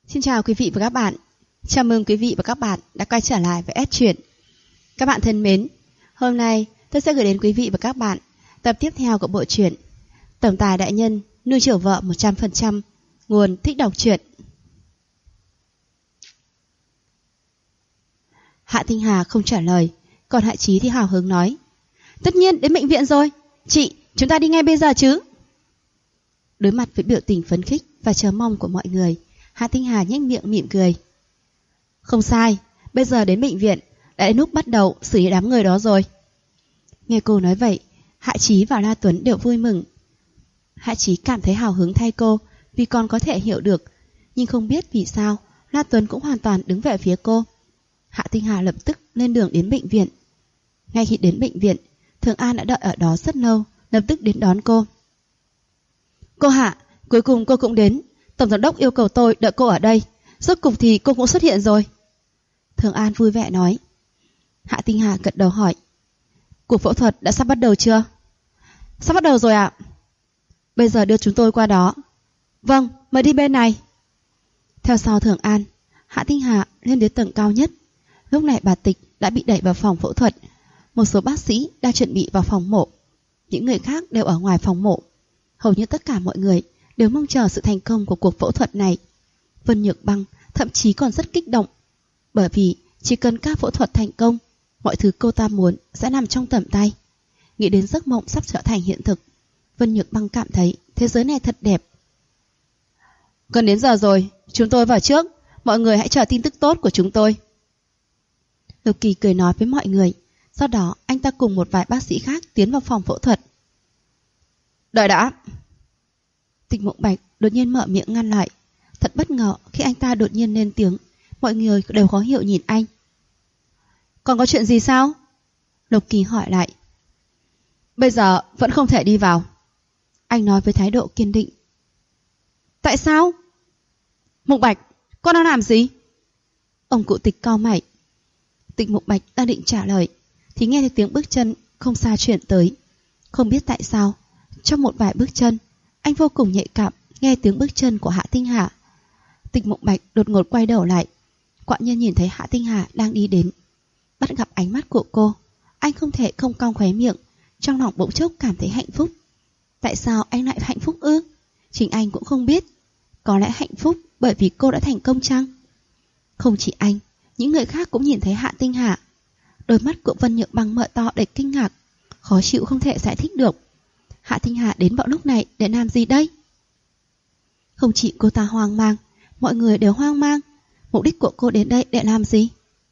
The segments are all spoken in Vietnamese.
Xin chào quý vị và các bạn. Chào mừng quý vị và các bạn đã quay trở lại với S Truyện. Các bạn thân mến, hôm nay tôi sẽ gửi đến quý vị và các bạn tập tiếp theo của bộ truyện Tổng tài đại nhân nuôi chiều vợ 100%, nguồn Thích đọc truyện. Hạ Tinh Hà không trả lời, còn Hạ Chí thì hào hứng nói: Tất nhiên đến bệnh viện rồi. Chị, chúng ta đi ngay bây giờ chứ. Đối mặt với biểu tình phấn khích và chờ mong của mọi người, Hạ Tinh Hà nhếch miệng mỉm cười. Không sai, bây giờ đến bệnh viện đã đến lúc bắt đầu xử lý đám người đó rồi. Nghe cô nói vậy, Hạ Chí và La Tuấn đều vui mừng. Hạ Chí cảm thấy hào hứng thay cô vì còn có thể hiểu được, nhưng không biết vì sao La Tuấn cũng hoàn toàn đứng về phía cô. Hạ Tinh Hà lập tức lên đường đến bệnh viện. Ngay khi đến bệnh viện, Thường An đã đợi ở đó rất lâu, lập tức đến đón cô. Cô Hạ, cuối cùng cô cũng đến. Tổng giám đốc yêu cầu tôi đợi cô ở đây. Rốt cục thì cô cũng xuất hiện rồi. Thường An vui vẻ nói. Hạ Tinh Hà gật đầu hỏi: Cuộc phẫu thuật đã sắp bắt đầu chưa? Sắp bắt đầu rồi ạ. Bây giờ đưa chúng tôi qua đó. Vâng, mời đi bên này. Theo sau Thường An, Hạ Tinh Hà lên đến tầng cao nhất. Lúc này bà Tịch đã bị đẩy vào phòng phẫu thuật. Một số bác sĩ đang chuẩn bị vào phòng mổ. Những người khác đều ở ngoài phòng mổ. Hầu như tất cả mọi người đều mong chờ sự thành công của cuộc phẫu thuật này. Vân Nhược Băng thậm chí còn rất kích động, bởi vì chỉ cần ca phẫu thuật thành công, mọi thứ cô ta muốn sẽ nằm trong tầm tay. Nghĩ đến giấc mộng sắp trở thành hiện thực, Vân Nhược Băng cảm thấy thế giới này thật đẹp. Gần đến giờ rồi, chúng tôi vào trước. Mọi người hãy chờ tin tức tốt của chúng tôi. Lục Kỳ cười nói với mọi người. Sau đó anh ta cùng một vài bác sĩ khác tiến vào phòng phẫu thuật. Đợi đã. Tịch Mộng Bạch đột nhiên mở miệng ngăn lại. Thật bất ngờ khi anh ta đột nhiên lên tiếng. Mọi người đều khó hiểu nhìn anh. Còn có chuyện gì sao? Lục Kỳ hỏi lại. Bây giờ vẫn không thể đi vào. Anh nói với thái độ kiên định. Tại sao? Mộng Bạch, con đang làm gì? Ông cụ Tịch cau mày. Tịch Mộng Bạch đang định trả lời thì nghe thấy tiếng bước chân không xa chuyển tới. Không biết tại sao, trong một vài bước chân, anh vô cùng nhạy cảm nghe tiếng bước chân của Hạ Tinh Hà. Tịch Mộng Bạch đột ngột quay đầu lại. Quả nhiên nhìn thấy Hạ Tinh Hà đang đi đến. Bắt gặp ánh mắt của cô, anh không thể không cong khóe miệng, trong lòng bỗng chốc cảm thấy hạnh phúc. Tại sao anh lại hạnh phúc ư? Chính anh cũng không biết. Có lẽ hạnh phúc bởi vì cô đã thành công chăng? Không chỉ anh, những người khác cũng nhìn thấy Hạ Tinh Hà. Đôi mắt của Vân Nhược Băng mở to đầy kinh ngạc, khó chịu không thể giải thích được. Hạ Tinh Hà đến vào lúc này để làm gì đây? Không chỉ cô ta hoang mang, mọi người đều hoang mang. Mục đích của cô đến đây để làm gì?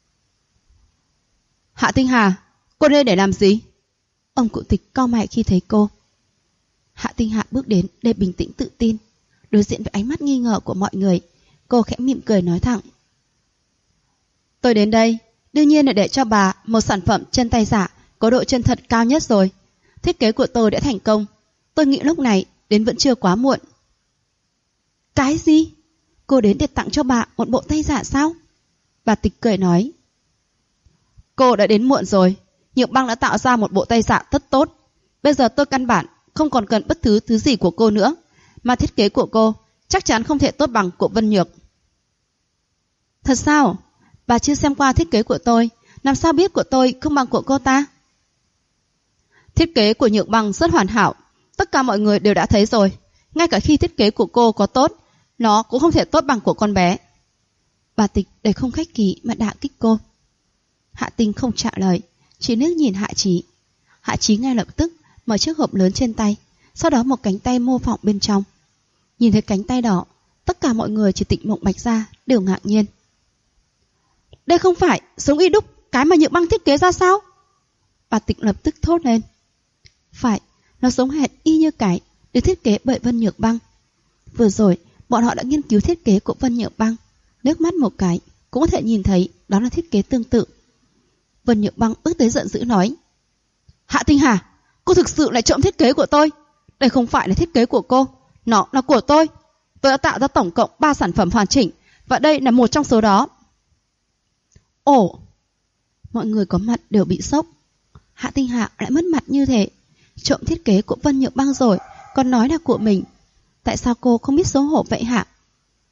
Hạ Tinh Hà, cô đến đây để làm gì? Ông cụ Tịch cau mày khi thấy cô. Hạ Tinh Hà bước đến để bình tĩnh tự tin. Đối diện với ánh mắt nghi ngờ của mọi người, cô khẽ mỉm cười nói thẳng. Tôi đến đây đương nhiên là để cho bà một sản phẩm chân tay giả có độ chân thật cao nhất rồi. Thiết kế của tôi đã thành công. Tôi nghĩ lúc này đến vẫn chưa quá muộn. Cái gì? Cô đến để tặng cho bà một bộ tay giả sao? Bà Tịch cười nói. Cô đã đến muộn rồi. Nhược Băng đã tạo ra một bộ tay giả rất tốt. Bây giờ tôi căn bản không còn cần bất cứ thứ gì của cô nữa. Mà thiết kế của cô chắc chắn không thể tốt bằng của Vân Nhược. Thật sao? Bà chưa xem qua thiết kế của tôi, làm sao biết của tôi không bằng của cô ta? Thiết kế của Nhược Băng rất hoàn hảo. Tất cả mọi người đều đã thấy rồi. Ngay cả khi thiết kế của cô có tốt, nó cũng không thể tốt bằng của con bé. Bà Tịch đầy không khách khí mà đả kích cô. Hạ Tinh không trả lời, chỉ nước nhìn Hạ Chí. Hạ Chí ngay lập tức mở chiếc hộp lớn trên tay, sau đó một cánh tay mô phỏng bên trong. Nhìn thấy cánh tay đó, tất cả mọi người trừ Tịch Mộng Bạch ra đều ngạc nhiên. Đây không phải giống y đúc cái mà Nhược Băng thiết kế ra sao? Bà Tịch lập tức thốt lên. Phải, nó giống hệt y như cái được thiết kế bởi Vân Nhược Băng. Vừa rồi bọn họ đã nghiên cứu thiết kế của Vân Nhược Băng, liếc mắt một cái cũng có thể nhìn thấy đó là thiết kế tương tự. Vân Nhược Băng bước tới giận dữ nói. Hạ Tinh Hà, cô thực sự lại trộm thiết kế của tôi. Đây không phải là thiết kế của cô, nó là của tôi. Tôi đã tạo ra tổng cộng 3 sản phẩm hoàn chỉnh, và đây là một trong số đó. Ồ! Mọi người có mặt đều bị sốc. Hạ Tinh Hà lại mất mặt như thế. Trộm thiết kế của Vân Nhược Băng rồi còn nói là của mình. Tại sao cô không biết xấu hổ vậy hả?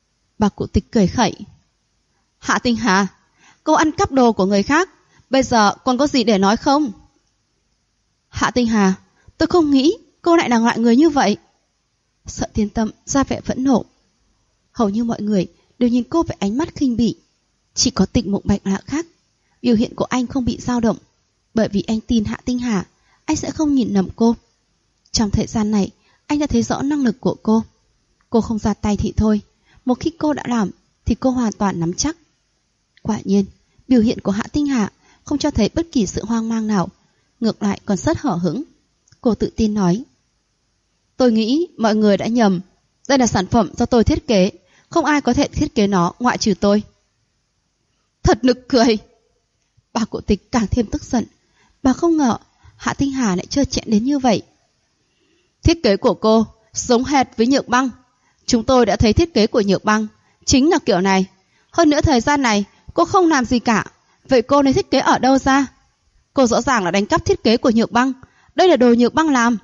Bà cụ Tịch cười khẩy. Hạ Tinh Hà, cô ăn cắp đồ của người khác, bây giờ còn có gì để nói không? Hạ Tinh Hà, tôi không nghĩ cô lại là loại người như vậy. Sợ Thiên Tâm ra vẻ phẫn nộ. Hầu như mọi người đều nhìn cô với ánh mắt khinh bỉ. Chỉ có Tịch Mộng Bạch là khác. Biểu hiện của anh không bị dao động, bởi vì anh tin Hạ Tinh Hà, anh sẽ không nhìn lầm cô. Trong thời gian này, anh đã thấy rõ năng lực của cô. Cô không ra tay thì thôi, một khi cô đã làm thì cô hoàn toàn nắm chắc. Quả nhiên, biểu hiện của Hạ Tinh Hà không cho thấy bất kỳ sự hoang mang nào, ngược lại còn rất hở hững. Cô tự tin nói: tôi nghĩ mọi người đã nhầm. Đây là sản phẩm do tôi thiết kế, không ai có thể thiết kế nó ngoại trừ tôi. Thật nực cười. Bà cụ Tịch càng thêm tức giận. Bà không ngờ Hạ Tinh Hà lại trơ trẽn đến như vậy. Thiết kế của cô giống hệt với Nhược Băng. Chúng tôi đã thấy thiết kế của Nhược Băng chính là kiểu này. Hơn nữa thời gian này cô không làm gì cả. Vậy cô lấy thiết kế ở đâu ra? Cô rõ ràng là đánh cắp thiết kế của Nhược Băng. Đây là đồ Nhược Băng làm.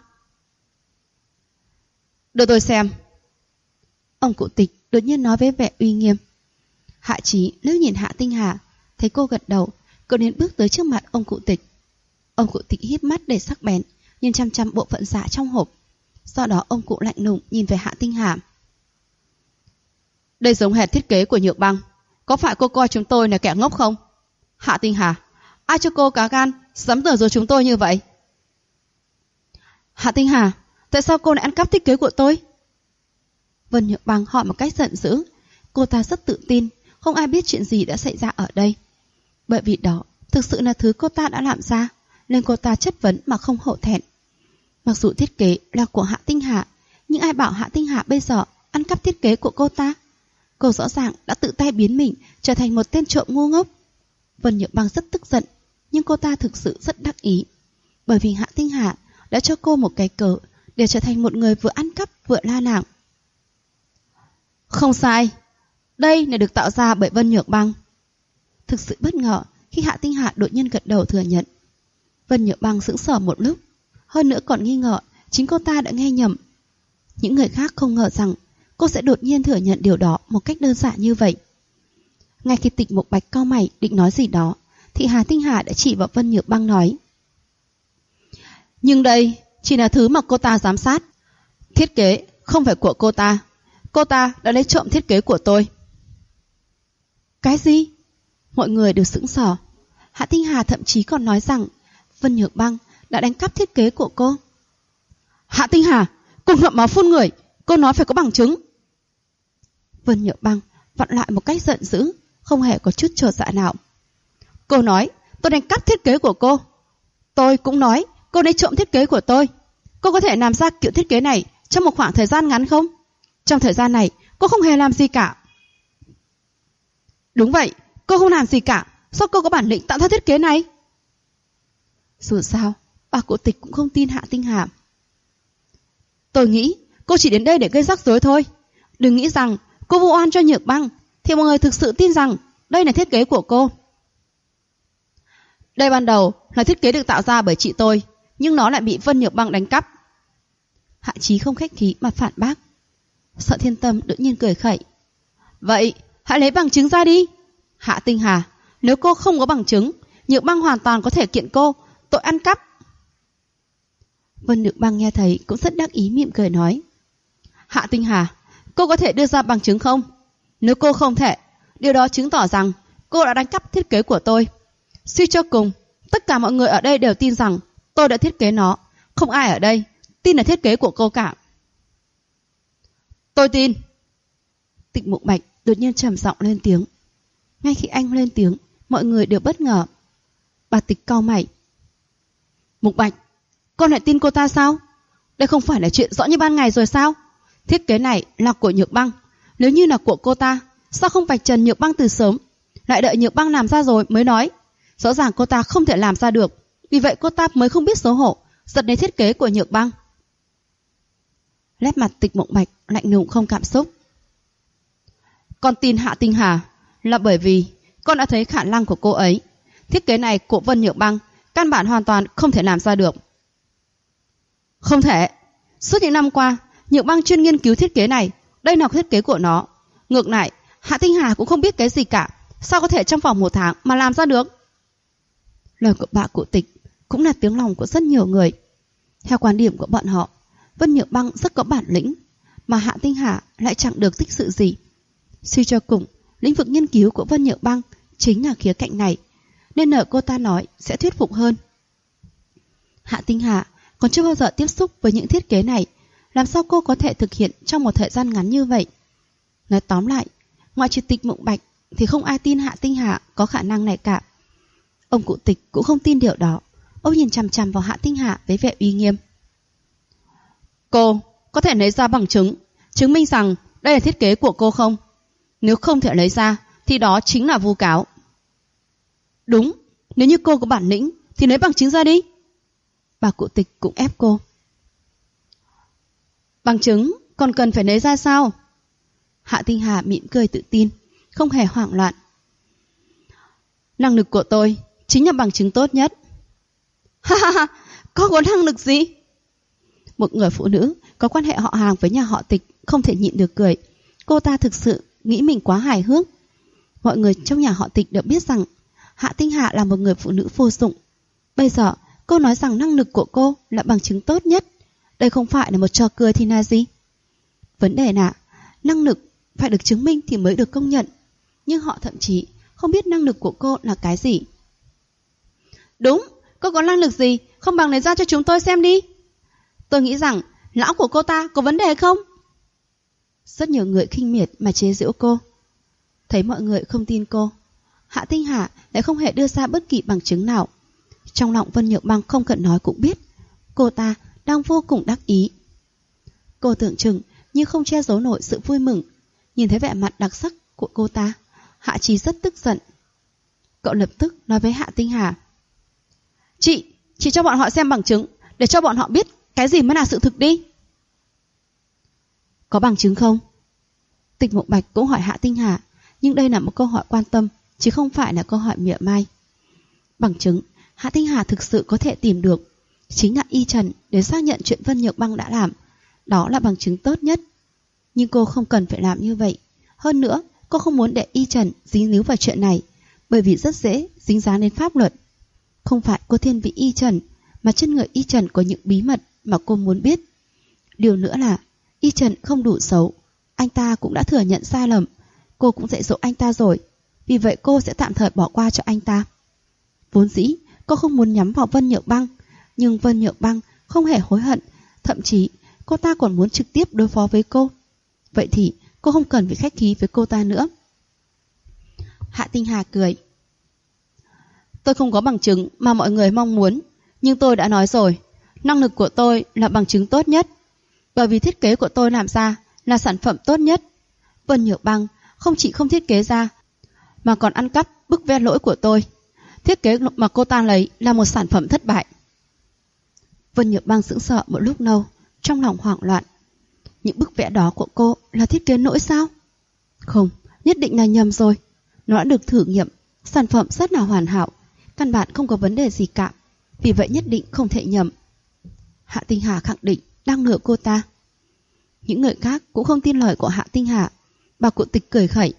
Đưa tôi xem. Ông cụ Tịch đột nhiên nói với vẻ uy nghiêm. Hạ Chí liếc nhìn Hạ Tinh Hà, thấy cô gật đầu, cô đến bước tới trước mặt ông cụ Tịch. Ông cụ Tịch híp mắt để sắc bén, nhìn chăm chăm bộ phận giả trong hộp. Sau đó ông cụ lạnh lùng nhìn về Hạ Tinh Hà. Đây giống hệt thiết kế của Nhược Băng. Có phải cô coi chúng tôi là kẻ ngốc không? Hạ Tinh Hà, ai cho cô cá gan dám lừa dối chúng tôi như vậy? Hạ Tinh Hà, tại sao cô lại ăn cắp thiết kế của tôi? Vân Nhược Băng hỏi một cách giận dữ. Cô ta rất tự tin, không ai biết chuyện gì đã xảy ra ở đây. Bởi vì đó thực sự là thứ cô ta đã làm ra, nên cô ta chất vấn mà không hổ thẹn. Mặc dù thiết kế là của Hạ Tinh Hà, nhưng ai bảo Hạ Tinh Hà bây giờ ăn cắp thiết kế của cô ta? Cô rõ ràng đã tự tay biến mình trở thành một tên trộm ngu ngốc. Vân Nhược Băng rất tức giận, nhưng cô ta thực sự rất đắc ý, bởi vì Hạ Tinh Hà đã cho cô một cái cớ để trở thành một người vừa ăn cắp vừa la làng. Không sai, đây là được tạo ra bởi Vân Nhược Băng. Thực sự bất ngờ khi Hạ Tinh Hà đột nhiên gật đầu thừa nhận. Vân Nhược Băng sững sờ một lúc, hơn nữa còn nghi ngờ chính cô ta đã nghe nhầm. Những người khác không ngờ rằng cô sẽ đột nhiên thừa nhận điều đó một cách đơn giản như vậy. Ngay khi Tịch Mục Bạch cau mày định nói gì đó, thì Hạ Tinh Hà đã chỉ vào Vân Nhược Băng nói: nhưng đây chỉ là thứ mà cô ta giám sát. Thiết kế không phải của cô ta. Cô ta đã lấy trộm thiết kế của tôi. Cái gì? Mọi người đều sững sờ. Hạ Tinh Hà thậm chí còn nói rằng Vân Nhược Băng đã đánh cắp thiết kế của cô. Hạ Tinh Hà, cô ngậm máu phun người. Cô nói phải có bằng chứng. Vân Nhược Băng vặn lại một cách giận dữ, không hề có chút chột dạ nào. Cô nói tôi đánh cắp thiết kế của cô. Tôi cũng nói cô lấy trộm thiết kế của tôi. Cô có thể làm ra kiểu thiết kế này trong một khoảng thời gian ngắn không? Trong thời gian này cô không hề làm gì cả. Đúng vậy, cô không làm gì cả. Sao cô có bản lĩnh tạo ra thiết kế này? Dù sao bà cụ Tịch cũng không tin Hạ Tinh Hà. Tôi nghĩ cô chỉ đến đây để gây rắc rối thôi. Đừng nghĩ rằng cô vu oan cho Nhược Băng thì mọi người thực sự tin rằng đây là thiết kế của cô. Đây ban đầu là thiết kế được tạo ra bởi chị tôi, nhưng nó lại bị Vân Nhược Băng đánh cắp. Hạ Chí không khách khí mà phản bác. Sợ Thiên Tâm đột nhiên cười khẩy. Vậy hãy lấy bằng chứng ra đi. Hạ Tinh Hà, nếu cô không có bằng chứng, Nhược Băng hoàn toàn có thể kiện cô tội ăn cắp. Vân Nhược Băng nghe thấy cũng rất đắc ý mỉm cười nói. Hạ Tinh Hà, cô có thể đưa ra bằng chứng không? Nếu cô không thể, điều đó chứng tỏ rằng cô đã đánh cắp thiết kế của tôi. Suy cho cùng, tất cả mọi người ở đây đều tin rằng tôi đã thiết kế nó. Không ai ở đây tin là thiết kế của cô cả. Tôi tin. Tịch Mục Bạch đột nhiên trầm giọng lên tiếng. Ngay khi anh lên tiếng, mọi người đều bất ngờ. Bà Tịch cau mày. Mục Bạch, con lại tin cô ta sao? Đây không phải là chuyện rõ như ban ngày rồi sao? Thiết kế này là của Nhược Băng. Nếu như là của cô ta, sao không vạch trần Nhược Băng từ sớm, lại đợi Nhược Băng làm ra rồi mới nói? Rõ ràng cô ta không thể làm ra được, vì vậy cô ta mới không biết xấu hổ giật lấy thiết kế của Nhược Băng. Nét mặt Tịch Mộng Bạch lạnh lùng không cảm xúc. Con tin Hạ Tinh Hà là bởi vì con đã thấy khả năng của cô ấy. Thiết kế này của Vân Nhược Băng căn bản hoàn toàn không thể làm ra được. Không thể. Suốt những năm qua, Nhược Băng chuyên nghiên cứu thiết kế này. Đây là thiết kế của nó. Ngược lại, Hạ Tinh Hà cũng không biết cái gì cả. Sao có thể trong vòng 1 tháng mà làm ra được? Lời của bà cụ Tịch cũng là tiếng lòng của rất nhiều người. Theo quan điểm của bọn họ, Vân Nhược Băng rất có bản lĩnh, mà Hạ Tinh Hà lại chẳng được tích sự gì. Suy cho cùng, lĩnh vực nghiên cứu của Vân Nhược Băng chính là khía cạnh này, nên lời cô ta nói sẽ thuyết phục hơn. Hạ Tinh Hà còn chưa bao giờ tiếp xúc với những thiết kế này, làm sao cô có thể thực hiện trong một thời gian ngắn như vậy? Nói tóm lại, ngoại trừ Tịch Mộng Bạch thì không ai tin Hạ Tinh Hà có khả năng này cả. Ông cụ Tịch cũng không tin điều đó. Ông nhìn chằm chằm vào Hạ Tinh Hà với vẻ uy nghiêm. Cô có thể lấy ra bằng chứng, chứng minh rằng đây là thiết kế của cô không? Nếu không thể lấy ra thì đó chính là vu cáo. Đúng, nếu như cô có bản lĩnh thì lấy bằng chứng ra đi. Bà cụ Tịch cũng ép cô. Bằng chứng còn cần phải lấy ra sao? Hạ Tinh Hà mỉm cười tự tin, không hề hoảng loạn. Năng lực của tôi chính là bằng chứng tốt nhất. Ha ha ha, cô có năng lực gì? Một người phụ nữ có quan hệ họ hàng với nhà họ Tịch không thể nhịn được cười. Cô ta thực sự nghĩ mình quá hài hước. Mọi người trong nhà họ Tịch đều biết rằng Hạ Tinh Hà là một người phụ nữ vô dụng. Bây giờ cô nói rằng năng lực của cô là bằng chứng tốt nhất. Đây không phải là một trò cười thì là gì? Vấn đề là năng lực phải được chứng minh thì mới được công nhận. Nhưng họ thậm chí không biết năng lực của cô là cái gì. Đúng, cô có năng lực gì? Không bằng lấy ra cho chúng tôi xem đi. Tôi nghĩ rằng lão của cô ta có vấn đề không? Rất nhiều người khinh miệt mà chế giễu cô. Thấy mọi người không tin cô, Hạ Tinh Hà lại không hề đưa ra bất kỳ bằng chứng nào. Trong lòng Vân Nhược Băng không cần nói cũng biết, cô ta đang vô cùng đắc ý. Cô tưởng chừng như không che giấu nổi sự vui mừng. Nhìn thấy vẻ mặt đặc sắc của cô ta, Hạ Chí rất tức giận. Cậu lập tức nói với Hạ Tinh Hà. Chị cho bọn họ xem bằng chứng, để cho bọn họ biết cái gì mới là sự thực đi. Có bằng chứng không? Tịch Mộng Bạch cũng hỏi Hạ Tinh Hà, nhưng đây là một câu hỏi quan tâm, chứ không phải là câu hỏi mỉa mai. Bằng chứng Hạ Tinh Hà thực sự có thể tìm được chính là y trần để xác nhận chuyện Vân Nhược Băng đã làm. Đó là bằng chứng tốt nhất. Nhưng cô không cần phải làm như vậy. Hơn nữa, cô không muốn để y trần dính líu vào chuyện này, bởi vì rất dễ dính dáng đến pháp luật. Không phải cô thiên vị y trần, mà trên người y trần có những bí mật mà cô muốn biết. Điều nữa là y trần không đủ xấu. Anh ta cũng đã thừa nhận sai lầm. Cô cũng dạy dỗ anh ta rồi. Vì vậy cô sẽ tạm thời bỏ qua cho anh ta. Vốn dĩ cô không muốn nhắm vào Vân Nhược Băng, nhưng Vân Nhược Băng không hề hối hận. Thậm chí cô ta còn muốn trực tiếp đối phó với cô. Vậy thì cô không cần phải khách khí với cô ta nữa. Hạ Tinh Hà cười. Tôi không có bằng chứng mà mọi người mong muốn, nhưng tôi đã nói rồi, năng lực của tôi là bằng chứng tốt nhất. Bởi vì thiết kế của tôi làm ra là sản phẩm tốt nhất. Vân Nhược Băng không chỉ không thiết kế ra, mà còn ăn cắp bức vẽ lỗi của tôi. Thiết kế mà cô ta lấy là một sản phẩm thất bại. Vân Nhược Băng sững sờ một lúc lâu, trong lòng hoảng loạn. Những bức vẽ đó của cô là thiết kế lỗi sao? Không, nhất định là nhầm rồi. Nó đã được thử nghiệm, sản phẩm rất là hoàn hảo, căn bản không có vấn đề gì cả. Vì vậy nhất định không thể nhầm. Hạ Tinh Hà khẳng định đang lừa cô ta. Những người khác cũng không tin lời của Hạ Tinh Hà. Bà cụ Tịch cười khẩy.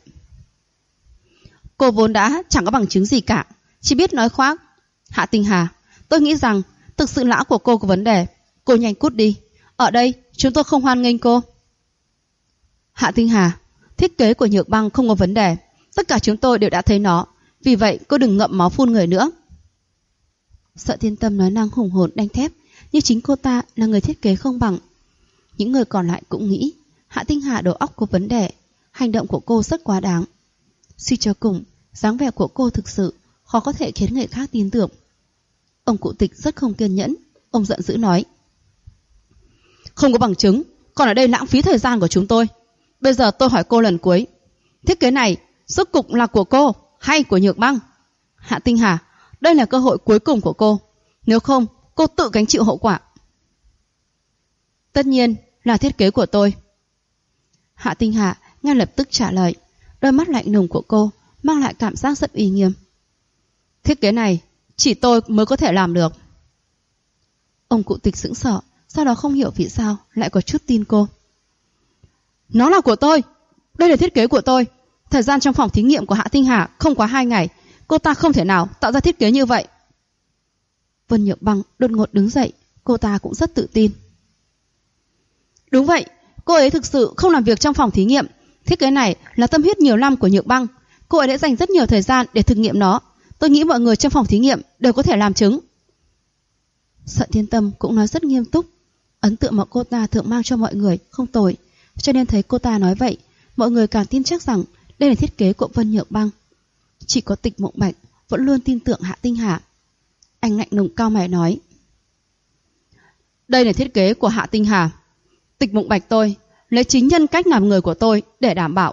Cô vốn đã chẳng có bằng chứng gì cả, chỉ biết nói khoác. Hạ Tinh Hà, tôi nghĩ rằng thực sự lão của cô có vấn đề. Cô nhanh cút đi. Ở đây chúng tôi không hoan nghênh cô. Hạ Tinh Hà, thiết kế của Nhược Băng không có vấn đề. Tất cả chúng tôi đều đã thấy nó. Vì vậy cô đừng ngậm máu phun người nữa. Sợ Thiên Tâm nói năng hùng hồn đanh thép, như chính cô ta là người thiết kế không bằng. Những người còn lại cũng nghĩ Hạ Tinh Hà đầu óc có vấn đề. Hành động của cô rất quá đáng. Suy cho cùng, dáng vẻ của cô thực sự khó có thể khiến người khác tin tưởng. Ông cụ Tịch rất không kiên nhẫn. Ông giận dữ nói. Không có bằng chứng, còn ở đây lãng phí thời gian của chúng tôi. Bây giờ tôi hỏi cô lần cuối, thiết kế này rốt cục là của cô hay của Nhược Băng? Hạ Tinh Hà, đây là cơ hội cuối cùng của cô. Nếu không, cô tự gánh chịu hậu quả. Tất nhiên là thiết kế của tôi. Hạ Tinh Hà ngay lập tức trả lời. Đôi mắt lạnh lùng của cô mang lại cảm giác rất uy nghiêm. Thiết kế này chỉ tôi mới có thể làm được. Ông cụ Tịch sững sờ, sau đó không hiểu vì sao lại có chút tin cô. Nó là của tôi. Đây là thiết kế của tôi. Thời gian trong phòng thí nghiệm của Hạ Tinh Hà không quá 2 ngày. Cô ta không thể nào tạo ra thiết kế như vậy. Vân Nhược Băng đột ngột đứng dậy. Cô ta cũng rất tự tin. Đúng vậy, cô ấy thực sự không làm việc trong phòng thí nghiệm. Thiết kế này là tâm huyết nhiều năm của Nhược Băng. Cô ấy đã dành rất nhiều thời gian để thực nghiệm nó. Tôi nghĩ mọi người trong phòng thí nghiệm đều có thể làm chứng. Sợ Thiên Tâm cũng nói rất nghiêm túc. Ấn tượng mà cô ta thường mang cho mọi người không tồi, cho nên thấy cô ta nói vậy, mọi người càng tin chắc rằng đây là thiết kế của Vân Nhược Băng. Chỉ có Tịch Mộng Bạch vẫn luôn tin tưởng Hạ Tinh Hà. Anh lạnh lùng cau mày nói: Đây là thiết kế của Hạ Tinh Hà. Tịch Mộng Bạch tôi lấy chính nhân cách làm người của tôi để đảm bảo.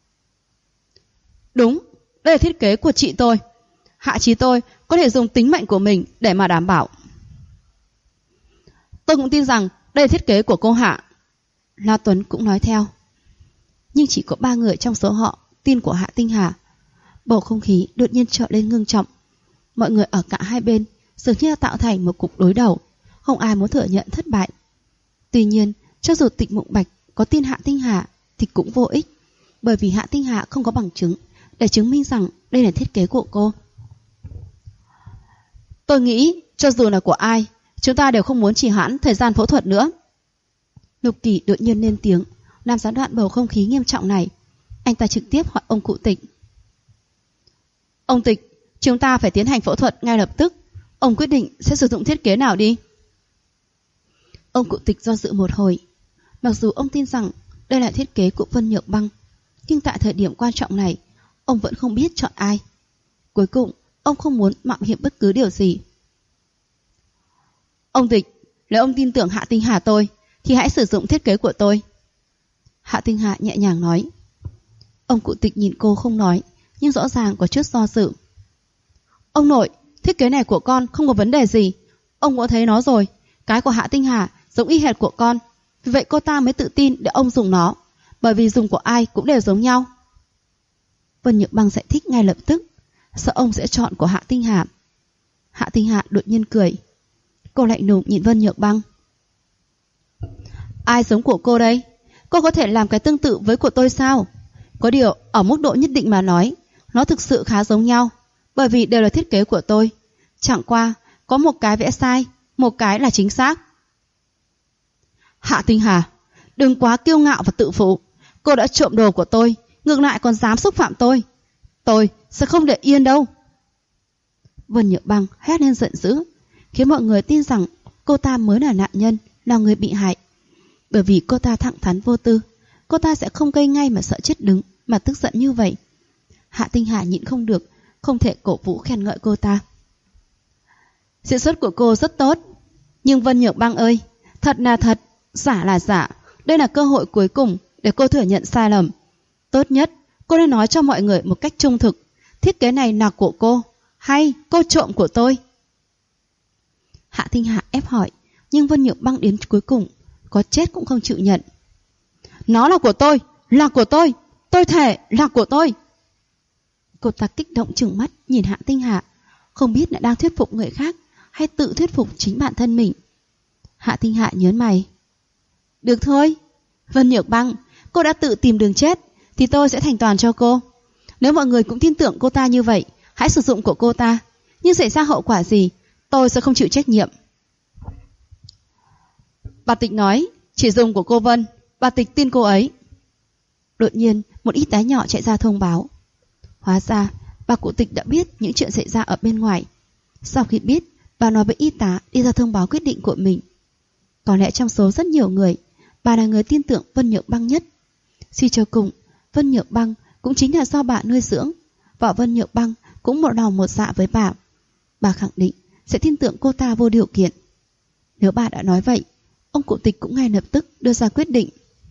Đúng, đây là thiết kế của chị tôi. Hạ Chí tôi có thể dùng tính mệnh của mình để mà đảm bảo. Tôi cũng tin rằng đây là thiết kế của cô Hạ. La Tuấn cũng nói theo. Nhưng chỉ có 3 người trong số họ tin của Hạ Tinh Hà. Bầu không khí đột nhiên trở lên ngưng trọng. Mọi người ở cả hai bên dường như tạo thành một cuộc đối đầu. Không ai muốn thừa nhận thất bại. Tuy nhiên, cho dù Tịch Mộng Bạch có tin Hạ Tinh Hà thì cũng vô ích, bởi vì Hạ Tinh Hà không có bằng chứng để chứng minh rằng đây là thiết kế của cô. Tôi nghĩ cho dù là của ai, chúng ta đều không muốn trì hoãn thời gian phẫu thuật nữa. Lục Kỳ đột nhiên lên tiếng, làm gián đoạn bầu không khí nghiêm trọng này. Anh ta trực tiếp hỏi ông cụ Tịch. Ông Tịch, chúng ta phải tiến hành phẫu thuật ngay lập tức. Ông quyết định sẽ sử dụng thiết kế nào đi? Ông cụ Tịch do dự một hồi. Mặc dù ông tin rằng đây là thiết kế của Vân Nhược Băng, nhưng tại thời điểm quan trọng này, ông vẫn không biết chọn ai. Cuối cùng, ông không muốn mạo hiểm bất cứ điều gì. Ông Tịch, nếu ông tin tưởng Hạ Tinh Hà tôi, thì hãy sử dụng thiết kế của tôi. Hạ Tinh Hà nhẹ nhàng nói. Ông cụ Tịch nhìn cô không nói, nhưng rõ ràng có chút do dự. Ông nội, thiết kế này của con không có vấn đề gì. Ông cũng thấy nó rồi. Cái của Hạ Tinh Hà giống y hệt của con. Vì vậy cô ta mới tự tin để ông dùng nó. Bởi vì dùng của ai cũng đều giống nhau. Vân Nhược Băng giải thích ngay lập tức. Sợ ông sẽ chọn của Hạ Tinh Hà. Hạ Tinh Hà đột nhiên cười. Cô lạnh lùng nhìn Vân Nhược Băng. Ai giống của cô đây? Cô có thể làm cái tương tự với của tôi sao? Có điều ở mức độ nhất định mà nói, nó thực sự khá giống nhau. Bởi vì đều là thiết kế của tôi. Chẳng qua có một cái vẽ sai, một cái là chính xác. Hạ Tinh Hà, đừng quá kiêu ngạo và tự phụ. Cô đã trộm đồ của tôi, ngược lại còn dám xúc phạm tôi. Tôi sẽ không để yên đâu. Vân Nhược Băng hét lên giận dữ, khiến mọi người tin rằng cô ta mới là nạn nhân, là người bị hại. Bởi vì cô ta thẳng thắn vô tư, cô ta sẽ không gây ngay mà sợ chết đứng, mà tức giận như vậy. Hạ Tinh Hà nhịn không được, không thể cổ vũ khen ngợi cô ta. Diễn xuất của cô rất tốt. Nhưng Vân Nhược Băng ơi, thật là thật, giả là giả. Đây là cơ hội cuối cùng để cô thừa nhận sai lầm. Tốt nhất cô nên nói cho mọi người một cách trung thực, thiết kế này là của cô hay cô trộm của tôi? Hạ Tinh Hà ép hỏi, nhưng Vân Nhược Băng đến cuối cùng có chết cũng không chịu nhận. Nó là của tôi, là của tôi thề là của tôi. Cô ta kích động trừng mắt nhìn Hạ Tinh Hà, không biết là đang thuyết phục người khác hay tự thuyết phục chính bản thân mình. Hạ Tinh Hà nhớn mày. Được thôi, Vân Nhược Băng, cô đã tự tìm đường chết thì tôi sẽ thành toàn cho cô. Nếu mọi người cũng tin tưởng cô ta như vậy, hãy sử dụng của cô ta. Nhưng xảy ra hậu quả gì, tôi sẽ không chịu trách nhiệm. Bà Tịch nói chỉ dùng của cô Vân. Bà Tịch tin cô ấy. Đột nhiên một y tá nhỏ chạy ra thông báo. Hóa ra bà cụ Tịch đã biết những chuyện xảy ra ở bên ngoài. Sau khi biết, bà nói với y tá đi ra thông báo quyết định của mình. Có lẽ trong số rất nhiều người, bà là người tin tưởng Vân Nhược Băng nhất. Suy cho cùng, Vân Nhược Băng cũng chính là do bà nuôi dưỡng, và Vân Nhược Băng cũng một lòng một dạ với bà. Bà khẳng định sẽ tin tưởng cô ta vô điều kiện. Nếu bà đã nói vậy, ông cụ Tịch cũng ngay lập tức đưa ra quyết định.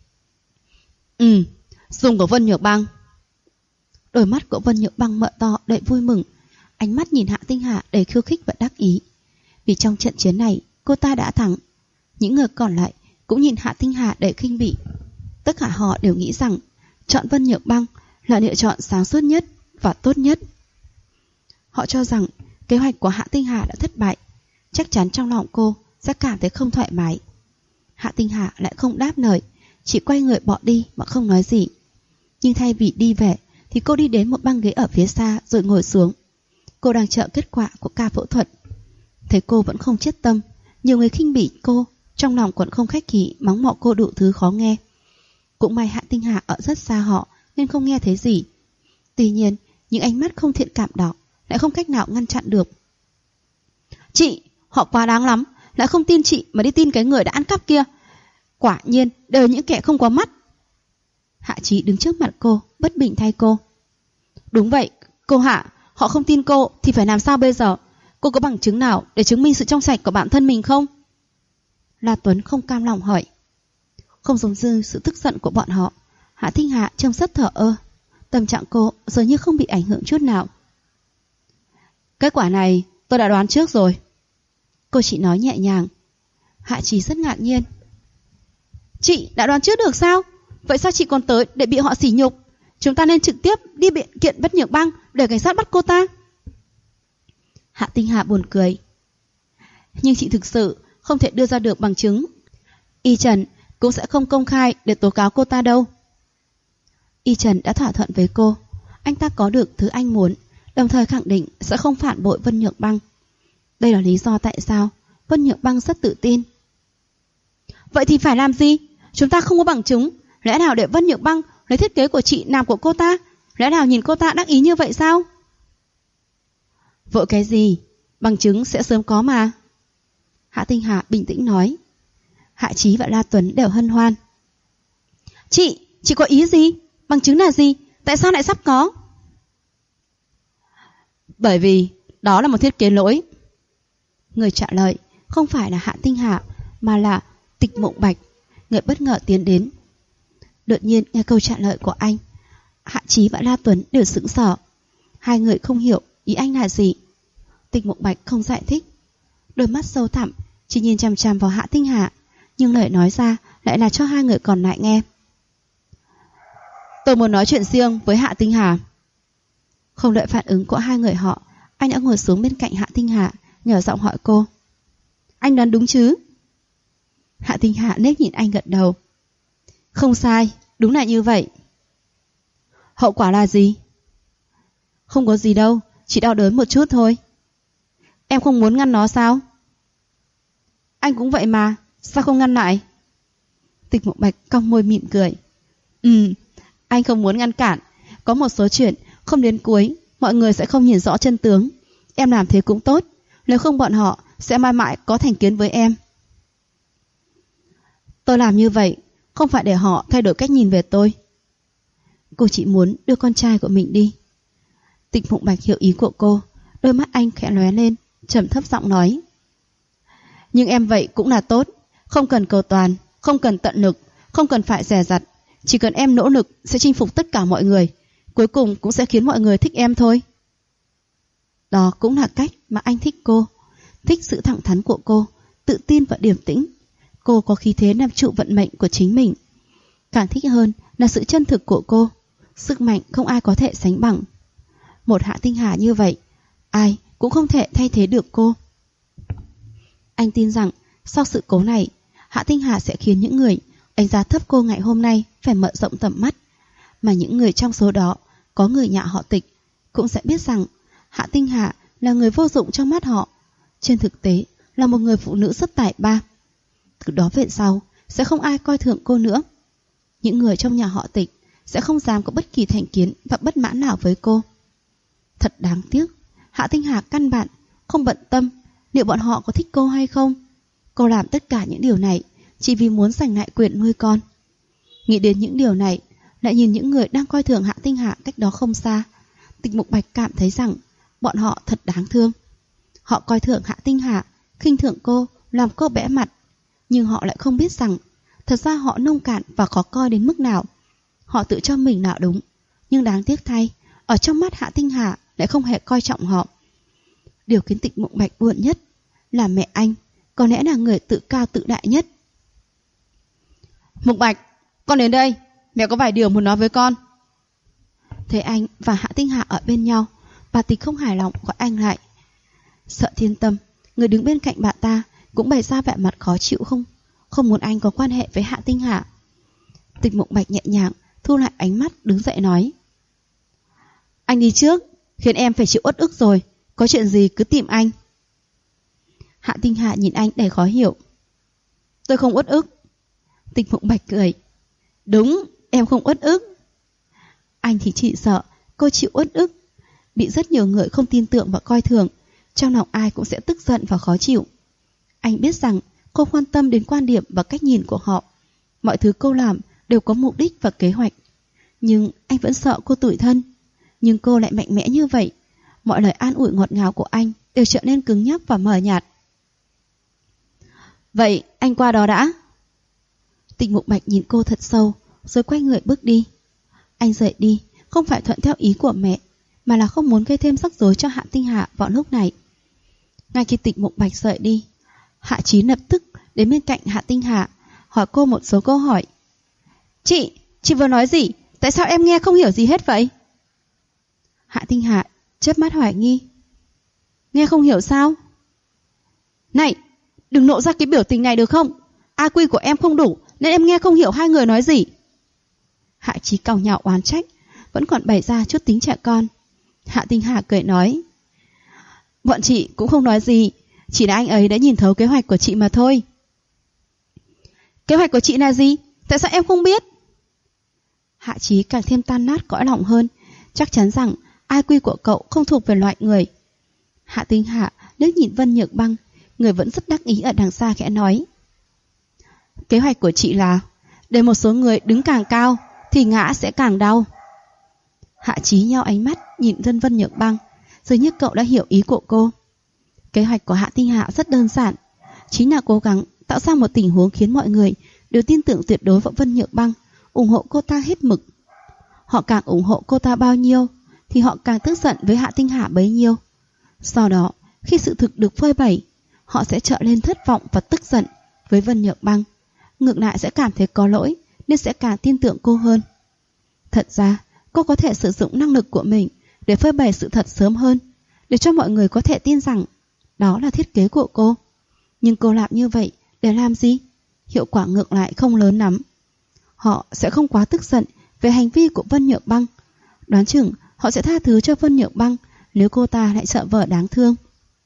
Dùng của Vân Nhược Băng. Đôi mắt của Vân Nhược Băng mở to đầy vui mừng, ánh mắt nhìn Hạ Tinh Hà đầy khiêu khích và đắc ý. Vì trong trận chiến này cô ta đã thắng. Những người còn lại cũng nhìn Hạ Tinh Hà đầy khinh bỉ. Tất cả họ đều nghĩ rằng chọn Vân Nhược Băng là lựa chọn sáng suốt nhất và tốt nhất. Họ cho rằng kế hoạch của Hạ Tinh Hà đã thất bại. Chắc chắn trong lòng cô sẽ cảm thấy không thoải mái. Hạ Tinh Hà lại không đáp lời, chỉ quay người bỏ đi mà không nói gì. Nhưng thay vì đi về thì cô đi đến một băng ghế ở phía xa rồi ngồi xuống. Cô đang chờ kết quả của ca phẫu thuật. Thấy cô vẫn không chết tâm, nhiều người khinh bỉ cô, trong lòng còn không khách khí mắng mọ cô đủ thứ khó nghe. Cũng may Hạ Tinh Hà ở rất xa họ nên không nghe thấy gì. Tuy nhiên, những ánh mắt không thiện cảm đó lại không cách nào ngăn chặn được. Chị, họ quá đáng lắm, lại không tin chị mà đi tin cái người đã ăn cắp kia. Quả nhiên đều là những kẻ không có mắt. Hạ Chí đứng trước mặt cô, bất bình thay cô. Đúng vậy, cô Hạ, họ không tin cô thì phải làm sao bây giờ? Cô có bằng chứng nào để chứng minh sự trong sạch của bản thân mình không? La Tuấn không cam lòng hỏi. Không giống như sự tức giận của bọn họ, Hạ Tinh Hà trông rất thờ ơ. Tâm trạng cô dường như không bị ảnh hưởng chút nào. Kết quả này tôi đã đoán trước rồi. Cô chỉ nói nhẹ nhàng. Hạ Chí rất ngạc nhiên. Chị đã đoán trước được sao? Vậy sao chị còn tới để bị họ sỉ nhục? Chúng ta nên trực tiếp đi biện kiện Bất Nhược Băng để cảnh sát bắt cô ta. Hạ Tinh Hà buồn cười. Nhưng chị thực sự không thể đưa ra được bằng chứng. Y Trần cũng sẽ không công khai để tố cáo cô ta đâu. Y Trần đã thỏa thuận với cô. Anh ta có được thứ anh muốn, đồng thời khẳng định sẽ không phản bội Vân Nhược Băng. Đây là lý do tại sao Vân Nhược Băng rất tự tin. Vậy thì phải làm gì? Chúng ta không có bằng chứng. Lẽ nào để Vân Nhược Băng lấy thiết kế của chị làm của cô ta? Lẽ nào nhìn cô ta đắc ý như vậy sao? Vội cái gì? Bằng chứng sẽ sớm có mà. Hạ Tinh Hà bình tĩnh nói. Hạ Chí và La Tuấn đều hân hoan. Chị có ý gì? Bằng chứng là gì? Tại sao lại sắp có? Bởi vì đó là một thiết kế lỗi. Người trả lời không phải là Hạ Tinh Hà mà là Tịch Mộng Bạch. Người bất ngờ tiến đến. Đột nhiên nghe câu trả lời của anh, Hạ Chí và La Tuấn đều sững sờ. Hai người không hiểu ý anh là gì. Tịch Mộng Bạch không giải thích. Đôi mắt sâu thẳm chỉ nhìn chằm chằm vào Hạ Tinh Hà, nhưng lời nói ra lại là cho hai người còn lại nghe. Tôi muốn nói chuyện riêng với Hạ Tinh Hà. Không đợi phản ứng của hai người họ, anh đã ngồi xuống bên cạnh Hạ Tinh Hà, nhỏ giọng hỏi cô. Anh đoán đúng chứ? Hạ Tinh Hà nết nhìn anh gật đầu. Không sai, đúng là như vậy. Hậu quả là gì? Không có gì đâu, chỉ đau đớn một chút thôi. Em không muốn ngăn nó sao? Anh cũng vậy mà, sao không ngăn lại? Tịch Mộng Bạch cong môi mỉm cười. Anh không muốn ngăn cản. Có một số chuyện không đến cuối mọi người sẽ không nhìn rõ chân tướng. Em làm thế cũng tốt, nếu không bọn họ sẽ mãi mãi có thành kiến với em. Tôi làm như vậy không phải để họ thay đổi cách nhìn về tôi. Cô chỉ muốn đưa con trai của mình đi. Tịch Mộng Bạch hiểu ý của cô, đôi mắt anh khẽ lóe lên, trầm thấp giọng nói. Nhưng em vậy cũng là tốt, không cần cầu toàn, không cần tận lực, không cần phải dè dặt. Chỉ cần em nỗ lực sẽ chinh phục tất cả mọi người, cuối cùng cũng sẽ khiến mọi người thích em thôi. Đó cũng là cách mà anh thích cô. Thích sự thẳng thắn của cô, tự tin và điềm tĩnh. Cô có khí thế nắm trụ vận mệnh của chính mình. Càng thích hơn là sự chân thực của cô, sức mạnh không ai có thể sánh bằng. Một Hạ Tinh Hà như vậy, ai cũng không thể thay thế được cô. Anh tin rằng sau sự cố này, Hạ Tinh Hà sẽ khiến những người đánh giá thấp cô ngày hôm nay phải mở rộng tầm mắt. Mà những người trong số đó có người nhà họ Tịch cũng sẽ biết rằng Hạ Tinh Hà là người vô dụng trong mắt họ. Trên thực tế là một người phụ nữ rất tài ba. Từ đó về sau sẽ không ai coi thường cô nữa. Những người trong nhà họ Tịch sẽ không dám có bất kỳ thành kiến và bất mãn nào với cô. Thật đáng tiếc, Hạ Tinh Hà căn bản không bận tâm liệu bọn họ có thích cô hay không. Cô làm tất cả những điều này chỉ vì muốn giành lại quyền nuôi con. Nghĩ đến những điều này, lại nhìn những người đang coi thường Hạ Tinh Hà cách đó không xa, Tịch Mục Bạch cảm thấy rằng bọn họ thật đáng thương. Họ coi thường Hạ Tinh Hà, khinh thường cô, làm cô bẽ mặt. Nhưng họ lại không biết rằng thật ra họ nông cạn và khó coi đến mức nào. Họ tự cho mình là đúng, nhưng đáng tiếc thay, ở trong mắt Hạ Tinh Hà lại không hề coi trọng họ. Điều khiến Tịch Mộng Bạch buồn nhất là mẹ anh có lẽ là người tự cao tự đại nhất. Mộng Bạch, con đến đây, mẹ có vài điều muốn nói với con. Thấy anh và Hạ Tinh Hà ở bên nhau, bà Tịch không hài lòng gọi anh lại. Sợ Thiên Tâm, người đứng bên cạnh bà ta, cũng bày ra vẻ mặt khó chịu không muốn anh có quan hệ với Hạ Tinh Hà. Tịch Mộng Bạch nhẹ nhàng thu lại ánh mắt, đứng dậy nói. Anh đi trước, khiến em phải chịu uất ức rồi. Có chuyện gì cứ tìm anh. Hạ Tinh Hạ nhìn anh đầy khó hiểu. Tôi không uất ức. Tịch Mộng Bạch cười. Đúng, em không uất ức. Anh thì chỉ sợ cô chịu uất ức. Bị rất nhiều người không tin tưởng và coi thường, trong lòng ai cũng sẽ tức giận và khó chịu. Anh biết rằng cô quan tâm đến quan điểm và cách nhìn của họ. Mọi thứ cô làm đều có mục đích và kế hoạch. Nhưng anh vẫn sợ cô tủi thân. Nhưng cô lại mạnh mẽ như vậy. Mọi lời an ủi ngọt ngào của anh đều trở nên cứng nhắc và mờ nhạt. Vậy anh qua đó đã. Tịch Mộng Bạch nhìn cô thật sâu, rồi quay người bước đi. Anh rời đi không phải thuận theo ý của mẹ, mà là không muốn gây thêm rắc rối cho Hạ Tinh Hạ vào lúc này. Ngay khi Tịch Mộng Bạch rời đi, Hạ Chí lập tức đến bên cạnh Hạ Tinh Hạ, hỏi cô một số câu hỏi. Chị vừa nói gì? Tại sao em nghe không hiểu gì hết vậy? Hạ Tinh Hạ chớp mắt hoài nghi. Nghe không hiểu sao? Này, đừng nộ ra cái biểu tình này được không? IQ của em không đủ nên em nghe không hiểu hai người nói gì. Hạ Chí càu nhạo oán trách, vẫn còn bày ra chút tính trẻ con. Hạ Tinh Hạ cười nói. Bọn chị cũng không nói gì, chỉ là anh ấy đã nhìn thấu kế hoạch của chị mà thôi. Kế hoạch của chị là gì? Tại sao em không biết? Hạ Chí càng thêm tan nát cõi lòng hơn, chắc chắn rằng IQ của cậu không thuộc về loại người. Hạ Tinh Hạ liếc nhìn Vân Nhược Băng, người vẫn rất đắc ý ở đằng xa khẽ nói. Kế hoạch của chị là để một số người đứng càng cao thì ngã sẽ càng đau. Hạ Chí nheo ánh mắt nhìn Vân Nhược Băng, dường như cậu đã hiểu ý của cô. Kế hoạch của Hạ Tinh Hạ rất đơn giản, chính là cố gắng tạo ra một tình huống khiến mọi người đều tin tưởng tuyệt đối vào Vân Nhược Băng, ủng hộ cô ta hết mực. Họ càng ủng hộ cô ta bao nhiêu thì họ càng tức giận với Hạ Tinh Hạ bấy nhiêu. Sau đó, khi sự thực được phơi bày, họ sẽ trở lên thất vọng và tức giận với Vân Nhược Băng. Ngược lại sẽ cảm thấy có lỗi nên sẽ càng tin tưởng cô hơn. Thật ra, cô có thể sử dụng năng lực của mình để phơi bày sự thật sớm hơn, để cho mọi người có thể tin rằng đó là thiết kế của cô. Nhưng cô làm như vậy để làm gì? Hiệu quả ngược lại không lớn lắm. Họ sẽ không quá tức giận về hành vi của Vân Nhược Băng. Đoán chừng họ sẽ tha thứ cho Vân Nhược Băng nếu cô ta lại trợ vợ đáng thương.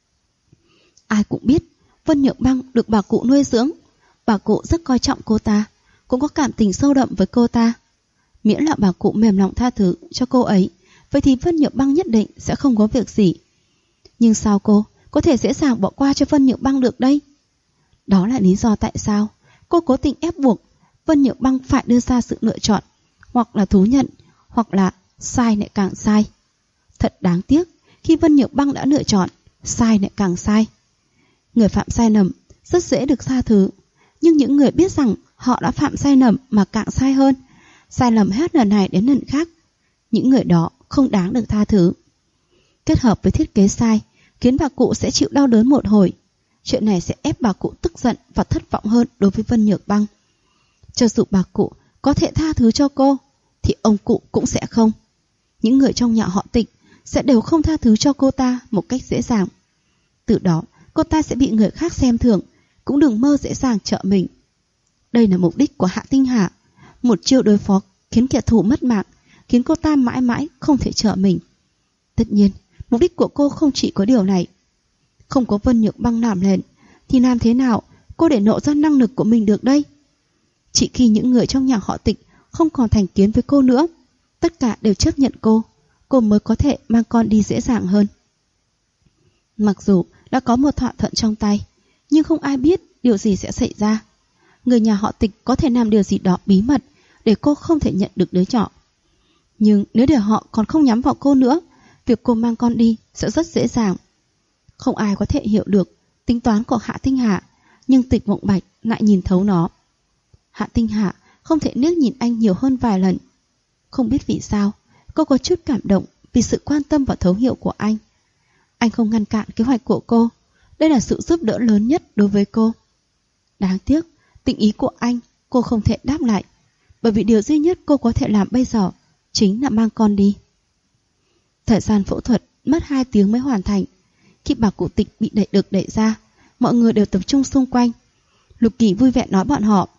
Ai cũng biết Vân Nhược Băng được bà cụ nuôi dưỡng. Bà cụ rất coi trọng cô ta, cũng có cảm tình sâu đậm với cô ta. Miễn là bà cụ mềm lòng tha thứ cho cô ấy, vậy thì Vân Nhược Băng nhất định sẽ không có việc gì. Nhưng sao cô có thể dễ dàng bỏ qua cho Vân Nhược Băng được đây? Đó là lý do tại sao cô cố tình ép buộc Vân Nhược Băng phải đưa ra sự lựa chọn, hoặc là thú nhận, hoặc là sai lại càng sai. Thật đáng tiếc khi Vân Nhược Băng đã lựa chọn, sai lại càng sai. Người phạm sai lầm rất dễ được tha thứ, nhưng những người biết rằng họ đã phạm sai lầm mà càng sai hơn, sai lầm hết lần này đến lần khác, những người đó không đáng được tha thứ. Kết hợp với thiết kế sai khiến bà cụ sẽ chịu đau đớn một hồi. Chuyện này sẽ ép bà cụ tức giận và thất vọng hơn đối với Vân Nhược Băng. Cho dù bà cụ có thể tha thứ cho cô thì ông cụ cũng sẽ không. Những người trong nhà họ Tịch sẽ đều không tha thứ cho cô ta một cách dễ dàng. Từ đó cô ta sẽ bị người khác xem thường, cũng đừng mơ dễ dàng trợ mình. Đây là mục đích của Hạ Tinh Hạ, một chiêu đối phó khiến kẻ thù mất mạng, khiến cô ta mãi mãi không thể trợ mình. Tất nhiên, mục đích của cô không chỉ có điều này. Không có Vân Nhược Băng làm nền thì làm thế nào cô để nộ ra năng lực của mình được đây? Chỉ khi những người trong nhà họ Tịch không còn thành kiến với cô nữa, tất cả đều chấp nhận cô mới có thể mang con đi dễ dàng hơn. Mặc dù đã có một thỏa thuận trong tay, nhưng không ai biết điều gì sẽ xảy ra. Người nhà họ Tịch có thể làm điều gì đó bí mật để cô không thể nhận được đứa nhỏ. Nhưng nếu để họ còn không nhắm vào cô nữa, việc cô mang con đi sẽ rất dễ dàng. Không ai có thể hiểu được tính toán của Hạ Tinh Hạ, nhưng Tịch Mộng Bạch lại nhìn thấu nó. Hạ Tinh Hạ không thể liếc nhìn anh nhiều hơn vài lần. Không biết vì sao, cô có chút cảm động vì sự quan tâm và thấu hiểu của anh. Anh không ngăn cản kế hoạch của cô. Đây là sự giúp đỡ lớn nhất đối với cô. Đáng tiếc, tình ý của anh cô không thể đáp lại, bởi vì điều duy nhất cô có thể làm bây giờ chính là mang con đi. Thời gian phẫu thuật mất 2 tiếng mới hoàn thành. Khi bà cụ Tịch bị đẩy ra, mọi người đều tập trung xung quanh. Lục Kỳ vui vẻ nói bọn họ: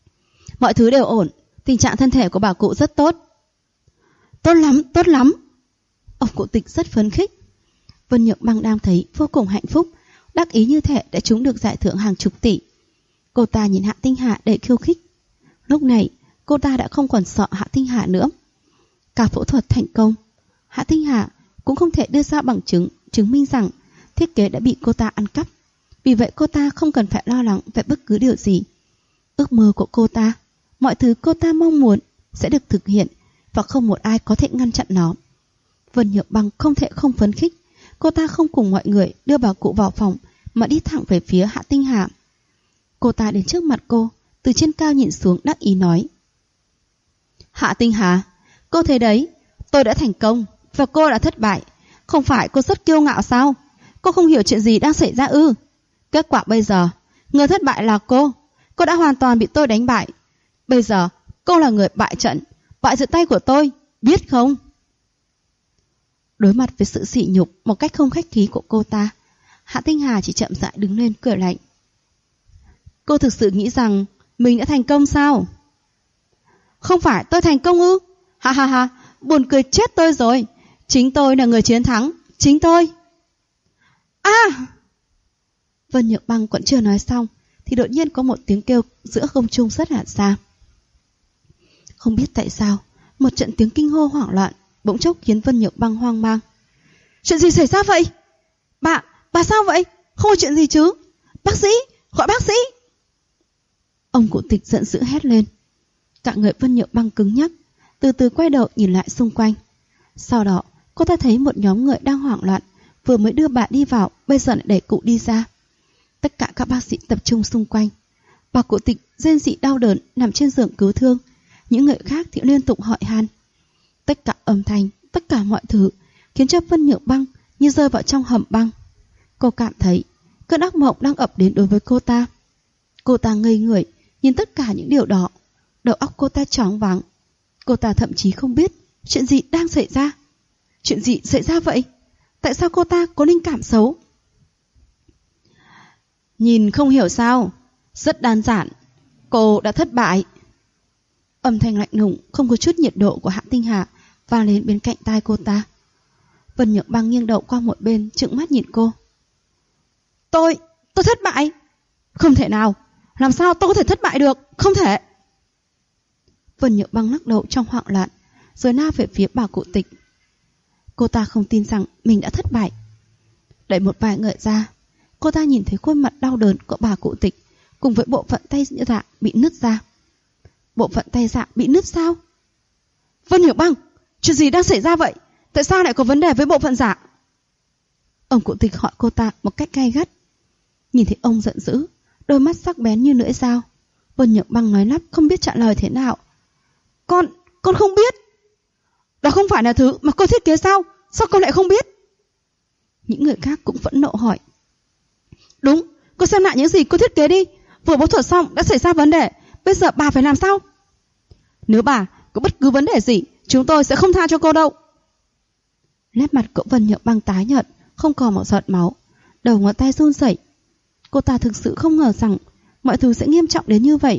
mọi thứ đều ổn, tình trạng thân thể của bà cụ rất tốt. Tốt lắm, tốt lắm. Ông cụ Tịch rất phấn khích. Vân Nhược Băng đang thấy vô cùng hạnh phúc, đắc ý như thể đã trúng được giải thưởng hàng chục tỷ. Cô ta nhìn Hạ Tinh Hà đầy khiêu khích. Lúc này cô ta đã không còn sợ Hạ Tinh Hà nữa. Cả phẫu thuật thành công, Hạ Tinh Hà cũng không thể đưa ra bằng chứng chứng minh rằng thiết kế đã bị cô ta ăn cắp. Vì vậy cô ta không cần phải lo lắng về bất cứ điều gì. Ước mơ của cô ta, mọi thứ cô ta mong muốn sẽ được thực hiện và không một ai có thể ngăn chặn nó. Vân Nhược Băng không thể không phấn khích. Cô ta không cùng mọi người đưa bà cụ vào phòng mà đi thẳng về phía Hạ Tinh Hà. Cô ta đến trước mặt cô, từ trên cao nhìn xuống đắc ý nói: Hạ Tinh Hà, cô thấy đấy, tôi đã thành công và cô đã thất bại. Không phải cô rất kiêu ngạo sao? Cô không hiểu chuyện gì đang xảy ra ư? Kết quả bây giờ, người thất bại là cô. Cô đã hoàn toàn bị tôi đánh bại. Bây giờ, cô là người bại trận, bại giữa tay của tôi, biết không? Đối mặt với sự sỉ nhục một cách không khách khí của cô ta, Hạ Tinh Hà chỉ chậm rãi đứng lên cười lạnh. Cô thực sự nghĩ rằng mình đã thành công sao? Không phải tôi thành công ư? Ha ha ha, buồn cười chết tôi rồi. Chính tôi là người chiến thắng, chính tôi. Vân Nhược Băng còn chưa nói xong thì đột nhiên có một tiếng kêu giữa không trung rất là xa. Không biết tại sao, một trận tiếng kinh hô hoảng loạn bỗng chốc khiến Vân Nhược Băng hoang mang. Chuyện gì xảy ra vậy? Bà sao vậy? Không có chuyện gì chứ? Bác sĩ, gọi bác sĩ. Ông cụ Tịch giận dữ hét lên. Cả người Vân Nhược Băng cứng nhắc, từ từ quay đầu nhìn lại xung quanh. Sau đó cô ta thấy một nhóm người đang hoảng loạn, vừa mới đưa bà đi vào, bây giờ lại đẩy cụ đi ra. Tất cả các bác sĩ tập trung xung quanh. Bà cụ Tịch rên rỉ đau đớn nằm trên giường cứu thương. Những người khác thì liên tục hỏi han. Tất cả âm thanh, tất cả mọi thứ khiến cho Vân Nhược Băng như rơi vào trong hầm băng. Cô cảm thấy cơn ác mộng đang ập đến đối với cô ta. Cô ta ngây người nhìn tất cả những điều đó. Đầu óc cô ta choáng váng. Cô ta thậm chí không biết chuyện gì đang xảy ra. Chuyện gì xảy ra vậy? Tại sao cô ta có linh cảm xấu? Nhìn không hiểu sao? Rất đơn giản. Cô đã thất bại. Âm thanh lạnh lùng không có chút nhiệt độ của Hạ Tinh Hà vang lên bên cạnh tai cô ta. Vân Nhược Băng nghiêng đầu qua một bên, trợn mắt nhìn cô. Tôi thất bại? Không thể nào. Làm sao tôi có thể thất bại được? Không thể. Vân Nhược Băng lắc đầu trong hoảng loạn, rồi lao về phía bà cụ Tịch. Cô ta không tin rằng mình đã thất bại. Đẩy một vài người ra, cô ta nhìn thấy khuôn mặt đau đớn của bà cụ Tịch cùng với bộ phận tay dạ bị nứt ra. Bộ phận tay dạ bị nứt sao? Vân Nhược Băng, chuyện gì đang xảy ra vậy? Tại sao lại có vấn đề với bộ phận dạ? Ông cụ Tịch hỏi cô ta một cách gay gắt. Nhìn thấy ông giận dữ, đôi mắt sắc bén như lưỡi dao, Vân Nhược Băng nói lắp không biết trả lời thế nào. Con không biết. Đó không phải là thứ mà cô thiết kế sao? Sao con lại không biết? Những người khác cũng phẫn nộ hỏi. Đúng, cô xem lại những gì cô thiết kế đi. Vừa phẫu thuật xong đã xảy ra vấn đề. Bây giờ bà phải làm sao? Nếu bà có bất cứ vấn đề gì, chúng tôi sẽ không tha cho cô đâu. Nét mặt của Vân Nhược Băng tái nhợt, không còn một giọt máu, đầu ngón tay run rẩy. Cô ta thực sự không ngờ rằng mọi thứ sẽ nghiêm trọng đến như vậy.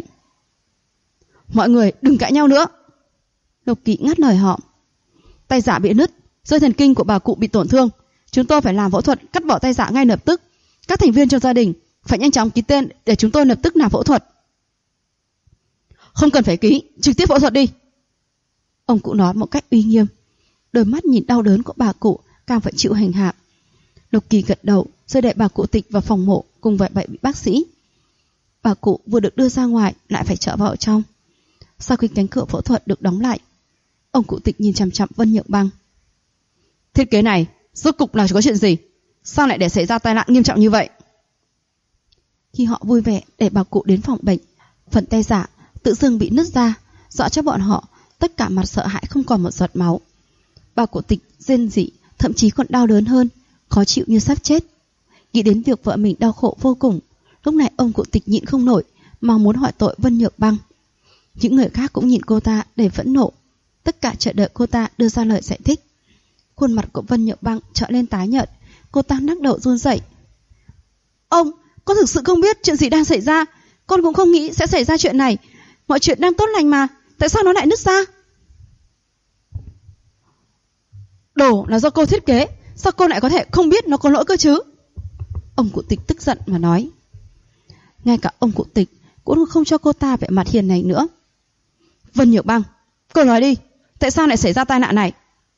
Mọi người đừng cãi nhau nữa. Lục Kỵ ngắt lời họ. Tay dạ bị nứt, dây thần kinh của bà cụ bị tổn thương. Chúng tôi phải làm phẫu thuật cắt bỏ tay dạ ngay lập tức. Các thành viên trong gia đình phải nhanh chóng ký tên để chúng tôi lập tức làm phẫu thuật. Không cần phải ký, trực tiếp phẫu thuật đi. Ông cụ nói một cách uy nghiêm. Đôi mắt nhìn đau đớn của bà cụ càng phải chịu hành hạ. Lục Kỳ gật đầu rồi đẩy bà cụ Tịch vào phòng mổ cùng với 7 bác sĩ. Bà cụ vừa được đưa ra ngoài lại phải trở vào trong. Sau khi cánh cửa phẫu thuật được đóng lại, ông cụ Tịch nhìn chằm chằm Vân Nhược Băng. Thiết kế này rốt cục là có chuyện gì? Sao lại để xảy ra tai nạn nghiêm trọng như vậy? Khi họ vui vẻ để bà cụ đến phòng bệnh, phần tay giả tự dưng bị nứt ra, dọa cho bọn họ tất cả mặt sợ hãi không còn một giọt máu. Bà cụ Tịch rên rỉ, thậm chí còn đau đớn hơn, khó chịu như sắp chết. Nghĩ đến việc vợ mình đau khổ vô cùng, lúc này ông cụ Tịch nhịn không nổi mà muốn hỏi tội Vân Nhược Băng. Những người khác cũng nhìn cô ta đầy phẫn nộ, tất cả chờ đợi cô ta đưa ra lời giải thích. Khuôn mặt của Vân Nhược Băng trở lên tái nhợt, cô ta lắc đầu run rẩy. Ông, con thực sự không biết chuyện gì đang xảy ra, con cũng không nghĩ sẽ xảy ra chuyện này. Mọi chuyện đang tốt lành mà, tại sao nó lại nứt ra? Đồ Đồ là do cô thiết kế, sao cô lại có thể không biết nó có lỗi cơ chứ? Ông cụ Tịch tức giận mà nói. Ngay cả ông cụ Tịch cũng không cho cô ta vẻ mặt hiền này nữa. Vân Nhược Băng, cô nói đi, tại sao lại xảy ra tai nạn này?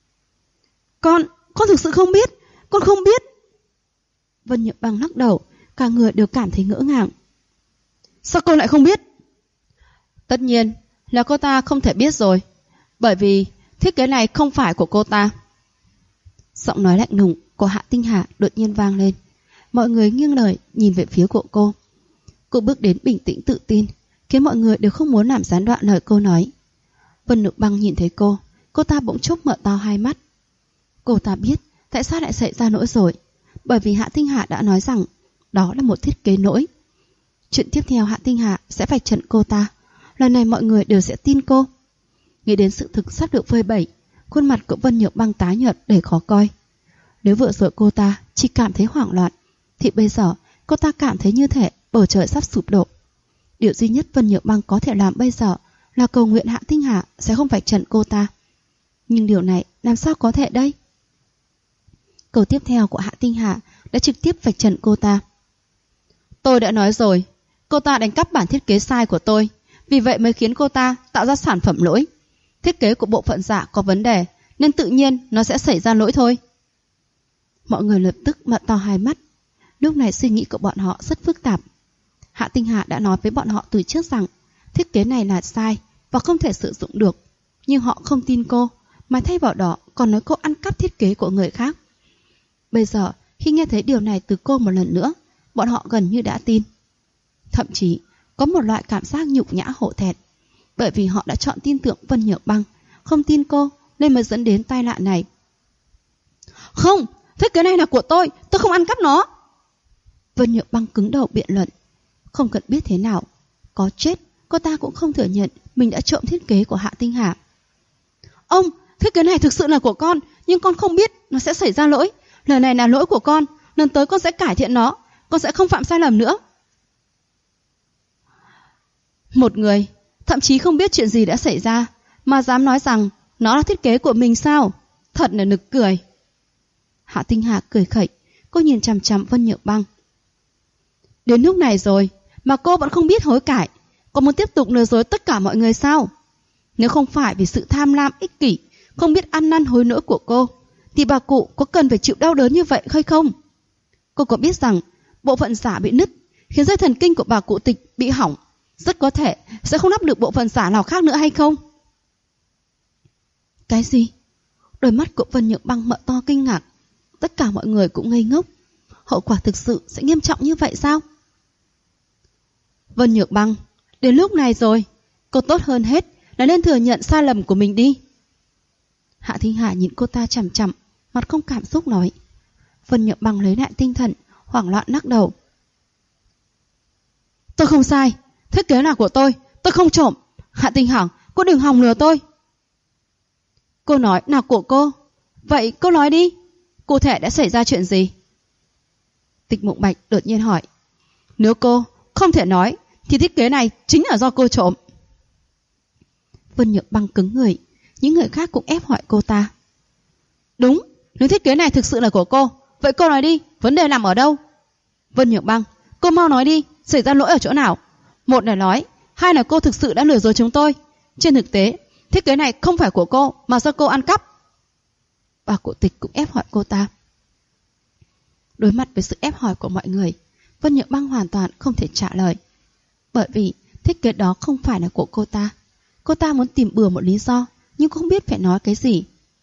Con thực sự không biết, con không biết. Vân Nhược Băng lắc đầu, cả người đều cảm thấy ngỡ ngàng. Sao cô lại không biết? Tất nhiên là cô ta không thể biết rồi, bởi vì thiết kế này không phải của cô ta. Giọng nói lạnh lùng của Hạ Tinh Hà đột nhiên vang lên. Mọi người nghiêng lời nhìn về phía của cô. Cô bước đến bình tĩnh tự tin, khiến mọi người đều không muốn làm gián đoạn lời cô nói. Vân Nhược Băng nhìn thấy cô ta bỗng chốc mở to hai mắt. Cô ta biết tại sao lại xảy ra lỗi rồi, bởi vì Hạ Tinh Hà đã nói rằng đó là một thiết kế lỗi. Chuyện tiếp theo Hạ Tinh Hà sẽ vạch trần cô ta. Lần này mọi người đều sẽ tin cô. Nghĩ đến sự thực sắp được phơi bày, khuôn mặt của Vân Nhược Băng tái nhợt để khó coi. Nếu vừa rồi cô ta chỉ cảm thấy hoảng loạn, thì bây giờ cô ta cảm thấy như thể bầu trời sắp sụp đổ. Điều duy nhất Vân Nhược Băng có thể làm bây giờ là cầu nguyện Hạ Tinh Hà sẽ không vạch trần cô ta. Nhưng điều này làm sao có thể đây? Câu tiếp theo của Hạ Tinh Hà đã trực tiếp vạch trần cô ta. Tôi đã nói rồi, cô ta đánh cắp bản thiết kế sai của tôi, vì vậy mới khiến cô ta tạo ra sản phẩm lỗi. Thiết kế của bộ phận giả có vấn đề, nên tự nhiên nó sẽ xảy ra lỗi thôi. Mọi người lập tức mở to hai mắt. Lúc này suy nghĩ của bọn họ rất phức tạp. Hạ Tinh Hà đã nói với bọn họ từ trước rằng thiết kế này là sai và không thể sử dụng được, nhưng họ không tin cô, mà thay vào đó còn nói cô ăn cắp thiết kế của người khác. Bây giờ khi nghe thấy điều này từ cô một lần nữa, bọn họ gần như đã tin. Thậm chí có một loại cảm giác nhục nhã hổ thẹn, bởi vì họ đã chọn tin tưởng Vân Nhược Băng, không tin cô nên mới dẫn đến tai nạn này. Không, thiết kế này là của tôi không ăn cắp nó. Vân Nhược Băng cứng đầu biện luận. Không cần biết thế nào, có chết cô ta cũng không thừa nhận mình đã trộm thiết kế của Hạ Tinh Hà. Ông, thiết kế này thực sự là của con, nhưng con không biết nó sẽ xảy ra lỗi. Lần này là lỗi của con, lần tới con sẽ cải thiện nó, con sẽ không phạm sai lầm nữa. Một người thậm chí không biết chuyện gì đã xảy ra mà dám nói rằng nó là thiết kế của mình sao? Thật là nực cười. Hạ Tinh Hà cười khẩy, cô nhìn chằm chằm Vân Nhược Băng. Đến lúc này rồi mà cô vẫn không biết hối cải, cô muốn tiếp tục lừa dối tất cả mọi người sao? Nếu không phải vì sự tham lam ích kỷ, không biết ăn năn hối lỗi của cô, thì bà cụ có cần phải chịu đau đớn như vậy hay không? Cô có biết rằng bộ phận giả bị nứt khiến dây thần kinh của bà cụ Tịch bị hỏng, rất có thể sẽ không lắp được bộ phận giả nào khác nữa hay không? Cái gì? Đôi mắt của Vân Nhược Băng mở to kinh ngạc. Tất cả mọi người cũng ngây ngốc. Hậu quả thực sự sẽ nghiêm trọng như vậy sao? Vân Nhược Băng, đến lúc này rồi, cô tốt hơn hết là nên thừa nhận sai lầm của mình đi. Hạ Tinh Hà nhìn cô ta chằm chằm, mặt không cảm xúc nói. Vân Nhược Băng lấy lại tinh thần, hoảng loạn lắc đầu. Tôi không sai, thiết kế là của tôi không trộm. Hạ Tinh Hà, cô đừng hòng lừa tôi. Cô nói là của cô, vậy cô nói đi, cụ thể đã xảy ra chuyện gì? Tịch Mộng Bạch đột nhiên hỏi. Nếu cô không thể nói thì thiết kế này chính là do cô trộm. Vân Nhược Băng cứng người. Những người khác cũng ép hỏi cô ta. Đúng, nếu thiết kế này thực sự là của cô, vậy cô nói đi, vấn đề nằm ở đâu? Vân Nhược Băng, cô mau nói đi, xảy ra lỗi ở chỗ nào? Một là nói, hai là cô thực sự đã lừa dối chúng tôi. Trên thực tế, thiết kế này không phải của cô mà do cô ăn cắp. Bà cụ Tịch cũng ép hỏi cô ta. Đối mặt với sự ép hỏi của mọi người, Vân Nhược Băng hoàn toàn không thể trả lời. Bởi vì thiết kế đó không phải là của cô ta. Cô ta muốn tìm bừa một lý do, nhưng không biết phải nói cái gì.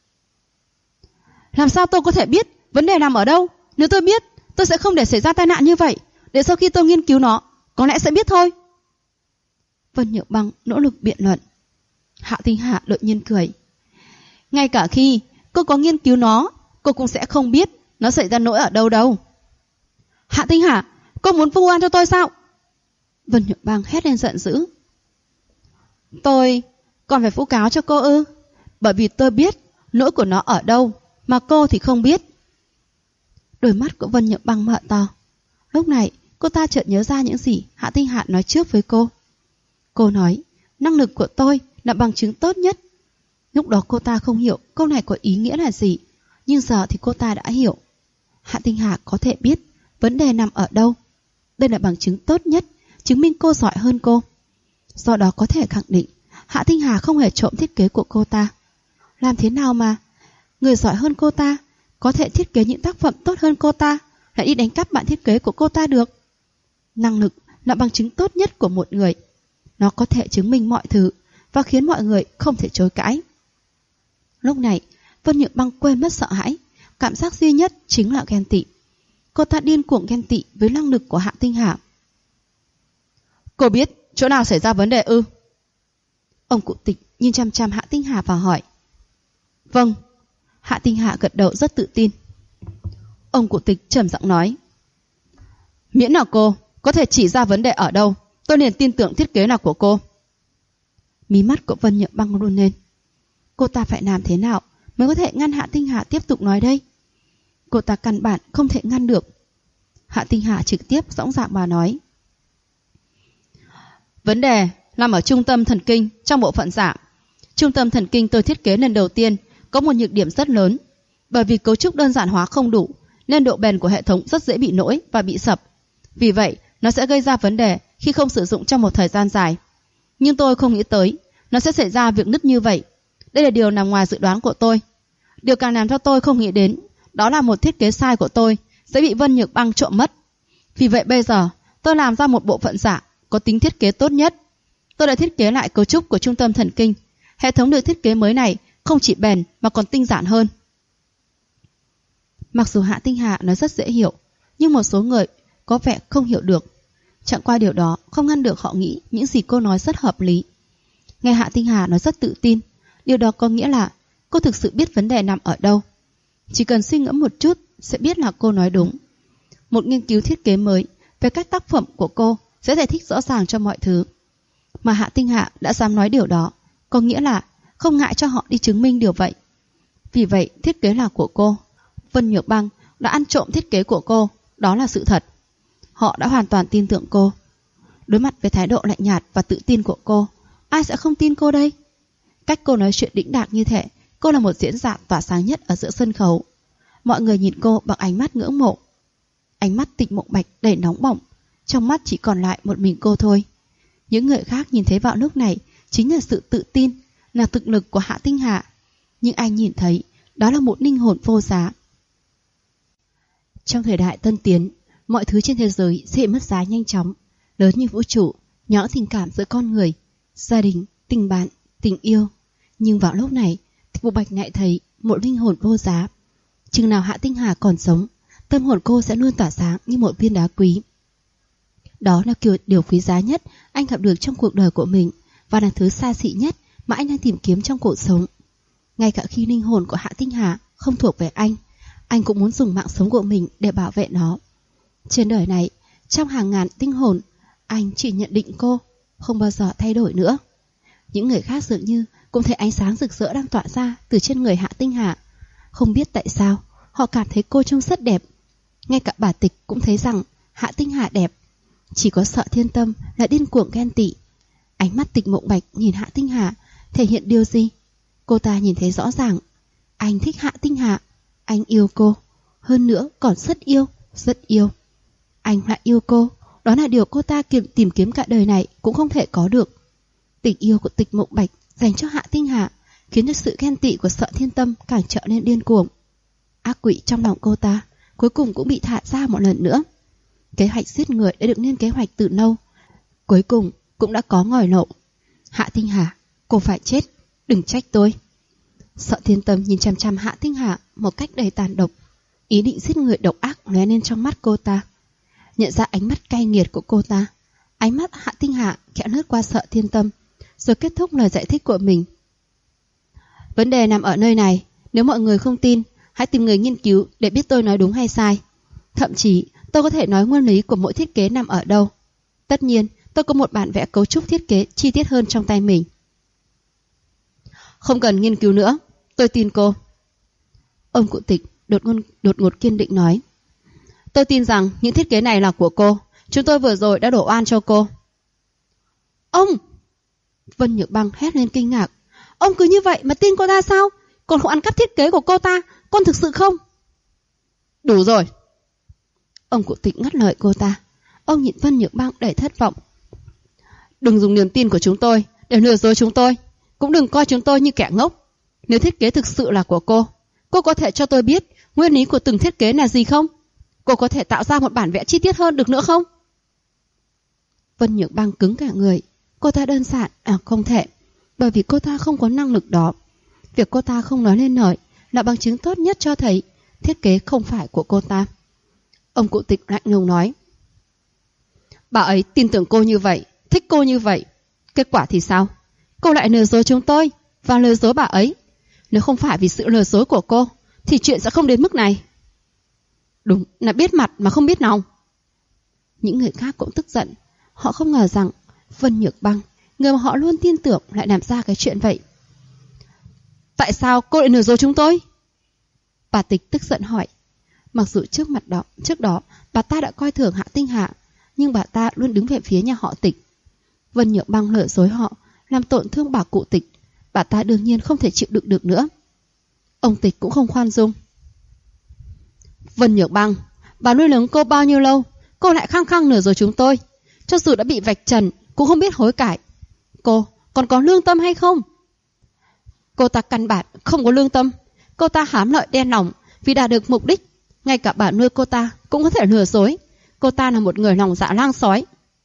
Làm sao tôi có thể biết vấn đề nằm ở đâu? Nếu tôi biết, tôi sẽ không để xảy ra tai nạn như vậy. Để sau khi tôi nghiên cứu nó, có lẽ sẽ biết thôi. Vân Nhược Băng nỗ lực biện luận. Hạ Tinh Hà đột nhiên cười. Ngay cả khi cô có nghiên cứu nó, cô cũng sẽ không biết nó xảy ra lỗi ở đâu đâu. Hạ Tinh Hà, cô muốn vu oan cho tôi sao? Vân Nhược Băng hét lên giận dữ. Tôi còn phải vu cáo cho cô ư? Bởi vì tôi biết lỗi của nó ở đâu, mà cô thì không biết. Đôi mắt của Vân Nhược Băng mở to. Lúc này cô ta chợt nhớ ra những gì Hạ Tinh Hà nói trước với cô. Cô nói năng lực của tôi là bằng chứng tốt nhất. Lúc đó cô ta không hiểu câu này có ý nghĩa là gì, Nhưng giờ thì cô ta đã hiểu. Hạ Tinh Hà có thể biết vấn đề nằm ở đâu. Đây là bằng chứng tốt nhất chứng minh cô giỏi hơn cô. Do đó có thể khẳng định Hạ Tinh Hà không hề trộm thiết kế của cô ta. Làm thế nào mà người giỏi hơn cô ta có thể thiết kế những tác phẩm tốt hơn cô ta lại đi đánh cắp bản thiết kế của cô ta được? Năng lực là bằng chứng tốt nhất của một người. Nó có thể chứng minh mọi thứ và khiến mọi người không thể chối cãi. Lúc này Vân Nhược Băng quên mất sợ hãi. Cảm giác duy nhất chính là ghen tị. Cô ta điên cuồng ghen tị với năng lực của Hạ Tinh Hà. Cô biết chỗ nào xảy ra vấn đề ư? Ông cụ Tịch nhìn chăm chăm Hạ Tinh Hà và hỏi. Vâng. Hạ Tinh Hà gật đầu rất tự tin. Ông cụ Tịch trầm giọng nói. Miễn nào cô có thể chỉ ra vấn đề ở đâu, tôi liền tin tưởng thiết kế là của cô. Mí mắt của Vân Nhược Băng run lên. Cô ta phải làm thế nào mới có thể ngăn Hạ Tinh Hà tiếp tục nói đây? Cô ta căn bản không thể ngăn được. Hạ Tinh Hà trực tiếp dõng dạc mà nói. Vấn đề nằm ở trung tâm thần kinh trong bộ phận giảm. Trung tâm thần kinh tôi thiết kế lần đầu tiên có một nhược điểm rất lớn. Bởi vì cấu trúc đơn giản hóa không đủ nên độ bền của hệ thống rất dễ bị lỗi và bị sập. Vì vậy nó sẽ gây ra vấn đề khi không sử dụng trong một thời gian dài. Nhưng tôi không nghĩ tới nó sẽ xảy ra việc nứt như vậy. Đây là điều nằm ngoài dự đoán của tôi. Điều càng làm cho tôi không nghĩ đến đó là một thiết kế sai của tôi sẽ bị Vân Nhược Băng trộm mất. Vì vậy bây giờ tôi làm ra một bộ phận giả có tính thiết kế tốt nhất. Tôi đã thiết kế lại cấu trúc của trung tâm thần kinh. Hệ thống được thiết kế mới này không chỉ bền mà còn tinh giản hơn. Mặc dù Hạ Tinh Hà nói rất dễ hiểu, nhưng một số người có vẻ không hiểu được. Chẳng qua điều đó không ngăn được họ nghĩ những gì cô nói rất hợp lý. Nghe Hạ Tinh Hà nói rất tự tin, điều đó có nghĩa là cô thực sự biết vấn đề nằm ở đâu. Chỉ cần suy ngẫm một chút sẽ biết là cô nói đúng. Một nghiên cứu thiết kế mới về các tác phẩm của cô sẽ giải thích rõ ràng cho mọi thứ. Mà Hạ Tinh Hà đã dám nói điều đó, có nghĩa là không ngại cho họ đi chứng minh điều vậy. Vì vậy thiết kế là của cô. Vân Nhược Băng đã ăn trộm thiết kế của cô, đó là sự thật. Họ đã hoàn toàn tin tưởng cô. Đối mặt với thái độ lạnh nhạt và tự tin của cô, ai sẽ không tin cô đây? Cách cô nói chuyện đĩnh đạc như thế, cô là một diễn giả tỏa sáng nhất ở giữa sân khấu. Mọi người nhìn cô bằng ánh mắt ngưỡng mộ. Ánh mắt Tịch Mộng Bạch đầy nóng bỏng, trong mắt chỉ còn lại một mình cô thôi. Những người khác nhìn thấy vào lúc này chính là sự tự tin, là thực lực của Hạ Tinh Hà. Nhưng anh nhìn thấy đó là một linh hồn vô giá. Trong thời đại tân tiến, mọi thứ trên thế giới sẽ mất giá nhanh chóng, lớn như vũ trụ, nhỏ tình cảm giữa con người, gia đình, tình bạn, tình yêu. Nhưng vào lúc này, Tịch Mộng Bạch lại thấy một linh hồn vô giá. Chừng nào Hạ Tinh Hà còn sống, tâm hồn cô sẽ luôn tỏa sáng như một viên đá quý. Đó là điều quý giá nhất anh gặp được trong cuộc đời của mình, và là thứ xa xỉ nhất mà anh đang tìm kiếm trong cuộc sống. Ngay cả khi linh hồn của Hạ Tinh Hà không thuộc về anh cũng muốn dùng mạng sống của mình để bảo vệ nó. Trên đời này, trong hàng ngàn tinh hồn, anh chỉ nhận định cô, không bao giờ thay đổi nữa. Những người khác dường như cũng thấy ánh sáng rực rỡ đang tỏa ra từ trên người Hạ Tinh Hà. Không biết tại sao, họ cảm thấy cô trông rất đẹp. Ngay cả bà Tịch cũng thấy rằng Hạ Tinh Hà đẹp. Chỉ có Sợ Thiên Tâm là điên cuồng ghen tị. Ánh mắt Tịch Mộng Bạch nhìn Hạ Tinh Hà thể hiện điều gì? Cô ta nhìn thấy rõ ràng. Anh thích Hạ Tinh Hà, anh yêu cô, hơn nữa còn rất yêu. Anh lại yêu cô, đó là điều cô ta tìm kiếm cả đời này cũng không thể có được. Tình yêu của Tịch Mộng Bạch dành cho Hạ Tinh Hà khiến cho sự ghen tị của Sợ Thiên Tâm càng trở nên điên cuồng. Ác quỷ trong lòng cô ta cuối cùng cũng bị thả ra một lần nữa. Kế hoạch giết người đã được lên kế hoạch từ lâu, cuối cùng cũng đã có ngòi nổ. Hạ Tinh Hà, cô phải chết, đừng trách tôi. Sợ Thiên Tâm nhìn chằm chằm Hạ Tinh Hà một cách đầy tàn độc. Ý định giết người độc ác lóe lên trong mắt cô ta. Nhận ra ánh mắt cay nghiệt của cô ta, ánh mắt Hạ Tinh Hà khẽ lướt qua Sợ Thiên Tâm, rồi kết thúc lời giải thích của mình. Vấn đề nằm ở nơi này. Nếu mọi người không tin, hãy tìm người nghiên cứu để biết tôi nói đúng hay sai. Thậm chí tôi có thể nói nguyên lý của mỗi thiết kế nằm ở đâu. Tất nhiên tôi có một bản vẽ cấu trúc thiết kế chi tiết hơn trong tay mình. Không cần nghiên cứu nữa, tôi tin cô. Ông cụ Tịch đột ngột kiên định nói. Tôi tin rằng những thiết kế này là của cô. Chúng tôi vừa rồi đã đổ oan cho cô. Ông! Vân Nhược Băng hét lên kinh ngạc. Ông cứ như vậy mà tin cô ta sao? Còn không ăn cắp thiết kế của cô ta, con thực sự không. Đủ rồi. Ông cụ Tịch ngắt lời cô ta. Ông nhìn Vân Nhược Băng đầy thất vọng. Đừng dùng niềm tin của chúng tôi để lừa dối chúng tôi. Cũng đừng coi chúng tôi như kẻ ngốc. Nếu thiết kế thực sự là của cô có thể cho tôi biết nguyên lý của từng thiết kế là gì không? Cô có thể tạo ra một bản vẽ chi tiết hơn được nữa không? Vân Nhược Băng cứng cả người. Cô ta đơn giản không thể, bởi vì cô ta không có năng lực đó. Việc cô ta không nói lên lời là bằng chứng tốt nhất cho thấy thiết kế không phải của cô ta. Ông cụ Tịch lạnh lùng nói. Bà ấy tin tưởng cô như vậy, thích cô như vậy. Kết quả thì sao? Cô lại lừa dối chúng tôi và lừa dối bà ấy. Nếu không phải vì sự lừa dối của cô thì chuyện sẽ không đến mức này. Đúng là biết mặt mà không biết lòng. Những người khác cũng tức giận. Họ không ngờ rằng Vân Nhược Băng, người mà họ luôn tin tưởng, lại làm ra cái chuyện vậy. Tại sao cô lại lừa dối chúng tôi? Bà Tịch tức giận hỏi. Mặc dù trước đó bà ta đã coi thường Hạ Tinh Hạ, nhưng bà ta luôn đứng về phía nhà họ Tịch. Vân Nhược Băng lừa dối họ, làm tổn thương bà cụ Tịch, bà ta đương nhiên không thể chịu đựng được nữa. Ông Tịch cũng không khoan dung. Vân Nhược Băng, bà nuôi nấng cô bao nhiêu lâu, cô lại khăng khăng lừa dối chúng tôi. Cho dù đã bị vạch trần cũng không biết hối cải. Cô còn có lương tâm hay không? Cô ta căn bản không có lương tâm. Cô ta hám lợi đen lòng vì đạt được mục đích. Ngay cả bà nuôi cô ta cũng có thể lừa dối. Cô ta là một người lòng dạ lang sói.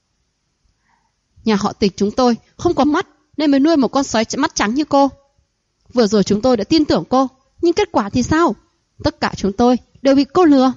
Nhà họ Tịch chúng tôi không có mắt nên mới nuôi một con sói mắt trắng như cô. Vừa rồi chúng tôi đã tin tưởng cô, nhưng kết quả thì sao? Tất cả chúng tôi đều bị cô lừa.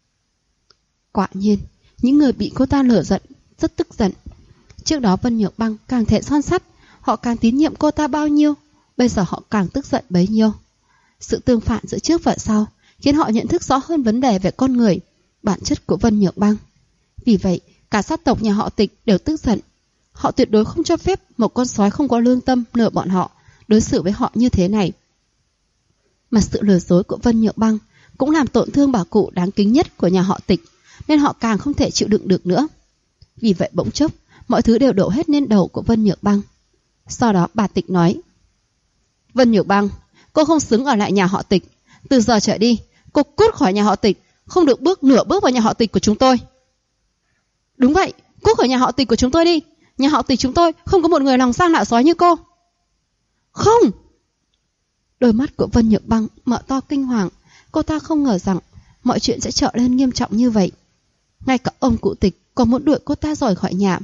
Quả nhiên, những người bị cô ta lừa giận rất tức giận. Trước đó Vân Nhược Băng càng thể son sắt, họ càng tín nhiệm cô ta bao nhiêu, bây giờ họ càng tức giận bấy nhiêu. Sự tương phản giữa trước và sau khiến họ nhận thức rõ hơn vấn đề về con người, bản chất của Vân Nhược Băng. Vì vậy, cả sát tộc nhà họ Tịch đều tức giận. Họ tuyệt đối không cho phép một con sói không có lương tâm lừa bọn họ, đối xử với họ như thế này. Mà sự lừa dối của Vân Nhược Băng cũng làm tổn thương bà cụ đáng kính nhất của nhà họ Tịch, nên họ càng không thể chịu đựng được nữa. Vì vậy bỗng chốc, mọi thứ đều đổ hết lên đầu của Vân Nhược Băng. Sau đó bà Tịch nói. Vân Nhược Băng, cô không xứng ở lại nhà họ Tịch. Từ giờ trở đi, cô cút khỏi nhà họ Tịch, không được nửa bước vào nhà họ Tịch của chúng tôi. Đúng vậy, cút khỏi nhà họ Tịch của chúng tôi đi. Nhà họ Tịch chúng tôi không có một người lòng sang lạ sói như cô. Không! Đôi mắt của Vân Nhược Băng mở to kinh hoàng. Cô ta không ngờ rằng mọi chuyện sẽ trở nên nghiêm trọng như vậy. Ngay cả ông cụ Tịch còn muốn đuổi cô ta rời khỏi nhà.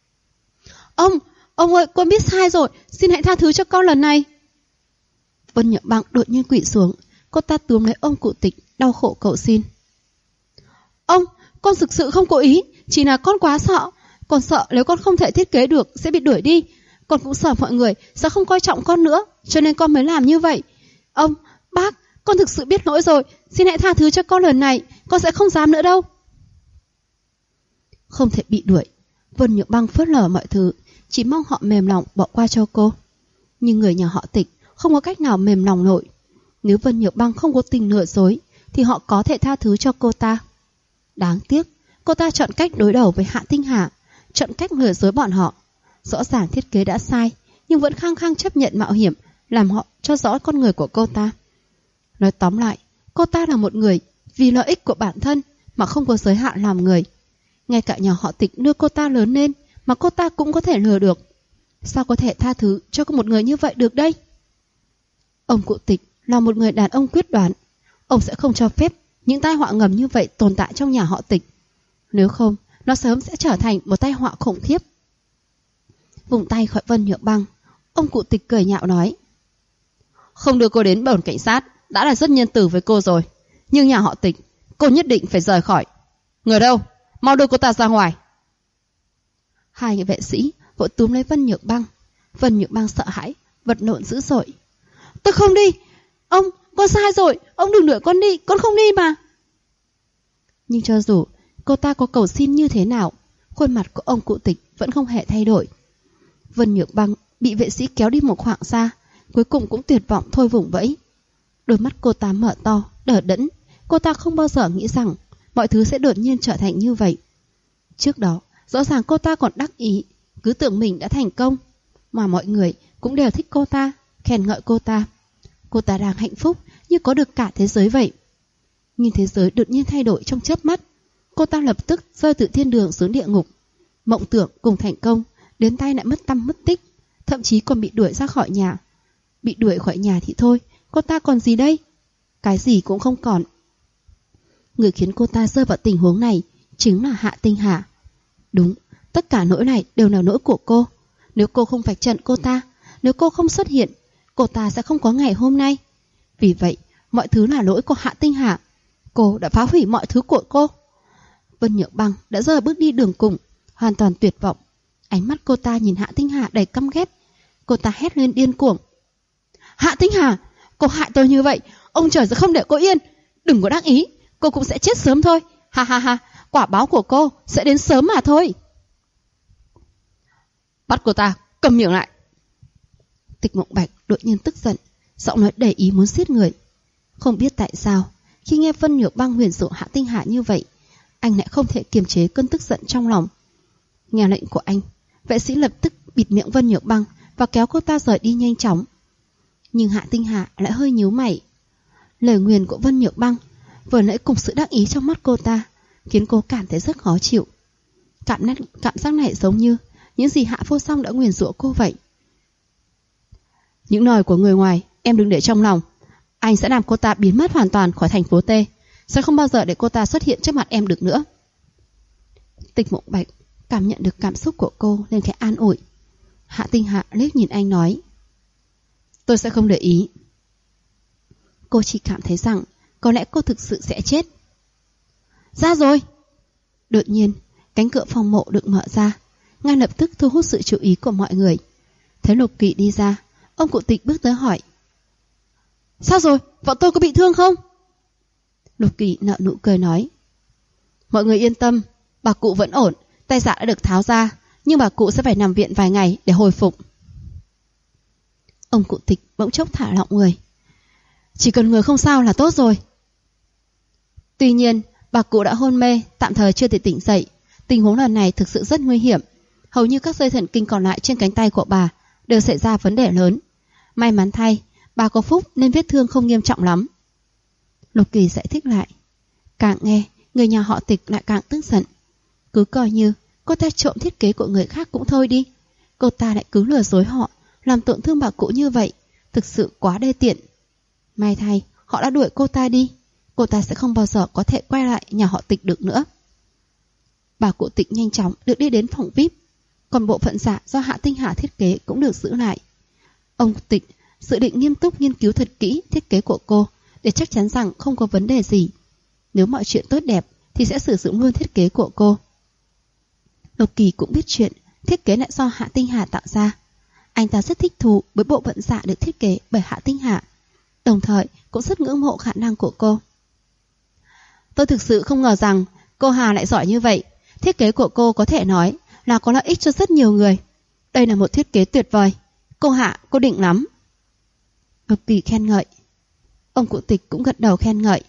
Ông ơi, con biết sai rồi, xin hãy tha thứ cho con lần này. Vân Nhược Băng đột nhiên quỵ xuống. Cô ta túm lấy ông cụ Tịch, đau khổ cầu xin. Ông, con thực sự không cố ý, chỉ là con quá sợ. Con sợ nếu con không thể thiết kế được sẽ bị đuổi đi. Con cũng sợ mọi người sẽ không coi trọng con nữa, cho nên con mới làm như vậy. Ông, bác, con thực sự biết lỗi rồi, xin hãy tha thứ cho con lần này, con sẽ không dám nữa đâu. Không thể bị đuổi, Vân Nhược Băng phớt lờ mọi thứ, chỉ mong họ mềm lòng bỏ qua cho cô. Nhưng người nhà họ Tịch không có cách nào mềm lòng nổi. Nếu Vân Nhược Băng không có tình lừa dối thì họ có thể tha thứ cho cô ta. Đáng tiếc, cô ta chọn cách đối đầu với Hạ Tinh Hà, chọn cách lừa dối bọn họ. Rõ ràng thiết kế đã sai, nhưng vẫn khăng khăng chấp nhận mạo hiểm, làm họ cho rõ con người của cô ta. Nói tóm lại, cô ta là một người vì lợi ích của bản thân mà không có giới hạn làm người. Ngay cả nhà họ Tịch nuôi cô ta lớn lên mà cô ta cũng có thể lừa được. Sao có thể tha thứ cho một người như vậy được đây? Ông cụ Tịch là một người đàn ông quyết đoán. Ông sẽ không cho phép những tai họa ngầm như vậy tồn tại trong nhà họ Tịch. Nếu không, nó sớm sẽ trở thành một tai họa khủng khiếp. Vùng tay khỏi Vân Nhược Băng, ông cụ Tịch cười nhạo nói. Không đưa cô đến đồn cảnh sát đã là rất nhân từ với cô rồi. Nhưng nhà họ Tịch, cô nhất định phải rời khỏi. Người đâu? Mau đưa cô ta ra ngoài. Hai người vệ sĩ vội túm lấy Vân Nhược Băng. Vân Nhược Băng sợ hãi, vật lộn dữ dội. Tôi không đi. Ông, con sai rồi. Ông đừng đuổi con đi. Con không đi mà. Nhưng cho dù cô ta có cầu xin như thế nào, khuôn mặt của ông cụ Tịch vẫn không hề thay đổi. Vân Nhược Băng bị vệ sĩ kéo đi một khoảng xa, cuối cùng cũng tuyệt vọng thôi vùng vẫy. Đôi mắt cô ta mở to, đờ đẫn. Cô ta không bao giờ nghĩ rằng mọi thứ sẽ đột nhiên trở thành như vậy. Trước đó, rõ ràng cô ta còn đắc ý, cứ tưởng mình đã thành công, mà mọi người cũng đều thích cô ta, khen ngợi cô ta. Cô ta đang hạnh phúc, như có được cả thế giới vậy. Nhưng thế giới đột nhiên thay đổi trong chớp mắt. Cô ta lập tức rơi từ thiên đường xuống địa ngục. Mộng tưởng cùng thành công, đến tay lại mất tăm mất tích, thậm chí còn bị đuổi ra khỏi nhà. Bị đuổi khỏi nhà thì thôi, cô ta còn gì đây? Cái gì cũng không còn. Người khiến cô ta rơi vào tình huống này chính là Hạ Tinh Hà. Đúng, tất cả nỗi này đều là lỗi của cô. Nếu cô không vạch trần cô ta, nếu cô không xuất hiện, cô ta sẽ không có ngày hôm nay. Vì vậy, mọi thứ là lỗi của Hạ Tinh Hà. Cô đã phá hủy mọi thứ của cô. Vân Nhược Băng đã rơi bước đi đường cùng, hoàn toàn tuyệt vọng. Ánh mắt cô ta nhìn Hạ Tinh Hà đầy căm ghét. Cô ta hét lên điên cuồng. Hạ Tinh Hà, cô hại tôi như vậy, ông trời sẽ không để cô yên. Đừng có đắc ý, cô cũng sẽ chết sớm thôi. Ha ha ha, quả báo của cô sẽ đến sớm mà thôi. Bắt cô ta, cầm miệng lại. Tịch Mộng Bạch đột nhiên tức giận, giọng nói đầy ý muốn giết người. Không biết tại sao, khi nghe Vân Nhược Băng nguyền rủa Hạ Tinh Hà như vậy, anh lại không thể kiềm chế cơn tức giận trong lòng. Nghe lệnh của anh, vệ sĩ lập tức bịt miệng Vân Nhược Băng và kéo cô ta rời đi nhanh chóng. Nhưng Hạ Tinh Hà lại hơi nhíu mày. Lời nguyền của Vân Nhược Băng vừa nãy cùng sự đắc ý trong mắt cô ta khiến cô cảm thấy rất khó chịu. Cảm giác này giống như những gì Hạ Vô Song đã nguyền rủa cô vậy. Những lời của người ngoài em đừng để trong lòng. Anh sẽ làm cô ta biến mất hoàn toàn khỏi thành phố T, sẽ không bao giờ để cô ta xuất hiện trước mặt em được nữa. Tịch Mộng Bạch cảm nhận được cảm xúc của cô nên khẽ an ủi. Hạ Tinh Hà liếc nhìn anh nói. Tôi sẽ không để ý. Cô chỉ cảm thấy rằng có lẽ cô thực sự sẽ chết. Ra rồi. Đột nhiên cánh cửa phòng mộ được mở ra, ngay lập tức thu hút sự chú ý của mọi người. Thấy Lục Kỳ đi ra, ông cụ Tịch bước tới hỏi. Sao rồi, bọn tôi có bị thương không? Lục Kỳ nở nụ cười nói. Mọi người yên tâm, bà cụ vẫn ổn, tay dạ đã được tháo ra, nhưng bà cụ sẽ phải nằm viện vài ngày để hồi phục. Ông cụ Tịch bỗng chốc thả lỏng người. Chỉ cần người không sao là tốt rồi. Tuy nhiên, bà cụ đã hôn mê, tạm thời chưa thể tỉnh dậy. Tình huống lần này thực sự rất nguy hiểm. Hầu như các dây thần kinh còn lại trên cánh tay của bà đều xảy ra vấn đề lớn. May mắn thay, bà có phúc nên vết thương không nghiêm trọng lắm. Lục Kỳ giải thích lại. Càng nghe, người nhà họ Tịch lại càng tức giận. Cứ coi như cô ta trộm thiết kế của người khác cũng thôi đi, cô ta lại cứ lừa dối họ, làm tổn thương bà cụ như vậy, thực sự quá đê tiện. May thay, họ đã đuổi cô ta đi, cô ta sẽ không bao giờ có thể quay lại nhà họ Tịch được nữa. Bà cụ Tịch nhanh chóng được đi đến phòng VIP, còn bộ phận giả do Hạ Tinh Hà thiết kế cũng được giữ lại. Ông Tịch dự định nghiêm túc nghiên cứu thật kỹ thiết kế của cô để chắc chắn rằng không có vấn đề gì. Nếu mọi chuyện tốt đẹp thì sẽ sử dụng luôn thiết kế của cô. Lục Kỳ cũng biết chuyện thiết kế lại do Hạ Tinh Hà tạo ra. Anh ta rất thích thú với bộ phận giả được thiết kế bởi Hạ Tinh Hà, đồng thời cũng rất ngưỡng mộ khả năng của cô. Tôi thực sự không ngờ rằng cô Hà lại giỏi như vậy. Thiết kế của cô có thể nói là có lợi ích cho rất nhiều người. Đây là một thiết kế tuyệt vời. Cô Hạ, cô đỉnh lắm. Lục Kỳ khen ngợi. Ông cụ Tịch cũng gật đầu khen ngợi.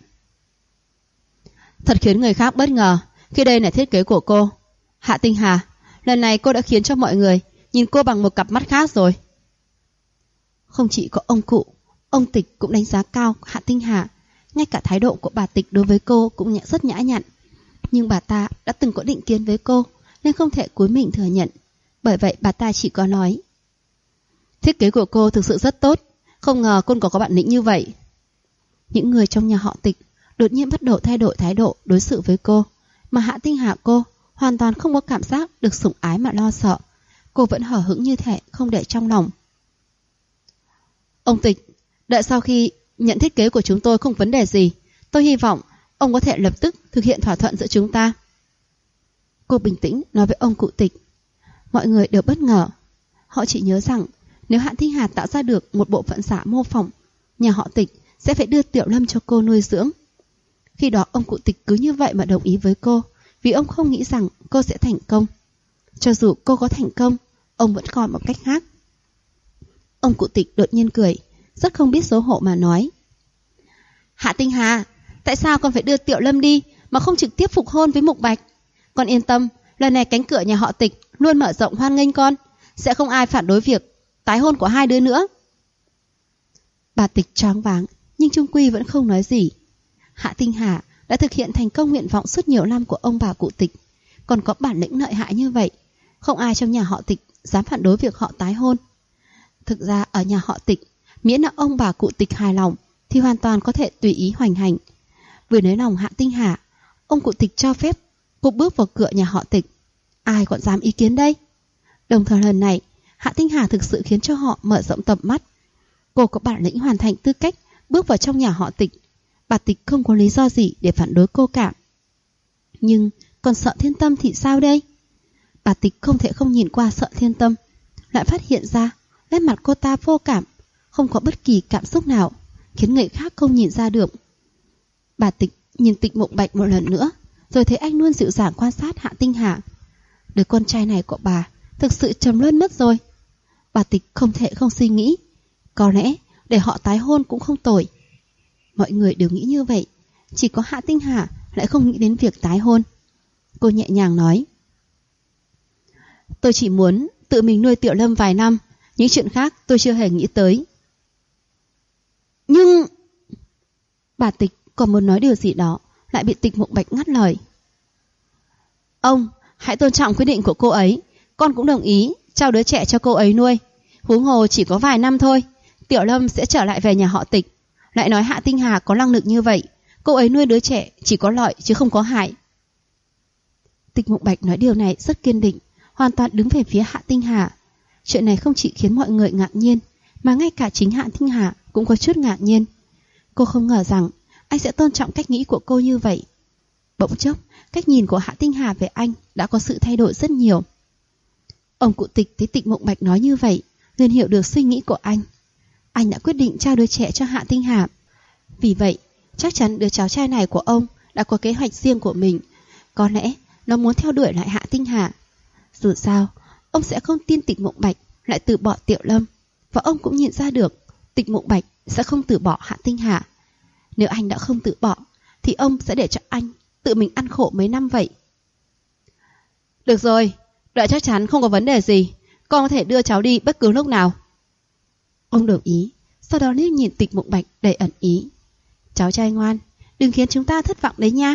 Thật khiến người khác bất ngờ khi đây là thiết kế của cô. Hạ Tinh Hà, lần này cô đã khiến cho mọi người nhìn cô bằng một cặp mắt khác rồi. Không chỉ có ông cụ, ông Tịch cũng đánh giá cao Hạ Tinh Hà. Ngay cả thái độ của bà Tịch đối với cô cũng rất nhã nhặn. Nhưng bà ta đã từng có định kiến với cô nên không thể cúi mình thừa nhận. Bởi vậy bà ta chỉ có nói. Thiết kế của cô thực sự rất tốt, không ngờ cô có bản lĩnh như vậy. Những người trong nhà họ Tịch đột nhiên bắt đầu thay đổi thái độ đối xử với cô, mà Hạ Tinh Hà cô hoàn toàn không có cảm giác được sủng ái mà lo sợ. Cô vẫn hờ hững như thể không để trong lòng. Ông Tịch, đợi sau khi nhận thiết kế của chúng tôi không vấn đề gì, tôi hy vọng ông có thể lập tức thực hiện thỏa thuận giữa chúng ta. Cô bình tĩnh nói với ông cụ Tịch. Mọi người đều bất ngờ. Họ chỉ nhớ rằng nếu Hạ Tinh Hà tạo ra được một bộ phận giả mô phỏng, nhà họ Tịch sẽ phải đưa Tiểu Lâm cho cô nuôi dưỡng. Khi đó ông cụ Tịch cứ như vậy mà đồng ý với cô, vì ông không nghĩ rằng cô sẽ thành công. Cho dù cô có thành công, ông vẫn coi một cách khác. Ông cụ Tịch đột nhiên cười, rất không biết xấu hổ mà nói. Hạ Tinh Hà, tại sao con phải đưa Tiểu Lâm đi mà không trực tiếp phục hôn với Mục Bạch? Con yên tâm, lần này cánh cửa nhà họ Tịch luôn mở rộng hoan nghênh con, sẽ không ai phản đối việc tái hôn của hai đứa nữa. Bà Tịch choáng váng, nhưng chung quy vẫn không nói gì. Hạ Tinh Hà đã thực hiện thành công nguyện vọng suốt nhiều năm của ông bà cụ Tịch, còn có bản lĩnh lợi hại như vậy, không ai trong nhà họ Tịch dám phản đối việc họ tái hôn. Thực ra ở nhà họ Tịch, miễn là ông bà cụ Tịch hài lòng thì hoàn toàn có thể tùy ý hoành hành. Vừa nới lòng Hạ Tinh Hà, ông cụ Tịch cho phép cô bước vào cửa nhà họ Tịch, ai còn dám ý kiến đây? Đồng thời lần này, Hạ Tinh Hà thực sự khiến cho họ mở rộng tầm mắt. Cô có bản lĩnh hoàn thành tư cách bước vào trong nhà họ Tịch, bà Tịch không có lý do gì để phản đối cô cả. Nhưng còn Sợ Thiên Tâm thì sao đây? Bà Tịch không thể không nhìn qua Sợ Thiên Tâm, lại phát hiện ra nét mặt cô ta vô cảm, không có bất kỳ cảm xúc nào, khiến người khác không nhìn ra được. Bà Tịch nhìn Tịch Mộng Bạch một lần nữa, rồi thấy anh luôn dịu dàng quan sát Hạ Tinh Hà. Đứa con trai này của bà thực sự trầm luân mất rồi. Bà Tịch không thể không suy nghĩ, có lẽ để họ tái hôn cũng không tồi. Mọi người đều nghĩ như vậy, chỉ có Hạ Tinh Hà lại không nghĩ đến việc tái hôn. Cô nhẹ nhàng nói: Tôi chỉ muốn tự mình nuôi Tiểu Lâm vài năm, những chuyện khác tôi chưa hề nghĩ tới. Nhưng... Bà Tịch còn muốn nói điều gì đó, lại bị Tịch Mộng Bạch ngắt lời. Ông hãy tôn trọng quyết định của cô ấy, con cũng đồng ý trao đứa trẻ cho cô ấy nuôi. Huống hồ chỉ có vài năm thôi, Tiểu Lâm sẽ trở lại về nhà họ Tịch. Lại nói Hạ Tinh Hà có năng lực như vậy, cô ấy nuôi đứa trẻ chỉ có lợi chứ không có hại. Tịch Mộng Bạch nói điều này rất kiên định, hoàn toàn đứng về phía Hạ Tinh Hà. Chuyện này không chỉ khiến mọi người ngạc nhiên, mà ngay cả chính Hạ Tinh Hà cũng có chút ngạc nhiên. Cô không ngờ rằng anh sẽ tôn trọng cách nghĩ của cô như vậy. Bỗng chốc, cách nhìn của Hạ Tinh Hà về anh đã có sự thay đổi rất nhiều. Ông cụ Tịch thấy Tịch Mộng Bạch nói như vậy, liền hiểu được suy nghĩ của anh. Anh đã quyết định trao đứa trẻ cho Hạ Tinh Hà. Vì vậy, chắc chắn đứa cháu trai này của ông đã có kế hoạch riêng của mình. Có lẽ nó muốn theo đuổi lại Hạ Tinh Hà. Dù sao, ông sẽ không tin Tịch Mộng Bạch lại từ bỏ Tiểu Lâm. Và ông cũng nhìn ra được Tịch Mộng Bạch sẽ không từ bỏ Hạ Tinh Hà. Nếu anh đã không từ bỏ, thì ông sẽ để cho anh tự mình ăn khổ mấy năm vậy. Được rồi, đợi chắc chắn không có vấn đề gì, con có thể đưa cháu đi bất cứ lúc nào. Ông đồng ý, sau đó liếc nhìn Tịch Mộng Bạch đầy ẩn ý. Cháu trai ngoan, đừng khiến chúng ta thất vọng đấy nha.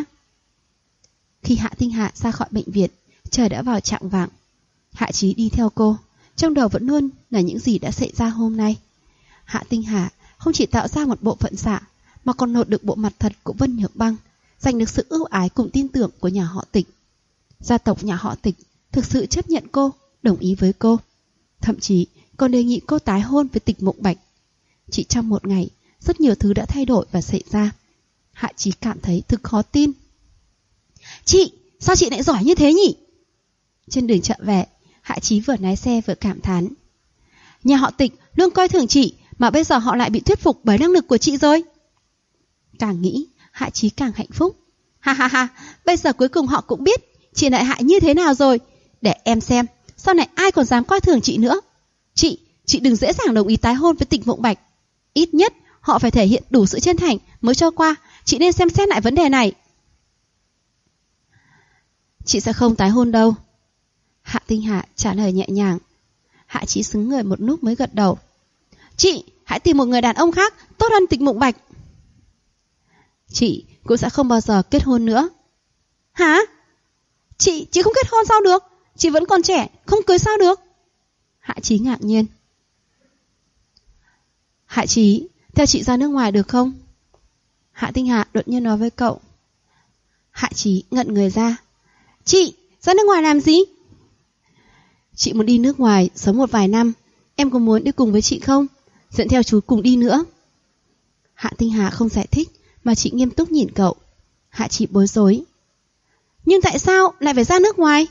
Khi Hạ Tinh Hà ra khỏi bệnh viện, trời đã vào chạng vạng. Hạ Chí đi theo cô, trong đầu vẫn luôn là những gì đã xảy ra hôm nay. Hạ Tinh Hà không chỉ tạo ra một bộ phận giả, mà còn nộp được bộ mặt thật của Vân Nhược Băng, giành được sự ưu ái cùng tin tưởng của nhà họ Tịch. Gia tộc nhà họ Tịch thực sự chấp nhận cô, đồng ý với cô, thậm chí còn đề nghị cô tái hôn với Tịch Mộng Bạch. Chỉ trong một ngày, rất nhiều thứ đã thay đổi và xảy ra. Hạ Chí cảm thấy thực khó tin. Chị, sao chị lại giỏi như thế nhỉ? Trên đường chợ về, Hạ Chí vừa lái xe vừa cảm thán. Nhà họ Tịch luôn coi thường chị, mà bây giờ họ lại bị thuyết phục bởi năng lực của chị rồi. Càng nghĩ, Hạ Chí càng hạnh phúc. Ha ha ha, bây giờ cuối cùng họ cũng biết chị lợi hại như thế nào rồi. Để em xem, sau này ai còn dám coi thường chị nữa. Chị đừng dễ dàng đồng ý tái hôn với Tịch Mộng Bạch. Ít nhất họ phải thể hiện đủ sự chân thành mới cho qua. Chị nên xem xét lại vấn đề này. Chị sẽ không tái hôn đâu. Hạ Tinh Hà trả lời nhẹ nhàng. Hạ Chí xứng người một lúc mới gật đầu. Chị hãy tìm một người đàn ông khác tốt hơn Tịch Mộng Bạch. Chị cũng sẽ không bao giờ kết hôn nữa. Hả? Chị không kết hôn sao được? Chị vẫn còn trẻ, không cưới sao được? Hạ Chí ngạc nhiên. Hạ Chí, theo chị ra nước ngoài được không? Hạ Tinh Hà đột nhiên nói với cậu. Hạ Chí ngẩn người ra. Chị, ra nước ngoài làm gì? Chị muốn đi nước ngoài sống một vài năm. Em có muốn đi cùng với chị không? Dẫn theo chú cùng đi nữa. Hạ Tinh Hà không giải thích, mà chị nghiêm túc nhìn cậu. Hạ Chí bối rối. Nhưng tại sao lại phải ra nước ngoài?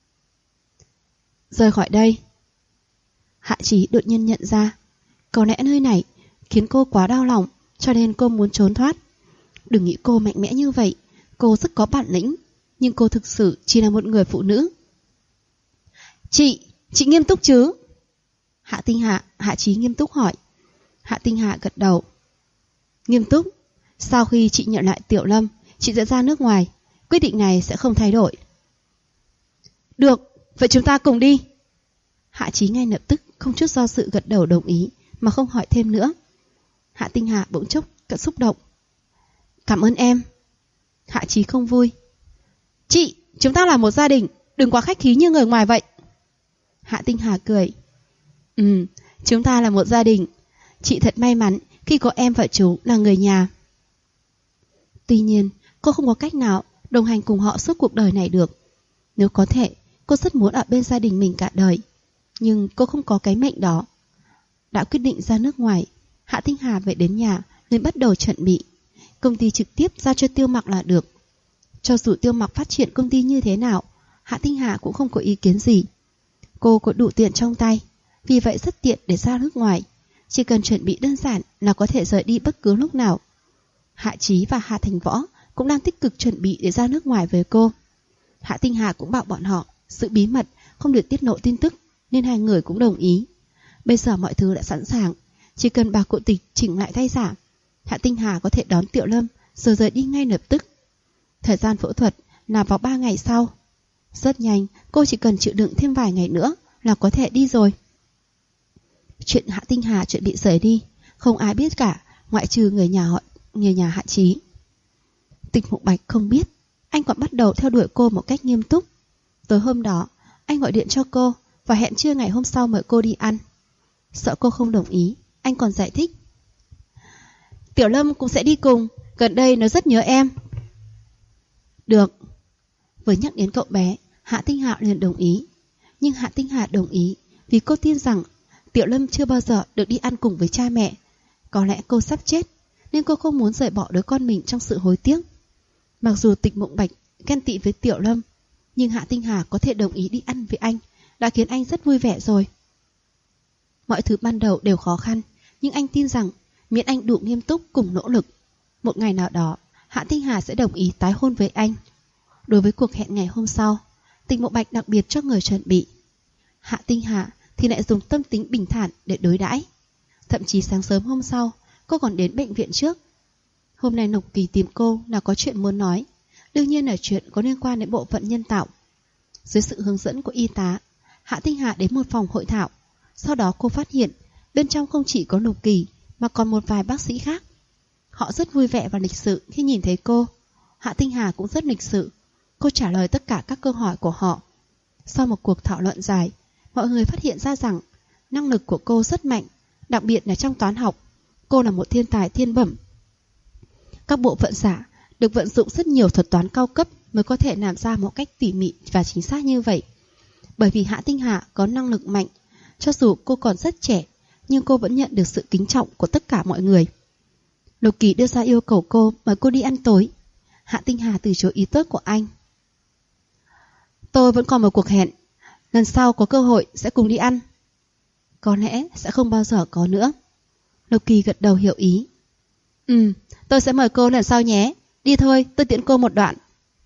Rời khỏi đây. Hạ Chí đột nhiên nhận ra, có lẽ nơi này khiến cô quá đau lòng, cho nên cô muốn trốn thoát. Đừng nghĩ cô mạnh mẽ như vậy, cô rất có bản lĩnh, nhưng cô thực sự chỉ là một người phụ nữ. Chị nghiêm túc chứ? Hạ Chí nghiêm túc hỏi. Hạ Tinh Hà gật đầu. Nghiêm túc. Sau khi chị nhận lại Tiểu Lâm, chị sẽ ra nước ngoài. Quyết định này sẽ không thay đổi. Được, vậy chúng ta cùng đi. Hạ Chí ngay lập tức không chút do dự gật đầu đồng ý, mà không hỏi thêm nữa. Hạ Tinh Hà bỗng chốc cận xúc động. Cảm ơn em. Hạ Chí không vui. Chị, chúng ta là một gia đình, đừng quá khách khí như người ngoài vậy. Hạ Tinh Hà cười. Chúng ta là một gia đình. Chị thật may mắn khi có em và chú là người nhà. Tuy nhiên, cô không có cách nào đồng hành cùng họ suốt cuộc đời này được. Nếu có thể, cô rất muốn ở bên gia đình mình cả đời. Nhưng cô không có cái mệnh đó. Đã quyết định ra nước ngoài, Hạ Tinh Hà về đến nhà nên bắt đầu chuẩn bị. Công ty trực tiếp giao cho Tiêu Mặc là được. Cho dù Tiêu Mặc phát triển công ty như thế nào, Hạ Tinh Hà cũng không có ý kiến gì. Cô có đủ tiền trong tay, vì vậy rất tiện để ra nước ngoài. Chỉ cần chuẩn bị đơn giản là có thể rời đi bất cứ lúc nào. Hạ Chí và Hạ Thành Võ cũng đang tích cực chuẩn bị để ra nước ngoài với cô. Hạ Tinh Hà cũng bảo bọn họ giữ bí mật, không được tiết lộ tin tức, nên hai người cũng đồng ý. Bây giờ mọi thứ đã sẵn sàng, chỉ cần bà cụ Tịch chỉnh lại tay giả, Hạ Tinh Hà có thể đón Tiểu Lâm rồi rời đi ngay lập tức. Thời gian phẫu thuật là vào 3 ngày sau. Rất nhanh, cô chỉ cần chịu đựng thêm vài ngày nữa là có thể đi rồi. Chuyện Hạ Tinh Hà chuẩn bị rời đi, không ai biết cả, ngoại trừ người nhà Hạ Chí. Tịch Mục Bạch không biết, anh còn bắt đầu theo đuổi cô một cách nghiêm túc. Tối hôm đó, anh gọi điện cho cô và hẹn trưa ngày hôm sau mời cô đi ăn. Sợ cô không đồng ý, anh còn giải thích. Tiểu Lâm cũng sẽ đi cùng, gần đây nó rất nhớ em. Được. Vừa nhắc đến cậu bé, Hạ Tinh Hà liền đồng ý. Nhưng Hạ Tinh Hà đồng ý vì cô tin rằng Tiểu Lâm chưa bao giờ được đi ăn cùng với cha mẹ. Có lẽ cô sắp chết, nên cô không muốn rời bỏ đứa con mình trong sự hối tiếc. Mặc dù Tịch Mộng Bạch ghen tị với Tiểu Lâm, nhưng Hạ Tinh Hà có thể đồng ý đi ăn với anh đã khiến anh rất vui vẻ rồi. Mọi thứ ban đầu đều khó khăn, nhưng anh tin rằng miễn anh đủ nghiêm túc cùng nỗ lực, một ngày nào đó Hạ Tinh Hà sẽ đồng ý tái hôn với anh. Đối với cuộc hẹn ngày hôm sau, Tịch Mộng Bạch đặc biệt cho người chuẩn bị. Hạ Tinh Hà thì lại dùng tâm tính bình thản để đối đãi. Thậm chí sáng sớm hôm sau, cô còn đến bệnh viện trước. Hôm nay Lục Kỳ tìm cô là có chuyện muốn nói, đương nhiên là chuyện có liên quan đến bộ phận nhân tạo. Dưới sự hướng dẫn của y tá, Hạ Tinh Hà đến một phòng hội thảo. Sau đó cô phát hiện bên trong không chỉ có Lục Kỳ mà còn một vài bác sĩ khác. Họ rất vui vẻ và lịch sự khi nhìn thấy cô. Hạ Tinh Hà cũng rất lịch sự. Cô trả lời tất cả các câu hỏi của họ. Sau một cuộc thảo luận dài, mọi người phát hiện ra rằng năng lực của cô rất mạnh, đặc biệt là trong toán học. Cô là một thiên tài thiên bẩm. Các bộ phận giả được vận dụng rất nhiều thuật toán cao cấp mới có thể làm ra một cách tỉ mỉ và chính xác như vậy. Bởi vì Hạ Tinh Hà có năng lực mạnh, cho dù cô còn rất trẻ, nhưng cô vẫn nhận được sự kính trọng của tất cả mọi người. Lục Kỳ đưa ra yêu cầu cô mời cô đi ăn tối. Hạ Tinh Hà từ chối ý tốt của anh. Tôi vẫn còn một cuộc hẹn, lần sau có cơ hội sẽ cùng đi ăn. Có lẽ sẽ không bao giờ có nữa. Lục Kỳ gật đầu hiểu ý. Tôi sẽ mời cô lần sau nhé. Đi thôi, tôi tiễn cô một đoạn.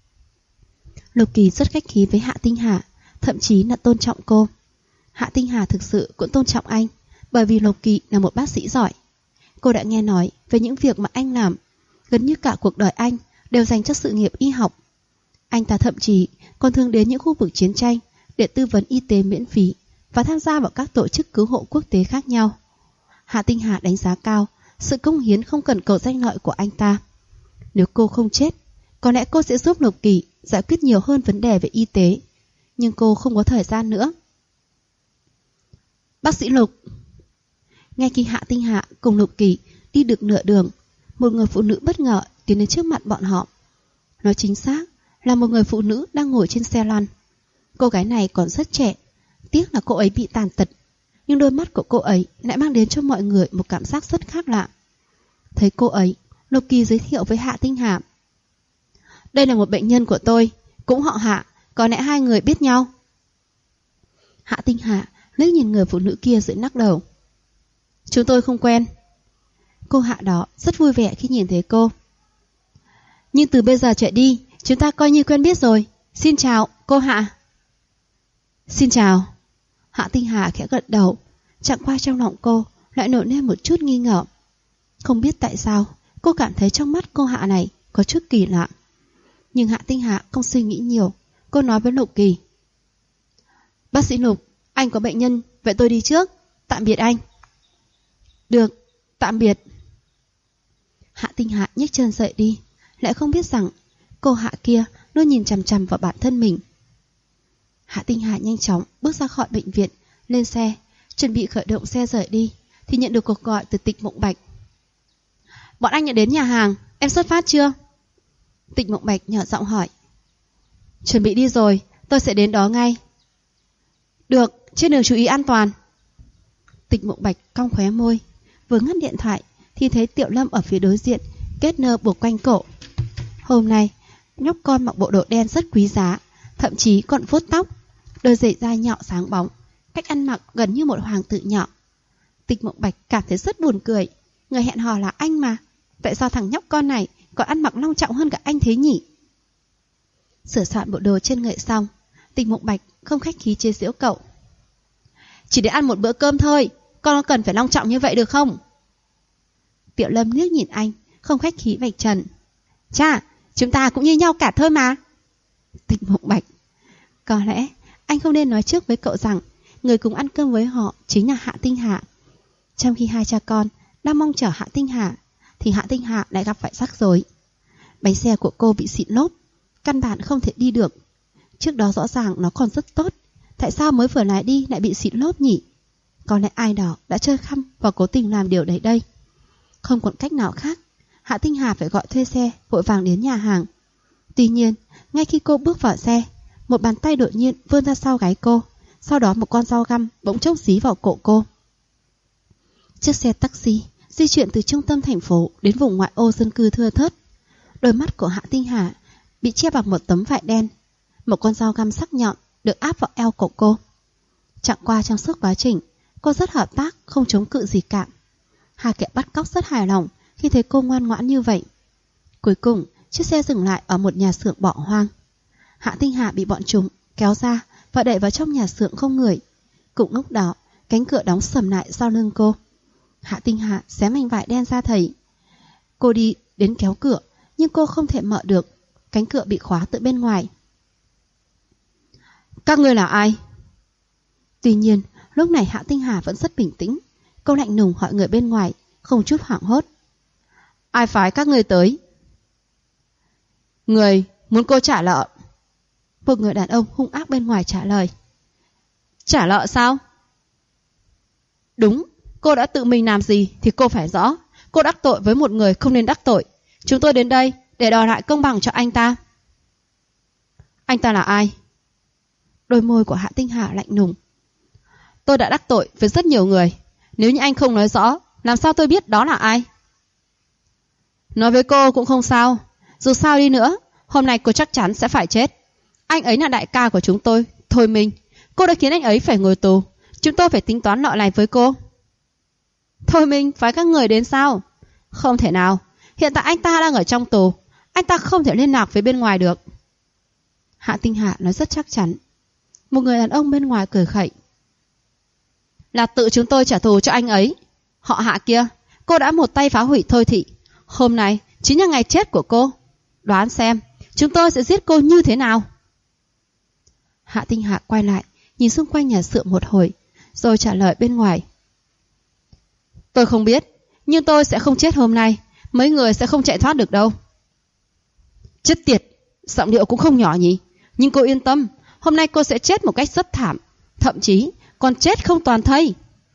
Lục Kỳ rất khách khí với Hạ Tinh Hà, thậm chí là tôn trọng cô. Hạ Tinh Hà thực sự cũng tôn trọng anh, bởi vì Lục Kỳ là một bác sĩ giỏi. Cô đã nghe nói về những việc mà anh làm. Gần như cả cuộc đời anh đều dành cho sự nghiệp y học. Anh ta thậm chí còn thường đến những khu vực chiến tranh để tư vấn y tế miễn phí và tham gia vào các tổ chức cứu hộ quốc tế khác nhau. Hạ Tinh Hà đánh giá cao sự cống hiến không cần cầu danh lợi của anh ta. Nếu cô không chết, có lẽ cô sẽ giúp Lục Kỳ giải quyết nhiều hơn vấn đề về y tế. Nhưng cô không có thời gian nữa. Bác sĩ Lục. Ngay khi Hạ Tinh Hà cùng Lục Kỳ đi được nửa đường, một người phụ nữ bất ngờ tiến đến trước mặt bọn họ. Nói chính xác là một người phụ nữ đang ngồi trên xe lăn. Cô gái này còn rất trẻ, tiếc là cô ấy bị tàn tật, nhưng đôi mắt của cô ấy lại mang đến cho mọi người một cảm giác rất khác lạ. Thấy cô ấy, Lục Kỳ giới thiệu với Hạ Tinh Hà. Đây là một bệnh nhân của tôi, cũng họ Hạ, có lẽ hai người biết nhau. Hạ Tinh Hà liếc nhìn người phụ nữ kia rồi lắc đầu. Chúng tôi không quen. Cô Hạ đó rất vui vẻ khi nhìn thấy cô. Nhưng từ bây giờ trở đi, chúng ta coi như quen biết rồi. Xin chào, cô Hạ. Xin chào. Hạ Tinh Hà khẽ gật đầu, chẳng qua trong lòng cô lại nổi lên một chút nghi ngờ. Không biết tại sao, cô cảm thấy trong mắt cô Hạ này có chút kỳ lạ. Nhưng Hạ Tinh Hà không suy nghĩ nhiều, cô nói với Lục Kỳ. Bác sĩ Lục, anh có bệnh nhân, vậy tôi đi trước. Tạm biệt anh. Được, tạm biệt. Hạ Tinh Hạ nhếch chân dậy đi, lại không biết rằng cô Hạ kia luôn nhìn chằm chằm vào bản thân mình. Hạ Tinh Hạ nhanh chóng bước ra khỏi bệnh viện, lên xe, chuẩn bị khởi động xe rời đi, thì nhận được cuộc gọi từ Tịch Mộng Bạch. Bọn anh đã đến nhà hàng, em xuất phát chưa? Tịch Mộng Bạch nhỏ giọng hỏi. Chuẩn bị đi rồi, tôi sẽ đến đó ngay. Được, trên đường chú ý an toàn. Tịch Mộng Bạch cong khóe môi, vừa ngắt điện thoại thì thấy Tiểu Lâm ở phía đối diện, kết nơ buộc quanh cổ. Hôm nay, nhóc con mặc bộ đồ đen rất quý giá, thậm chí còn vuốt tóc, đôi giày da nhọ sáng bóng, cách ăn mặc gần như một hoàng tử nhỏ. Tịch Mộng Bạch cảm thấy rất buồn cười, người hẹn hò là anh mà, tại sao thằng nhóc con này còn ăn mặc long trọng hơn cả anh thế nhỉ? Sửa soạn bộ đồ trên người xong, Tịch Mộng Bạch không khách khí chế giễu cậu. Chỉ để ăn một bữa cơm thôi, con cần phải long trọng như vậy được không? Tiểu Lâm liếc nhìn anh, không khách khí vạch trần. Chà, chúng ta cũng như nhau cả thôi mà. Tịch Mộng Bạch, có lẽ anh không nên nói trước với cậu rằng người cùng ăn cơm với họ chính là Hạ Tinh Hạ. Trong khi hai cha con đang mong chờ Hạ Tinh Hạ, thì Hạ Tinh Hạ lại gặp phải rắc rối. Bánh xe của cô bị xịn lốp, căn bản không thể đi được. Trước đó rõ ràng nó còn rất tốt, tại sao mới vừa lái đi lại bị xịn lốp nhỉ? Có lẽ ai đó đã chơi khăm và cố tình làm điều đấy đây. Không còn cách nào khác, Hạ Tinh Hà phải gọi thuê xe, vội vàng đến nhà hàng. Tuy nhiên, ngay khi cô bước vào xe, một bàn tay đột nhiên vươn ra sau gáy cô, sau đó một con dao găm bỗng chốc dí vào cổ cô. Chiếc xe taxi di chuyển từ trung tâm thành phố đến vùng ngoại ô dân cư thưa thớt. Đôi mắt của Hạ Tinh Hà bị che bằng một tấm vải đen. Một con dao găm sắc nhọn được áp vào eo của cô. Chẳng qua trong suốt quá trình, cô rất hợp tác, không chống cự gì cả. Hai kẻ bắt cóc rất hài lòng khi thấy cô ngoan ngoãn như vậy. Cuối cùng, chiếc xe dừng lại ở một nhà xưởng bỏ hoang. Hạ Tinh Hà bị bọn chúng kéo ra và đẩy vào trong nhà xưởng không người. Cùng lúc đó, cánh cửa đóng sầm lại sau lưng cô. Hạ Tinh Hà xé mảnh vải đen ra thầy. Cô đi đến kéo cửa, nhưng cô không thể mở được. Cánh cửa bị khóa từ bên ngoài. Các ngươi là ai? Tuy nhiên, lúc này Hạ Tinh Hà vẫn rất bình tĩnh. Cô lạnh lùng hỏi người bên ngoài, không chút hoảng hốt. Ai phái các ngươi tới? Người muốn cô trả nợ. Một người đàn ông hung ác bên ngoài trả lời. Trả nợ sao? Đúng, cô đã tự mình làm gì thì cô phải rõ. Cô đắc tội với một người không nên đắc tội. Chúng tôi đến đây để đòi lại công bằng cho anh ta. Anh ta là ai? Đôi môi của Hạ Tinh Hà lạnh lùng. Tôi đã đắc tội với rất nhiều người. Nếu như anh không nói rõ, làm sao tôi biết đó là ai? Nói với cô cũng không sao. Dù sao đi nữa, hôm nay cô chắc chắn sẽ phải chết. Anh ấy là đại ca của chúng tôi, Thôi Minh. Cô đã khiến anh ấy phải ngồi tù. Chúng tôi phải tính toán nợ này với cô. Thôi Minh phái các người đến sao? Không thể nào. Hiện tại anh ta đang ở trong tù. Anh ta không thể liên lạc với bên ngoài được. Hạ Tinh Hà nói rất chắc chắn. Một người đàn ông bên ngoài cười khẩy. Là tự chúng tôi trả thù cho anh ấy. Họ Hạ kia, cô đã một tay phá hủy Thôi thị. Hôm nay chính là ngày chết của cô. Đoán xem, chúng tôi sẽ giết cô như thế nào? Hạ Tinh Hà quay lại, nhìn xung quanh nhà xưởng một hồi, rồi trả lời bên ngoài. Tôi không biết, nhưng tôi sẽ không chết hôm nay. Mấy người sẽ không chạy thoát được đâu. Chết tiệt, giọng điệu cũng không nhỏ nhỉ. Nhưng cô yên tâm, hôm nay cô sẽ chết một cách rất thảm. Thậm chí còn chết không toàn thây.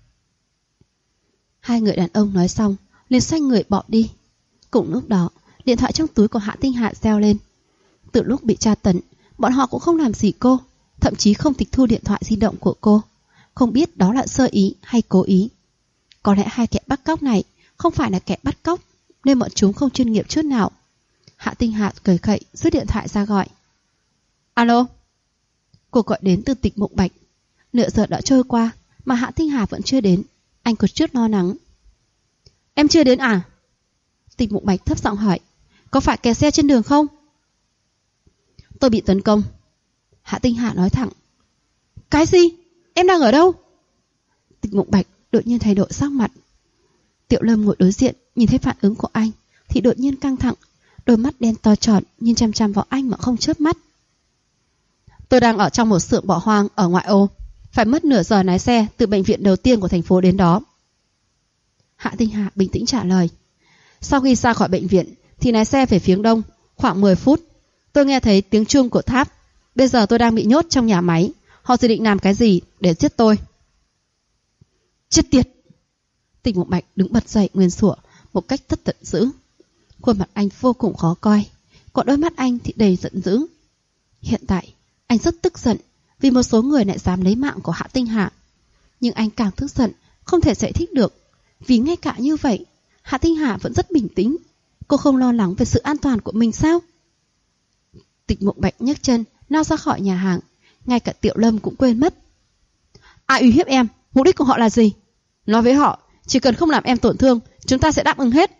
Hai người đàn ông nói xong liền xoay người bỏ đi. Cùng lúc đó, điện thoại trong túi của Hạ Tinh Hạ reo lên. Từ lúc bị tra tấn, bọn họ cũng không làm gì cô, thậm chí không tịch thu điện thoại di động của cô. Không biết đó là sơ ý hay cố ý. Có lẽ hai kẻ bắt cóc này không phải là kẻ bắt cóc, nên bọn chúng không chuyên nghiệp chút nào. Hạ Tinh Hạ cười khẩy rút điện thoại ra gọi. Alo. Cuộc gọi đến từ Tịch Mộng Bạch. Nửa giờ đã trôi qua mà Hạ Tinh Hà vẫn chưa đến. Anh có chút lo lắng. Em chưa đến à? Tịch Mộng Bạch thấp giọng hỏi. Có phải kẹt xe trên đường không? Tôi bị tấn công. Hạ Tinh Hà nói thẳng. Cái gì? Em đang ở đâu? Tịch Mộng Bạch đột nhiên thay đổi sắc mặt. Tiểu Lâm ngồi đối diện, nhìn thấy phản ứng của anh thì đột nhiên căng thẳng, đôi mắt đen to tròn nhìn chăm chăm vào anh mà không chớp mắt. Tôi đang ở trong một xưởng bỏ hoang ở ngoại ô, phải mất nửa giờ lái xe từ bệnh viện đầu tiên của thành phố đến đó. Hạ Tinh Hà bình tĩnh trả lời. Sau khi ra khỏi bệnh viện thì lái xe về phía đông khoảng 10 phút. Tôi nghe thấy tiếng chuông của tháp. Bây giờ tôi đang bị nhốt trong nhà máy. Họ dự định làm cái gì để giết tôi? Chết tiệt! Tịch Mục Bạch đứng bật dậy nguyên rủa một cách rất giận dữ. Khuôn mặt anh vô cùng khó coi, còn đôi mắt anh thì đầy giận dữ. Hiện tại anh rất tức giận vì một số người lại dám lấy mạng của Hạ Tinh Hạ. Nhưng anh càng tức giận không thể giải thích được, vì ngay cả như vậy Hạ Tinh Hạ vẫn rất bình tĩnh. Cô không lo lắng về sự an toàn của mình sao? Tịch Mục Bạch nhấc chân lao ra khỏi nhà hàng. Ngay cả Tiểu Lâm cũng quên mất. Ai uy hiếp em? Mục đích của họ là gì? Nói với họ, chỉ cần không làm em tổn thương, chúng ta sẽ đáp ứng hết.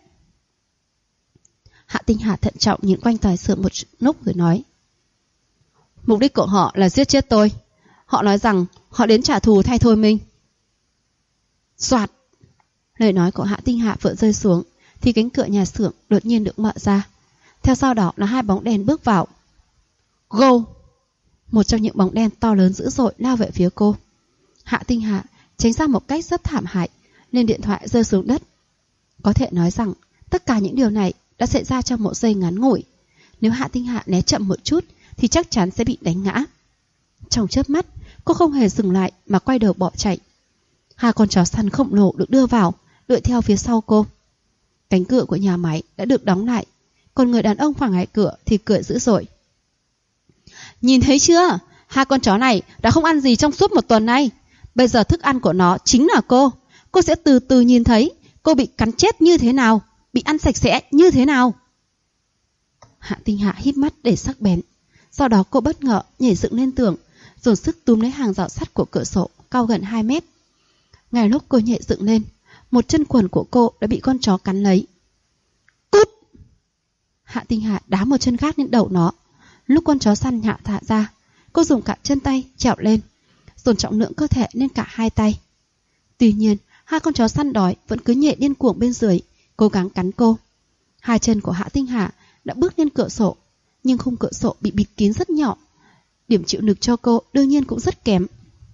Hạ Tinh Hà thận trọng nhìn quanh tòa xưởng một lúc rồi nói. Mục đích của họ là giết chết tôi. Họ nói rằng họ đến trả thù thay Thôi Minh. Soạt! Lời nói của Hạ Tinh Hà vừa rơi xuống thì cánh cửa nhà xưởng đột nhiên được mở ra. Theo sau đó là hai bóng đen bước vào. Go! Một trong những bóng đen to lớn dữ dội lao về phía cô. Hạ Tinh Hà tránh ra một cách rất thảm hại, nên điện thoại rơi xuống đất. Có thể nói rằng tất cả những điều này đã xảy ra trong một giây ngắn ngủi. Nếu Hạ Tinh Hà né chậm một chút thì chắc chắn sẽ bị đánh ngã. Trong chớp mắt, cô không hề dừng lại mà quay đầu bỏ chạy. Hai con chó săn khổng lồ được đưa vào, đuổi theo phía sau cô. Cánh cửa của nhà máy đã được đóng lại, còn người đàn ông khoảng ngoài cửa thì cười dữ dội. Nhìn thấy chưa? Hai con chó này đã không ăn gì trong suốt một tuần nay. Bây giờ thức ăn của nó chính là cô. Cô sẽ từ từ nhìn thấy cô bị cắn chết như thế nào, bị ăn sạch sẽ như thế nào. Hạ Tinh Hạ híp mắt để sắc bén. Sau đó cô bất ngờ nhảy dựng lên tường, dồn sức túm lấy hàng rào sắt của cửa sổ cao gần 2 mét. Ngay lúc cô nhảy dựng lên, một chân quần của cô đã bị con chó cắn lấy. Cút! Hạ Tinh Hạ đá một chân khác lên đầu nó. Lúc con chó săn hạ thả ra, cô dùng cả chân tay trèo lên, dồn trọng lượng cơ thể lên cả hai tay. Tuy nhiên, hai con chó săn đói vẫn cứ nhảy điên cuồng bên dưới, cố gắng cắn cô. Hai chân của Hạ Tinh Hạ đã bước lên cửa sổ, nhưng khung cửa sổ bị bịt kín rất nhỏ. Điểm chịu lực cho cô đương nhiên cũng rất kém.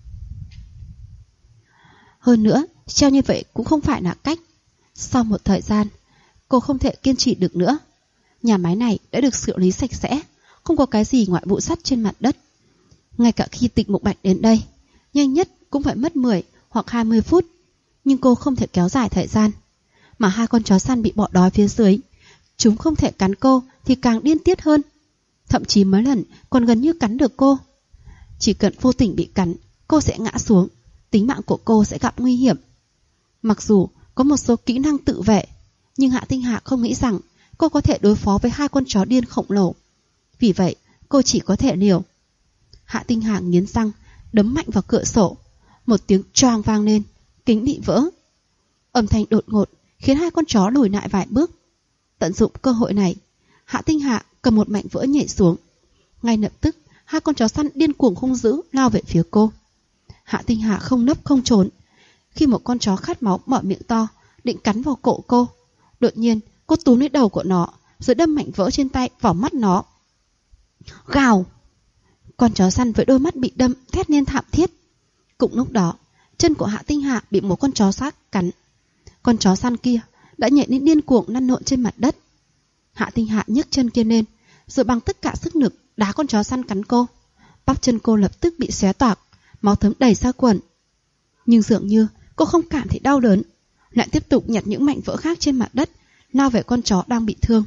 Hơn nữa, treo như vậy cũng không phải là cách. Sau một thời gian, cô không thể kiên trì được nữa. Nhà máy này đã được xử lý sạch sẽ, không có cái gì ngoại vụ sắt trên mặt đất. Ngay cả khi Tịch Mục Bạch đến đây, nhanh nhất cũng phải mất 10 hoặc 20 phút. Nhưng cô không thể kéo dài thời gian. Mà hai con chó săn bị bỏ đói phía dưới, chúng không thể cắn cô thì càng điên tiết hơn. Thậm chí mấy lần còn gần như cắn được cô. Chỉ cần vô tình bị cắn, cô sẽ ngã xuống, tính mạng của cô sẽ gặp nguy hiểm. Mặc dù có một số kỹ năng tự vệ, nhưng Hạ Tinh Hạ không nghĩ rằng cô có thể đối phó với hai con chó điên khổng lồ. Vì vậy, cô chỉ có thể liều. Hạ Tinh Hạ nghiến răng, đấm mạnh vào cửa sổ. Một tiếng choang vang lên, kính bị vỡ. Âm thanh đột ngột khiến hai con chó lùi lại vài bước. Tận dụng cơ hội này, Hạ Tinh Hạ cầm một mảnh vỡ nhảy xuống. Ngay lập tức, hai con chó săn điên cuồng hung dữ lao về phía cô. Hạ Tinh Hạ không nấp không trốn. Khi một con chó khát máu mở miệng to, định cắn vào cổ cô, đột nhiên cô túm lấy đầu của nó, rồi đâm mảnh vỡ trên tay vào mắt nó. Gào! Con chó săn với đôi mắt bị đâm thét lên thảm thiết. Cùng lúc đó, chân của Hạ Tinh Hạ bị một con chó khác cắn. Con chó săn kia đã nhảy lên điên cuồng lăn lộn trên mặt đất. Hạ Tinh Hạ nhấc chân kia lên, rồi bằng tất cả sức lực đá con chó săn cắn cô. Bắp chân cô lập tức bị xé toạc, máu thấm đầy ra quần. Nhưng dường như cô không cảm thấy đau đớn, lại tiếp tục nhặt những mảnh vỡ khác trên mặt đất, lao về con chó đang bị thương.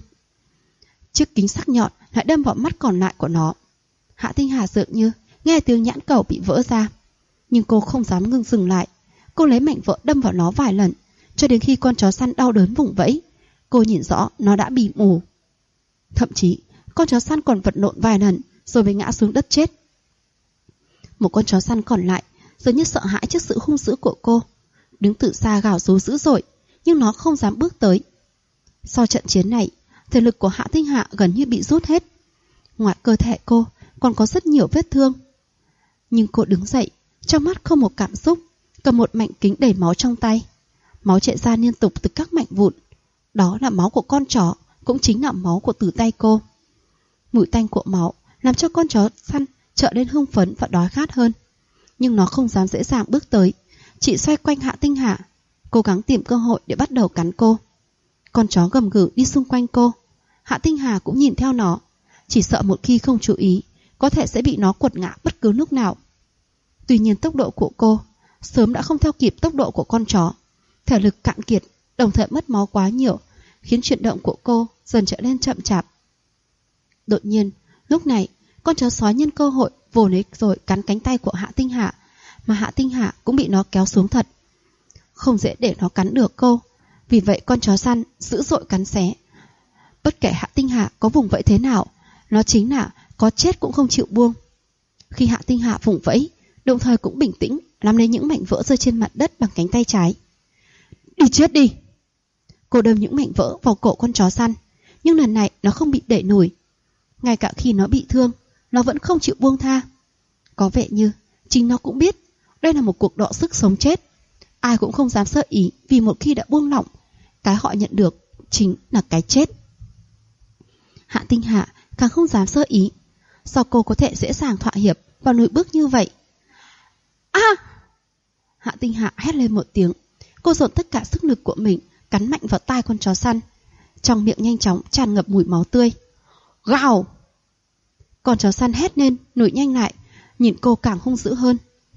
Chiếc kính sắc nhọn lại đâm vào mắt còn lại của nó. Hạ Tinh Hà dường như nghe tiếng nhãn cầu bị vỡ ra, nhưng cô không dám ngừng dừng lại. Cô lấy mảnh vỡ đâm vào nó vài lần, cho đến khi con chó săn đau đớn vùng vẫy. Cô nhìn rõ nó đã bị mù. Thậm chí con chó săn còn vật lộn vài lần rồi mới ngã xuống đất chết. Một con chó săn còn lại dường như sợ hãi trước sự hung dữ của cô, đứng từ xa gào rú dữ dội, nhưng nó không dám bước tới. Sau trận chiến này, thể lực của Hạ Tinh Hạ gần như bị rút hết. Ngoài cơ thể cô còn có rất nhiều vết thương. Nhưng cô đứng dậy, trong mắt không một cảm xúc, cầm một mảnh kính đầy máu trong tay. Máu chảy ra liên tục từ các mảnh vụn. Đó là máu của con chó, cũng chính là máu của từ tay cô. Mùi tanh của máu làm cho con chó săn trở nên hưng phấn và đói khát hơn. Nhưng nó không dám dễ dàng bước tới, chỉ xoay quanh Hạ Tinh Hạ, cố gắng tìm cơ hội để bắt đầu cắn cô. Con chó gầm gừ đi xung quanh cô. Hạ Tinh Hà cũng nhìn theo nó, chỉ sợ một khi không chú ý, có thể sẽ bị nó quật ngã bất cứ lúc nào. Tuy nhiên tốc độ của cô sớm đã không theo kịp tốc độ của con chó. Thể lực cạn kiệt, đồng thời mất máu quá nhiều, khiến chuyển động của cô dần trở nên chậm chạp. Đột nhiên, lúc này, con chó sói nhân cơ hội vồ lấy rồi cắn cánh tay của Hạ Tinh Hà, mà Hạ Tinh Hà cũng bị nó kéo xuống thật. Không dễ để nó cắn được cô, vì vậy con chó săn dữ dội cắn xé. Bất kể Hạ Tinh Hà có vùng vẫy thế nào, nó chính là có chết cũng không chịu buông. Khi Hạ Tinh Hà vùng vẫy, đồng thời cũng bình tĩnh nắm lấy những mảnh vỡ rơi trên mặt đất bằng cánh tay trái. Đi chết đi! Cô đâm những mảnh vỡ vào cổ con chó săn, nhưng lần này nó không bị đẩy nổi. Ngay cả khi nó bị thương, nó vẫn không chịu buông tha. Có vẻ như chính nó cũng biết đây là một cuộc đọ sức sống chết. Ai cũng không dám sơ ý, vì một khi đã buông lỏng, cái họ nhận được chính là cái chết. Hạ Tinh Hà càng không dám sơ ý. Sao cô có thể dễ dàng thỏa hiệp và lùi bước như vậy? Hạ Tinh Hà hét lên một tiếng. Cô dồn tất cả sức lực của mình cắn mạnh vào tai con chó săn. Trong miệng nhanh chóng tràn ngập mùi máu tươi. Gào! Con chó săn hét lên, nổi nhanh lại, nhìn cô càng hung dữ hơn.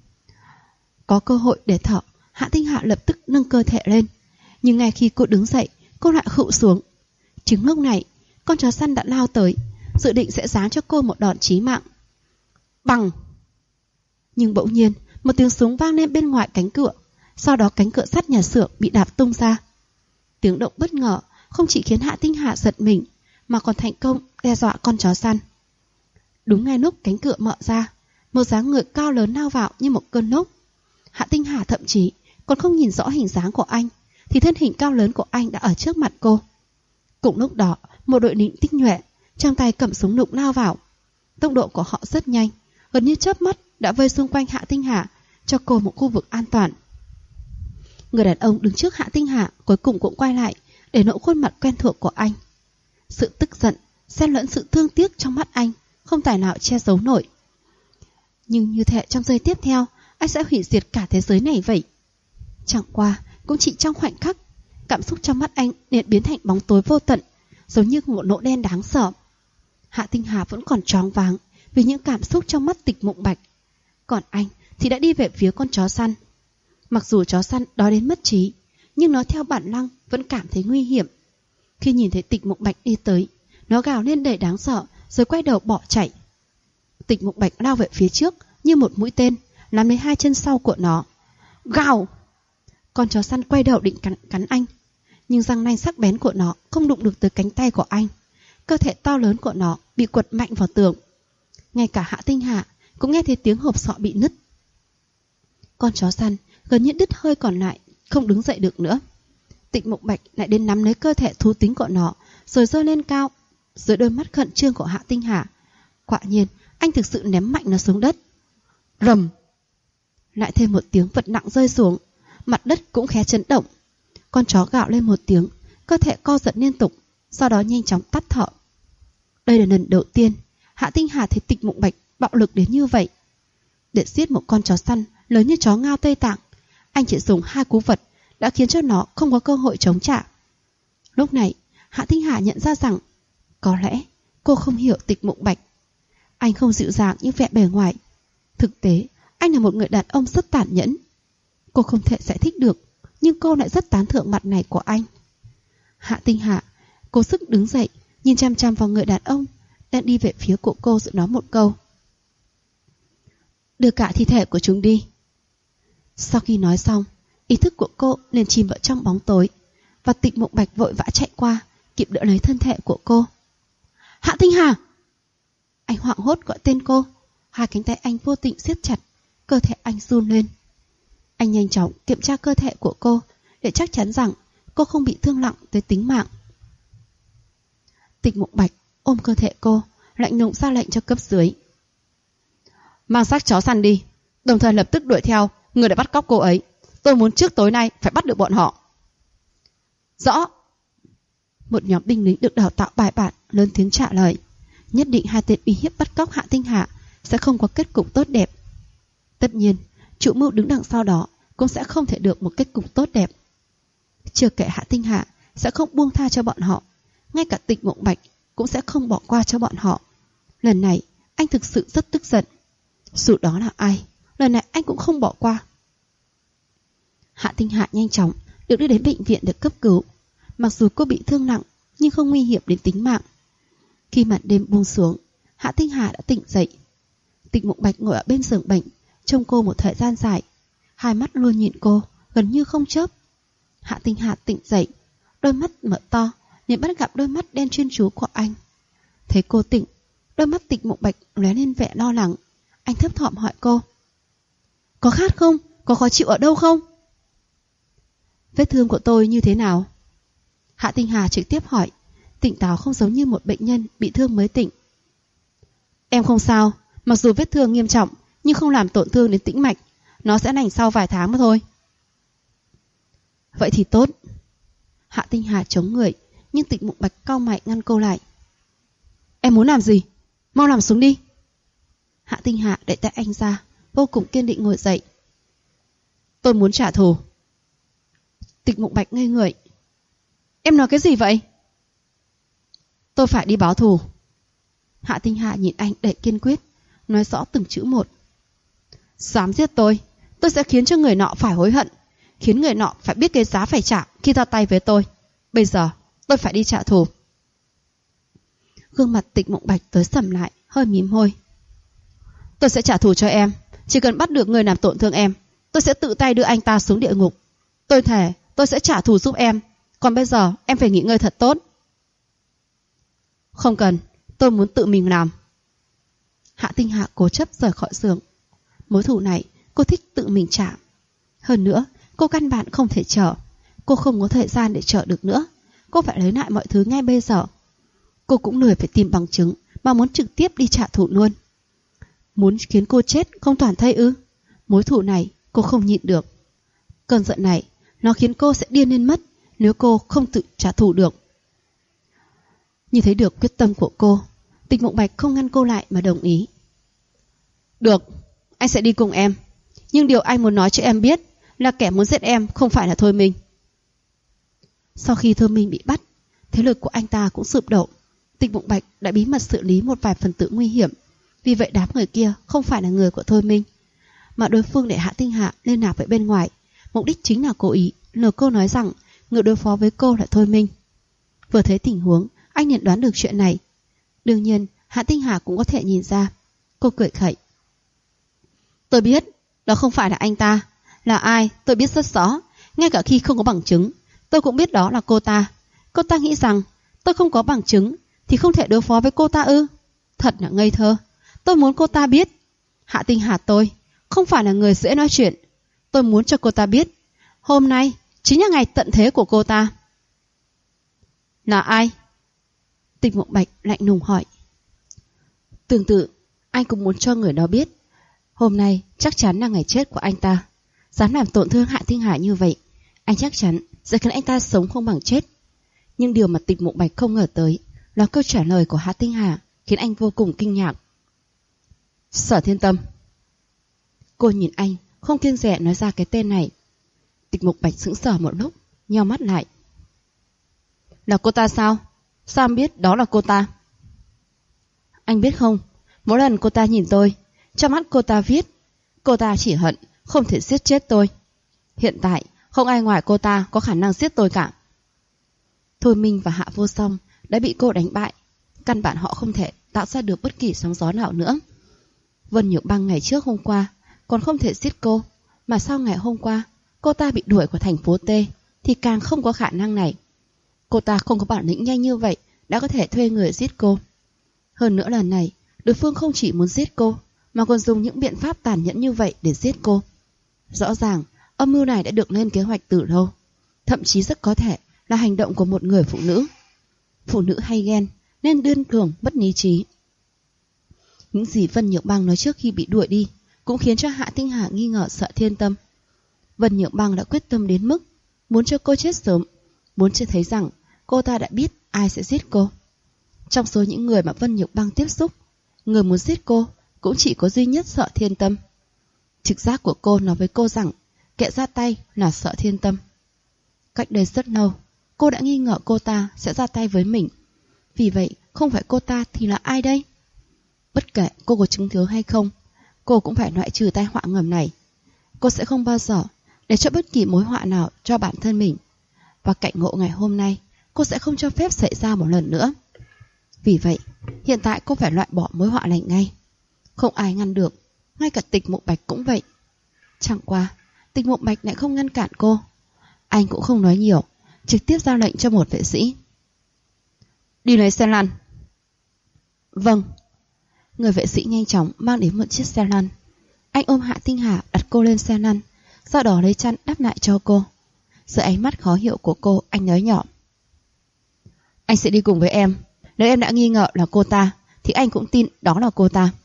Có cơ hội để thở, Hạ Tinh Hà lập tức nâng cơ thể lên. Nhưng ngay khi cô đứng dậy, cô lại khựu xuống. Chính lúc này, con chó săn đã lao tới, dự định sẽ giáng cho cô một đòn chí mạng. Bằng! Nhưng bỗng nhiên, một tiếng súng vang lên bên ngoài cánh cửa. Sau đó cánh cửa sắt nhà xưởng bị đạp tung ra. Tiếng động bất ngờ không chỉ khiến Hạ Tinh Hà giật mình, mà còn thành công đe dọa con chó săn. Đúng ngay lúc cánh cửa mở ra, một dáng người cao lớn lao vào như một cơn lốc. Hạ Tinh Hà thậm chí còn không nhìn rõ hình dáng của anh, thì thân hình cao lớn của anh đã ở trước mặt cô. Cùng lúc đó, một đội lính tinh nhuệ trong tay cầm súng lục lao vào. Tốc độ của họ rất nhanh, gần như chớp mắt đã vây xung quanh Hạ Tinh Hà, cho cô một khu vực an toàn. Người đàn ông đứng trước Hạ Tinh Hà cuối cùng cũng quay lại để lộ khuôn mặt quen thuộc của anh. Sự tức giận xen lẫn sự thương tiếc trong mắt anh không tài nào che giấu nổi. Nhưng như thể trong giây tiếp theo, anh sẽ hủy diệt cả thế giới này vậy. Chẳng qua cũng chỉ trong khoảnh khắc, cảm xúc trong mắt anh liền biến thành bóng tối vô tận, giống như một lỗ đen đáng sợ. Hạ Tinh Hà vẫn còn choáng váng vì những cảm xúc trong mắt Tịch Mộng Bạch, còn anh thì đã đi về phía con chó săn. Mặc dù chó săn đói đến mất trí, nhưng nó theo bản năng vẫn cảm thấy nguy hiểm. Khi nhìn thấy Tịch Mộng Bạch đi tới, nó gào lên đầy đáng sợ rồi quay đầu bỏ chạy. Tịch Mộng Bạch lao về phía trước như một mũi tên, nắm lấy hai chân sau của nó. Gào! Con chó săn quay đầu định cắn anh, nhưng răng nanh sắc bén của nó không đụng được tới cánh tay của anh. Cơ thể to lớn của nó bị quật mạnh vào tường. Ngay cả Hạ Tinh Hà cũng nghe thấy tiếng hộp sọ bị nứt. Con chó săn gần như đứt hơi còn lại, không đứng dậy được nữa. Tịch Mộng Bạch lại đến nắm lấy cơ thể thú tính của nó, rồi giơ lên cao. Dưới đôi mắt khẩn trương của Hạ Tinh Hà, quả nhiên anh thực sự ném mạnh nó xuống đất. Rầm! Lại thêm một tiếng vật nặng rơi xuống, mặt đất cũng khẽ chấn động. Con chó gào lên một tiếng, cơ thể co giật liên tục, sau đó nhanh chóng tắt thở. Đây là lần đầu tiên Hạ Tinh Hà thấy Tịch Mộng Bạch bạo lực đến như vậy. Để giết một con chó săn lớn như chó ngao Tây Tạng, anh chỉ dùng 2 cú vật đã khiến cho nó không có cơ hội chống trả. Lúc này, Hạ Tinh Hà nhận ra rằng có lẽ cô không hiểu Tịch Mộng Bạch. Anh không dịu dàng như vẻ bề ngoài. Thực tế, anh là một người đàn ông rất tàn nhẫn. Cô không thể giải thích được, nhưng cô lại rất tán thưởng mặt này của anh. Hạ Tinh Hà cố sức đứng dậy, nhìn chăm chăm vào người đàn ông đang đi về phía của cô, rồi nói một câu. Đưa cả thi thể của chúng đi. Sau khi nói xong, ý thức của cô liền chìm vào trong bóng tối, và Tịch Mộng Bạch vội vã chạy qua, kịp đỡ lấy thân thể của cô. Hạ Tinh Hà! Anh hoảng hốt gọi tên cô. Hai cánh tay anh vô tình siết chặt, cơ thể anh run lên. Anh nhanh chóng kiểm tra cơ thể của cô để chắc chắn rằng cô không bị thương nặng tới tính mạng. Tịch Mộng Bạch ôm cơ thể cô, lạnh lùng ra lệnh cho cấp dưới. Mang xác chó săn đi, đồng thời lập tức đuổi theo người đã bắt cóc cô ấy. Tôi muốn trước tối nay phải bắt được bọn họ. Rõ. Một nhóm binh lính được đào tạo bài bản lớn tiếng trả lời. Nhất định hai tên uy hiếp bắt cóc Hạ Tinh Hà sẽ không có kết cục tốt đẹp. Tất nhiên, chủ mưu đứng đằng sau đó cũng sẽ không thể được một kết cục tốt đẹp. Chưa kể Hạ Tinh Hà sẽ không buông tha cho bọn họ. Ngay cả Tịch Mộng Bạch cũng sẽ không bỏ qua cho bọn họ. Lần này anh thực sự rất tức giận. Dù đó là ai, lần này anh cũng không bỏ qua. Hạ Tinh Hà nhanh chóng được đưa đến bệnh viện để cấp cứu. Mặc dù cô bị thương nặng nhưng không nguy hiểm đến tính mạng. Khi màn đêm buông xuống, Hạ Tinh Hà đã tỉnh dậy. Tịch Mộng Bạch ngồi ở bên giường bệnh, trông cô một thời gian dài, hai mắt luôn nhìn cô, gần như không chớp. Hạ Tinh Hà tỉnh dậy, đôi mắt mở to, liền bắt gặp đôi mắt đen chuyên chú của anh. Thấy cô tỉnh, đôi mắt Tịch Mộng Bạch lóe lên vẻ lo lắng. Anh thấp thỏm hỏi cô: có khát không? Có khó chịu ở đâu không? Vết thương của tôi như thế nào? Hạ Tinh Hà trực tiếp hỏi, tỉnh táo không giống như một bệnh nhân bị thương mới tỉnh. Em không sao, mặc dù vết thương nghiêm trọng nhưng không làm tổn thương đến tĩnh mạch. Nó sẽ lành sau vài tháng mà thôi. Vậy thì tốt. Hạ Tinh Hà chống người, nhưng Tịch Mộng Bạch cau mày ngăn cô lại. Em muốn làm gì? Mau nằm xuống đi. Hạ Tinh Hà đẩy tay anh ra, vô cùng kiên định ngồi dậy. Tôi muốn trả thù. Tịch Mộng Bạch ngây người. Em nói cái gì vậy? Tôi phải đi báo thù. Hạ Tinh Hà nhìn anh đầy kiên quyết, nói rõ từng chữ một. Dám giết tôi sẽ khiến cho người nọ phải hối hận, khiến người nọ phải biết cái giá phải trả khi ra tay với tôi. Bây giờ tôi phải đi trả thù. Gương mặt Tịch Mộng Bạch tối sầm lại, hơi mím môi. Tôi sẽ trả thù cho em. Chỉ cần bắt được người làm tổn thương em, tôi sẽ tự tay đưa anh ta xuống địa ngục. Tôi thề tôi sẽ trả thù giúp em. Còn bây giờ em phải nghỉ ngơi thật tốt. Không cần, tôi muốn tự mình làm. Hạ Tinh Hà cố chấp rời khỏi giường. Mối thù này cô thích tự mình trả. Hơn nữa cô căn bản không thể chờ. Cô không có thời gian để chờ được nữa. Cô phải lấy lại mọi thứ ngay bây giờ. Cô cũng lười phải tìm bằng chứng, mà muốn trực tiếp đi trả thù luôn. Muốn khiến cô chết không toàn thây ư? Mối thù này cô không nhịn được. Cơn giận này nó khiến cô sẽ điên lên mất nếu cô không tự trả thù được. Như thấy được quyết tâm của cô, Tịch Mộng Bạch không ngăn cô lại mà đồng ý. Được, anh sẽ đi cùng em. Nhưng điều anh muốn nói cho em biết là kẻ muốn giết em không phải là Thôi Minh. Sau khi Thôi Minh bị bắt, thế lực của anh ta cũng sụp đổ. Tịch Mộng Bạch đã bí mật xử lý một vài phần tử nguy hiểm. Vì vậy đám người kia không phải là người của Thôi Minh, mà đối phương để Hạ Tinh Hà liên lạc với bên ngoài. Mục đích chính là cố ý lừa cô nói rằng người đối phó với cô là Thôi Minh. Vừa thấy tình huống, anh nhận đoán được chuyện này. Đương nhiên Hạ Tinh Hà cũng có thể nhìn ra. Cô cười khẩy. Tôi biết đó không phải là anh ta. Là ai tôi biết rất rõ. Ngay cả khi không có bằng chứng, tôi cũng biết đó là cô ta. Cô ta nghĩ rằng tôi không có bằng chứng thì không thể đối phó với cô ta ư? Thật là ngây thơ. Tôi muốn cô ta biết Hạ Tinh Hà tôi không phải là người dễ nói chuyện. Tôi muốn cho cô ta biết hôm nay chính là ngày tận thế của cô ta. Là ai? Tịch Mộng Bạch lạnh lùng hỏi. Tương tự, anh cũng muốn cho người đó biết hôm nay chắc chắn là ngày chết của anh ta. Dám làm tổn thương Hạ Tinh Hà như vậy, anh chắc chắn sẽ khiến anh ta sống không bằng chết. Nhưng điều mà Tịch Mộng Bạch không ngờ tới là câu trả lời của Hạ Tinh Hà khiến anh vô cùng kinh ngạc. Sở Thiên Tâm. Cô nhìn anh, không kiêng dè nói ra cái tên này. Tịch Mộng Bạch sững sờ một lúc, nheo mắt lại. Là cô ta sao? Sao em biết đó là cô ta? Anh biết không, mỗi lần cô ta nhìn tôi, trong mắt cô ta viết cô ta chỉ hận không thể giết chết tôi. Hiện tại không ai ngoài cô ta có khả năng giết tôi cả. Thôi Minh và Hạ Vô Song đã bị cô đánh bại. Căn bản họ không thể tạo ra được bất kỳ sóng gió nào nữa. Vân Nhược Băng ngày trước hôm qua còn không thể giết cô, mà sau ngày hôm qua cô ta bị đuổi khỏi thành phố T thì càng không có khả năng này. Cô ta không có bản lĩnh nhanh như vậy đã có thể thuê người giết cô. Hơn nữa lần này đối phương không chỉ muốn giết cô mà còn dùng những biện pháp tàn nhẫn như vậy để giết cô. Rõ ràng âm mưu này đã được lên kế hoạch từ lâu. Thậm chí rất có thể là hành động của một người phụ nữ. Phụ nữ hay ghen nên điên cuồng mất lý trí. Những gì Vân Nhược Băng nói trước khi bị đuổi đi cũng khiến cho Hạ Tinh Hà nghi ngờ Sở Thiên Tâm. Vân Nhược Băng đã quyết tâm đến mức muốn cho cô chết sớm, muốn cho thấy rằng cô ta đã biết ai sẽ giết cô. Trong số những người mà Vân Nhược Băng tiếp xúc, người muốn giết cô cũng chỉ có duy nhất Sở Thiên Tâm. Trực giác của cô nói với cô rằng kẻ ra tay là Sở Thiên Tâm. Cách đây rất lâu, cô đã nghi ngờ cô ta sẽ ra tay với mình. Vì vậy, không phải cô ta thì là ai đây? Bất kể cô có chứng thiếu hay không, cô cũng phải loại trừ tai họa ngầm này. Cô sẽ không bao giờ để cho bất kỳ mối họa nào cho bản thân mình. Và cảnh ngộ ngày hôm nay, cô sẽ không cho phép xảy ra một lần nữa. Vì vậy, hiện tại cô phải loại bỏ mối họa này ngay. Không ai ngăn được, ngay cả Tịch Mộng Bạch cũng vậy. Chẳng qua, Tịch Mộng Bạch lại không ngăn cản cô. Anh cũng không nói nhiều, trực tiếp ra lệnh cho một vệ sĩ. Đi lấy xe lăn. Vâng. Người vệ sĩ nhanh chóng mang đến một chiếc xe lăn. Anh ôm Hạ Tinh Hà đặt cô lên xe lăn, sau đó lấy chăn đắp lại cho cô. Dưới ánh mắt khó hiểu của cô, anh nói nhỏ. Anh sẽ đi cùng với em. Nếu em đã nghi ngờ là cô ta, thì anh cũng tin đó là cô ta.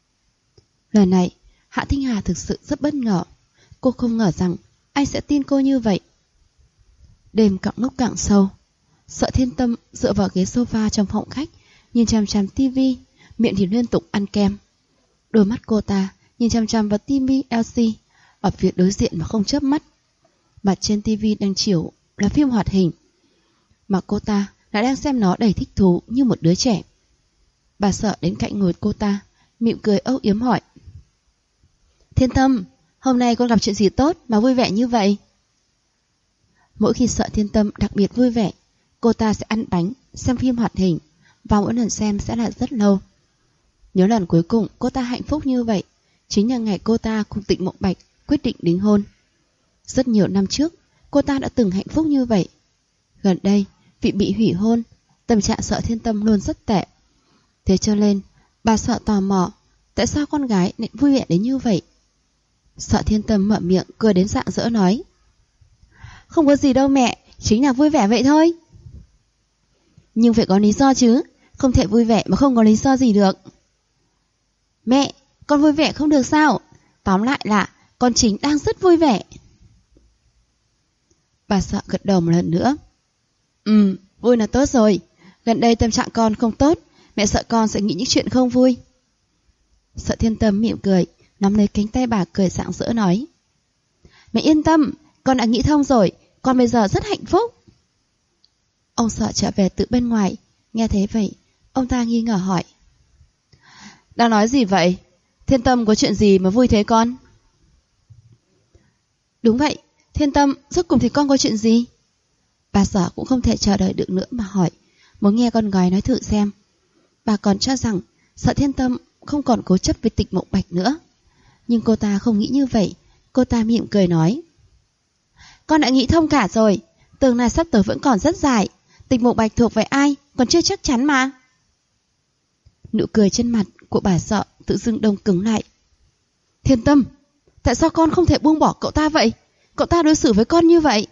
Lần này, Hạ Tinh Hà thực sự rất bất ngờ. Cô không ngờ rằng anh sẽ tin cô như vậy. Đêm càng lúc càng sâu. Sợ Thiên Tâm dựa vào ghế sofa trong phòng khách, nhìn chằm chằm tivi, miệng thì liên tục ăn kem. Đôi mắt cô ta nhìn chằm chằm vào tivi LC ở phía đối diện mà không chớp mắt. Mà trên tivi đang chiếu là phim hoạt hình, mà cô ta lại đang xem nó đầy thích thú như một đứa trẻ. Bà Sợ đến cạnh ngồi cô ta, mỉm cười âu yếm hỏi. Thiên Tâm, hôm nay con gặp chuyện gì tốt mà vui vẻ như vậy? Mỗi khi Sợ Thiên Tâm đặc biệt vui vẻ, cô ta sẽ ăn bánh, xem phim hoạt hình, và mỗi lần xem sẽ là rất lâu. Nhớ lần cuối cùng cô ta hạnh phúc như vậy chính là ngày cô ta cùng Tịch Mộng Bạch quyết định đính hôn. Rất nhiều năm trước, cô ta đã từng hạnh phúc như vậy. Gần đây, vì bị hủy hôn, tâm trạng Sợ Thiên Tâm luôn rất tệ. Thế cho nên, bà Sợ tò mò, tại sao con gái lại vui vẻ đến như vậy? Sợ Thiên Tâm mở miệng cười đến rạng rỡ nói. Không có gì đâu mẹ, chính là vui vẻ vậy thôi. Nhưng phải có lý do chứ, không thể vui vẻ mà không có lý do gì được. Mẹ, con vui vẻ không được sao? Tóm lại là con chính đang rất vui vẻ. Bà Sợ gật đầu một lần nữa. Vui là tốt rồi. Gần đây tâm trạng con không tốt, mẹ sợ con sẽ nghĩ những chuyện không vui. Sợ Thiên Tâm mỉm cười, nắm lấy cánh tay bà cười rạng rỡ nói. Mẹ yên tâm, con đã nghĩ thông rồi, con bây giờ rất hạnh phúc. Ông Sợ trở về từ bên ngoài, nghe thế vậy, ông ta nghi ngờ hỏi. Đang nói gì vậy? Thiên Tâm có chuyện gì mà vui thế con? Đúng vậy, Thiên Tâm, rốt cùng thì con có chuyện gì? Bà Sợ cũng không thể chờ đợi được nữa mà hỏi, muốn nghe con gái nói thử xem. Bà còn cho rằng Sợ Thiên Tâm không còn cố chấp với Tịch Mộng Bạch nữa. Nhưng cô ta không nghĩ như vậy, cô ta mỉm cười nói. Con đã nghĩ thông cả rồi, tương lai sắp tới vẫn còn rất dài. Tịch Mộng Bạch thuộc về ai, còn chưa chắc chắn mà. Nụ cười trên mặt của bà Sợ tự dưng đông cứng lại. Thiên Tâm, tại sao con không thể buông bỏ cậu ta vậy? Cậu ta đối xử với con như vậy.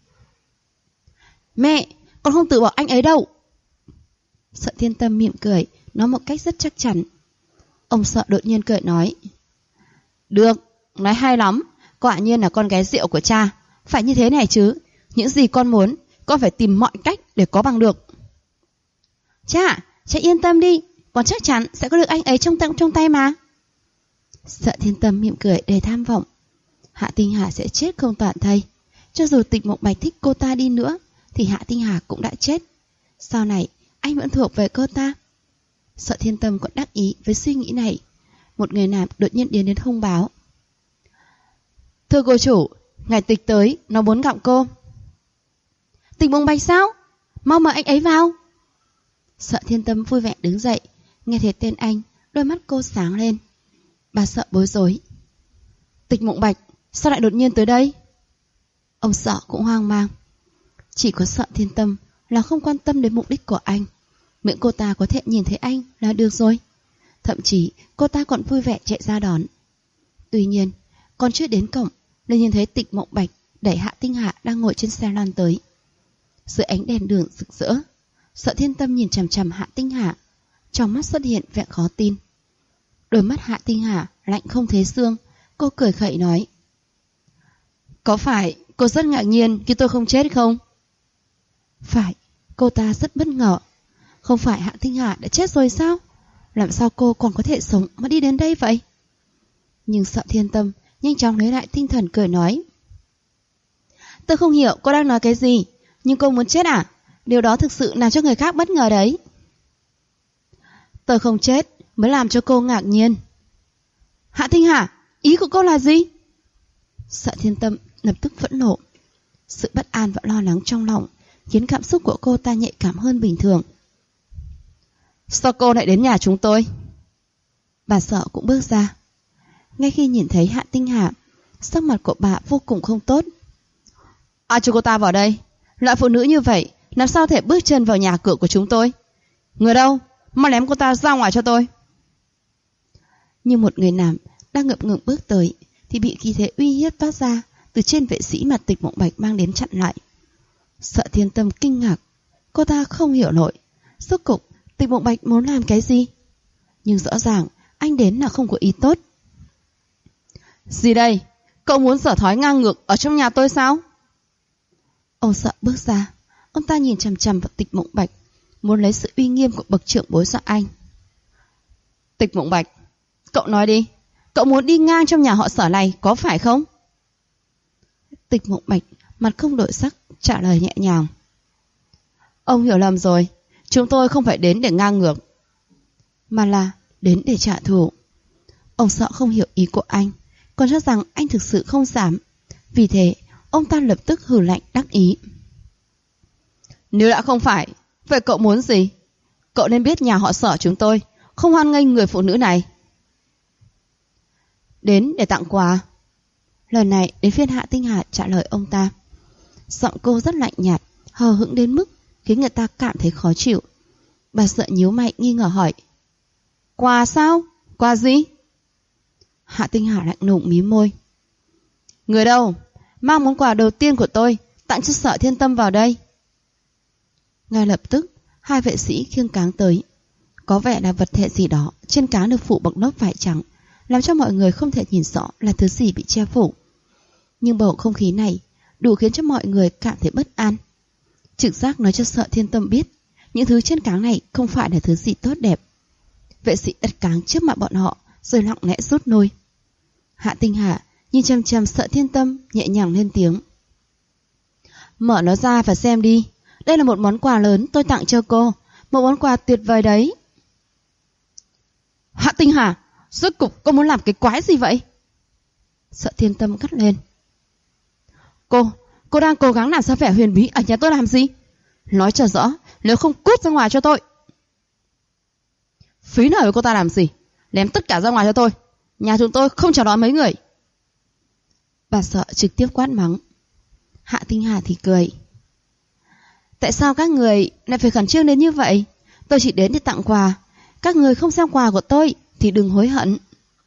Mẹ, con không từ bỏ anh ấy đâu. Sợ Thiên Tâm mỉm cười, nói một cách rất chắc chắn. Ông Sợ đột nhiên cười nói. Được, nói hay lắm. Quả nhiên là con gái rượu của cha. Phải như thế này chứ. Những gì con muốn, con phải tìm mọi cách để có bằng được. Cha yên tâm đi, con chắc chắn sẽ có được anh ấy trong tay mà. Sợ Thiên Tâm mỉm cười đầy tham vọng. Hạ Tinh Hà sẽ chết không toàn thây. Cho dù Tịch Mộng Bạch thích cô ta đi nữa, thì Hạ Tinh Hà cũng đã chết. Sau này anh vẫn thuộc về cô ta. Sợ Thiên Tâm còn đắc ý với suy nghĩ này. Một người làm đột nhiên đến thông báo. Thưa cô chủ, ngài Tịch tới, nó muốn gặp cô. Tịch Mộng Bạch sao? Mau mời anh ấy vào. Sợ Thiên Tâm vui vẻ đứng dậy. Nghe thấy tên anh, đôi mắt cô sáng lên. Bà Sợ bối rối. Tịch Mộng Bạch, sao lại đột nhiên tới đây? Ông Sợ cũng hoang mang. Chỉ có Sợ Thiên Tâm là không quan tâm đến mục đích của anh. Miễn cô ta có thể nhìn thấy anh là được rồi. Thậm chí cô ta còn vui vẻ chạy ra đón. Tuy nhiên, còn chưa đến cổng nên nhìn thấy Tịch Mộng Bạch đẩy Hạ Tinh Hà đang ngồi trên xe lăn tới. Dưới ánh đèn đường rực rỡ, Sợ Thiên Tâm nhìn chằm chằm Hạ Tinh Hà, trong mắt xuất hiện vẻ khó tin. Đôi mắt Hạ Tinh Hà lạnh không thấy xương. Cô cười khẩy nói. Có phải cô rất ngạc nhiên khi tôi không chết không? Phải, cô ta rất bất ngờ. Không phải Hạ Tinh Hà đã chết rồi sao? Làm sao cô còn có thể sống mà đi đến đây vậy? Nhưng Sợ Thiên Tâm nhanh chóng lấy lại tinh thần cười nói. Tôi không hiểu cô đang nói cái gì. Nhưng cô muốn chết à? Điều đó thực sự làm cho người khác bất ngờ đấy. Tôi không chết mới làm cho cô ngạc nhiên. Hạ Tinh Hà, ý của cô là gì? Sợ Thiên Tâm lập tức phẫn nộ. Sự bất an và lo lắng trong lòng khiến cảm xúc của cô ta nhạy cảm hơn bình thường. Sao cô lại đến nhà chúng tôi? Bà Sợ cũng bước ra. Ngay khi nhìn thấy Hạ Tinh Hà, sắc mặt của bà vô cùng không tốt. Ai cho cô ta vào đây? Loại phụ nữ như vậy làm sao thể bước chân vào nhà cửa của chúng tôi? Người đâu? Mau ném cô ta ra ngoài cho tôi. Như một người làm đang ngập ngừng bước tới thì bị khí thế uy hiếp toát ra từ trên vệ sĩ mà Tịch Mộng Bạch mang đến chặn lại. Sợ Thiên Tâm kinh ngạc. Cô ta không hiểu nổi rốt cục Tịch Mộng Bạch muốn làm cái gì. Nhưng rõ ràng anh đến là không có ý tốt. Gì đây? Cậu muốn dở thói ngang ngược ở trong nhà tôi sao? Ông Sợ bước ra. Ông ta nhìn chằm chằm vào Tịch Mộng Bạch, muốn lấy sự uy nghiêm của bậc trưởng bối dọa anh. Tịch Mộng Bạch, cậu nói đi, cậu muốn đi ngang trong nhà họ Sở này có phải không? Tịch Mộng Bạch mặt không đổi sắc trả lời nhẹ nhàng. Ông hiểu lầm rồi, chúng tôi không phải đến để ngang ngược, mà là đến để trả thù. Ông Sợ không hiểu ý của anh, còn cho rằng anh thực sự không dám. Vì thế ông ta lập tức hừ lạnh đắc ý. Nếu đã không phải, vậy cậu muốn gì? Cậu nên biết nhà họ Sở chúng tôi không hoan nghênh người phụ nữ này. Đến để tặng quà. Lần này đến phiên Hạ Tinh Hà trả lời ông ta. Giọng cô rất lạnh nhạt, hờ hững đến mức khiến người ta cảm thấy khó chịu. Bà Sợ nhíu mày nghi ngờ hỏi. Quà sao? Quà gì? Hạ Tinh Hà lạnh lùng mím môi. Người đâu? Mang món quà đầu tiên của tôi tặng cho Sợ Thiên Tâm vào đây. Ngay lập tức hai vệ sĩ khiêng cáng tới. Có vẻ là vật thể gì đó trên cáng được phủ bằng lớp vải trắng, làm cho mọi người không thể nhìn rõ là thứ gì bị che phủ. Nhưng bầu không khí này đủ khiến cho mọi người cảm thấy bất an. Trực giác nói cho Sợ Thiên Tâm biết những thứ trên cáng này không phải là thứ gì tốt đẹp. Vệ sĩ đặt cáng trước mặt bọn họ rồi lặng lẽ rút nôi. Hạ Tinh Hà nhìn chăm chăm Sợ Thiên Tâm, nhẹ nhàng lên tiếng. Mở nó ra và xem đi. Đây là một món quà lớn tôi tặng cho cô, một món quà tuyệt vời đấy. Hạ Tinh Hà, rốt cục cô muốn làm cái quái gì vậy? Sợ Thiên Tâm gắt lên. Cô đang cố gắng làm ra vẻ huyền bí ở nhà tôi làm gì? Nói cho rõ, nếu không cút ra ngoài cho tôi. Phí lời với cô ta làm gì? Ném tất cả ra ngoài cho tôi. Nhà chúng tôi không chào đón mấy người. Bà Sợ trực tiếp quát mắng. Hạ Tinh Hà thì cười. Tại sao các người lại phải khẩn trương đến như vậy? Tôi chỉ đến để tặng quà. Các người không xem quà của tôi thì đừng hối hận.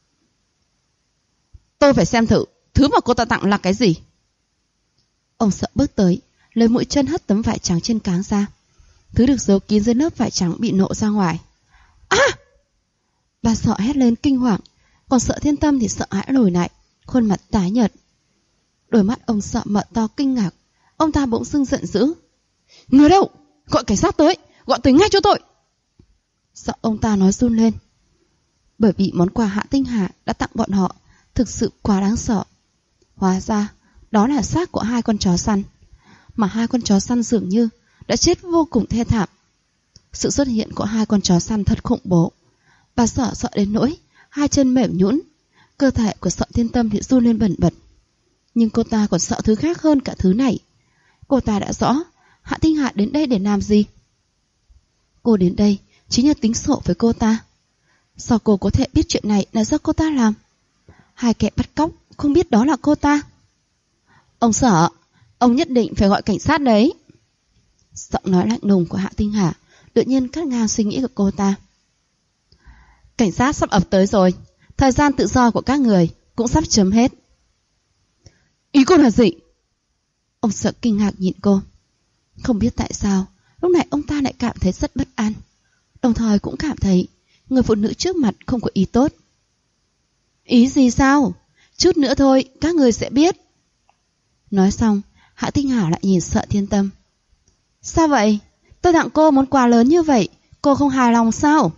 Tôi phải xem thử thứ mà cô ta tặng là cái gì. Ông Sợ bước tới, lấy mũi chân hất tấm vải trắng trên cáng ra. Thứ được giấu kín dưới lớp vải trắng bị nộ ra ngoài. À! Bà Sợ hét lên kinh hoàng. Còn Sợ Thiên Tâm thì sợ hãi lùi lại, khuôn mặt tái nhợt. Đôi mắt ông Sợ mở to kinh ngạc. Ông ta bỗng dưng giận dữ. Người đâu? Gọi cảnh sát tới, gọi tới ngay cho tôi. Giọng ông ta nói run lên. Bởi vì món quà Hạ Tinh Hà đã tặng bọn họ thực sự quá đáng sợ. Hóa ra đó là xác của hai con chó săn, mà hai con chó săn dường như đã chết vô cùng thê thảm. Sự xuất hiện của hai con chó săn thật khủng bố. Bà Sợ sợ đến nỗi hai chân mềm nhũn, cơ thể của Sợ Thiên Tâm thì run lên bần bật. Nhưng cô ta còn sợ thứ khác hơn cả thứ này. Cô ta đã rõ Hạ Tinh Hà đến đây để làm gì. Cô đến đây chính là tính sổ với cô ta. Sao cô có thể biết chuyện này là do cô ta làm? Hai kẻ bắt cóc không biết đó là cô ta. Ông Sở, ông nhất định phải gọi cảnh sát đấy. Giọng nói lạnh lùng của Hạ Tinh Hà tự nhiên cắt ngang suy nghĩ của cô ta. Cảnh sát sắp ập tới rồi. Thời gian tự do của các người cũng sắp chấm hết. Ý cô là gì? Ông Sợ kinh ngạc nhìn cô. Không biết tại sao lúc này ông ta lại cảm thấy rất bất an, đồng thời cũng cảm thấy người phụ nữ trước mặt không có ý tốt. Ý gì sao? Chút nữa thôi các người sẽ biết. Nói xong Hạ Tinh Hà lại nhìn Sợ Thiên Tâm. Sao vậy? Tôi tặng cô món quà lớn như vậy, cô không hài lòng sao?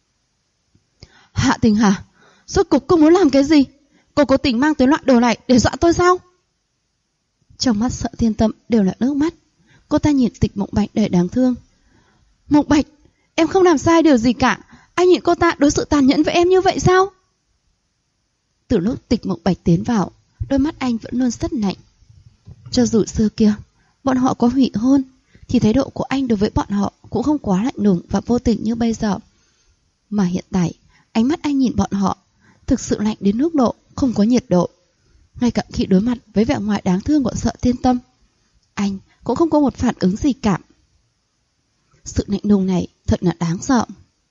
Hạ Tinh Hà, rốt cục cô muốn làm cái gì? Cô cố tình mang tới loại đồ này để dọa tôi sao? Trong mắt Sợ Thiên Tâm đều là nước mắt. Cô ta nhìn Tịch Mộng Bạch đầy đáng thương. Mộng Bạch, em không làm sai điều gì cả. Anh nhìn cô ta đối xử tàn nhẫn với em như vậy sao? Từ lúc Tịch Mộng Bạch tiến vào, đôi mắt anh vẫn luôn rất lạnh. Cho dù xưa kia bọn họ có hủy hôn, thì thái độ của anh đối với bọn họ cũng không quá lạnh lùng và vô tình như bây giờ. Mà hiện tại, ánh mắt anh nhìn bọn họ thực sự lạnh đến mức độ không có nhiệt độ. Ngay cả khi đối mặt với vẻ ngoài đáng thương của Sợ Thiên Tâm, anh cũng không có một phản ứng gì cả. Sự lạnh lùng này thật là đáng sợ.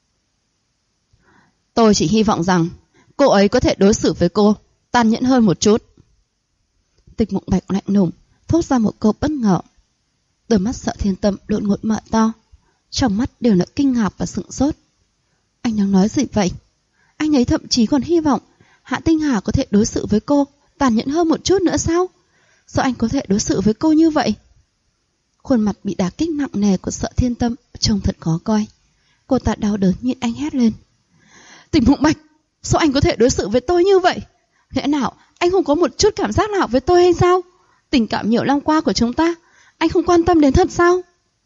Tôi chỉ hy vọng rằng cô ấy có thể đối xử với cô tàn nhẫn hơn một chút. Tịch Mộng Bạch lạnh lùng thốt ra một câu bất ngờ. Đôi mắt Sợ Thiên Tâm đột ngột mở to, trong mắt đều là kinh ngạc và sửng sốt. Anh đang nói gì vậy? Anh ấy thậm chí còn hy vọng Hạ Tinh Hà có thể đối xử với cô tàn nhẫn hơn một chút nữa sao? Sao anh có thể đối xử với cô như vậy? Khuôn mặt bị đả kích nặng nề của Sợ Thiên Tâm trông thật khó coi. Cô ta đau đớn nhìn anh hét lên. Tịch Mộng Bạch, sao anh có thể đối xử với tôi như vậy? Lẽ nào anh không có một chút cảm giác nào với tôi hay sao? Tình cảm nhiều năm qua của chúng ta, anh không quan tâm đến thật sao?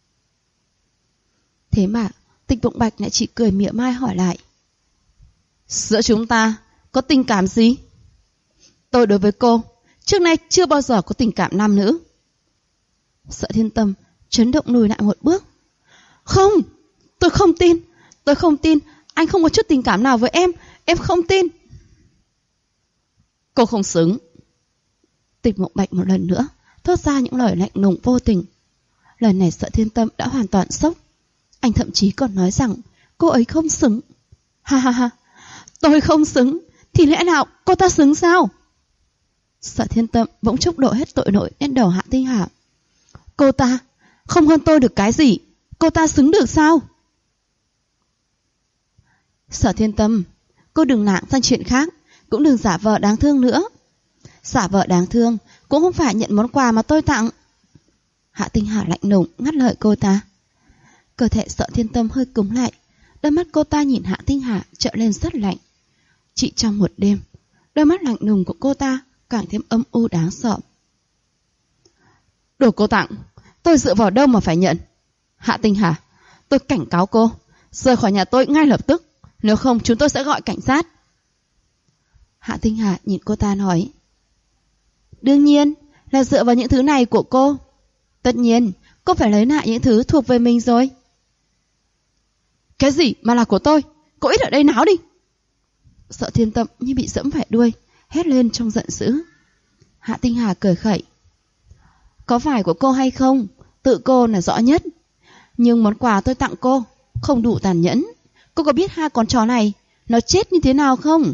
Thế mà Tịch Mộng Bạch lại chỉ cười mỉa mai hỏi lại. Giữa chúng ta có tình cảm gì? Tôi đối với cô trước nay chưa bao giờ có tình cảm nam nữ. Sợ Thiên Tâm chấn động lùi lại một bước. Không, tôi không tin. Tôi không tin anh không có chút tình cảm nào với em không tin. Cô không xứng. Tịch Mộng Bạch một lần nữa thốt ra những lời lạnh lùng vô tình. Lần này Sợ Thiên Tâm đã hoàn toàn sốc. Anh thậm chí còn nói rằng cô ấy không xứng. Ha ha ha, tôi không xứng thì lẽ nào cô ta xứng sao? Sợ Thiên Tâm bỗng chốc đổ hết tội lỗi lên đầu Hạ Tinh Hà. Cô ta không hơn tôi được cái gì, cô ta xứng được sao? Sợ Thiên Tâm, cô đừng lảng sang chuyện khác, cũng đừng giả vờ đáng thương nữa. Giả vờ đáng thương cũng không phải nhận món quà mà tôi tặng. Hạ Tinh Hà lạnh lùng ngắt lời cô ta. Cơ thể Sợ Thiên Tâm hơi cứng lại, đôi mắt cô ta nhìn Hạ Tinh Hà trở lên rất lạnh. Chỉ trong một đêm, đôi mắt lạnh lùng của cô ta càng thêm âm u đáng sợ. Đồ cô tặng, tôi dựa vào đâu mà phải nhận? Hạ Tinh Hà, tôi cảnh cáo cô, rời khỏi nhà tôi ngay lập tức, nếu không chúng tôi sẽ gọi cảnh sát. Hạ Tinh Hà nhìn cô ta nói. Đương nhiên là dựa vào những thứ này của cô. Tất nhiên cô phải lấy lại những thứ thuộc về mình rồi. Cái gì mà là của tôi? Cô ít ở đây náo đi. Sợ Thiên Tâm như bị dẫm phải đuôi, hét lên trong giận dữ. Hạ Tinh Hà cười khẩy. Có phải của cô hay không, tự cô là rõ nhất. Nhưng món quà tôi tặng cô không đủ tàn nhẫn. Cô có biết hai con chó này nó chết như thế nào không?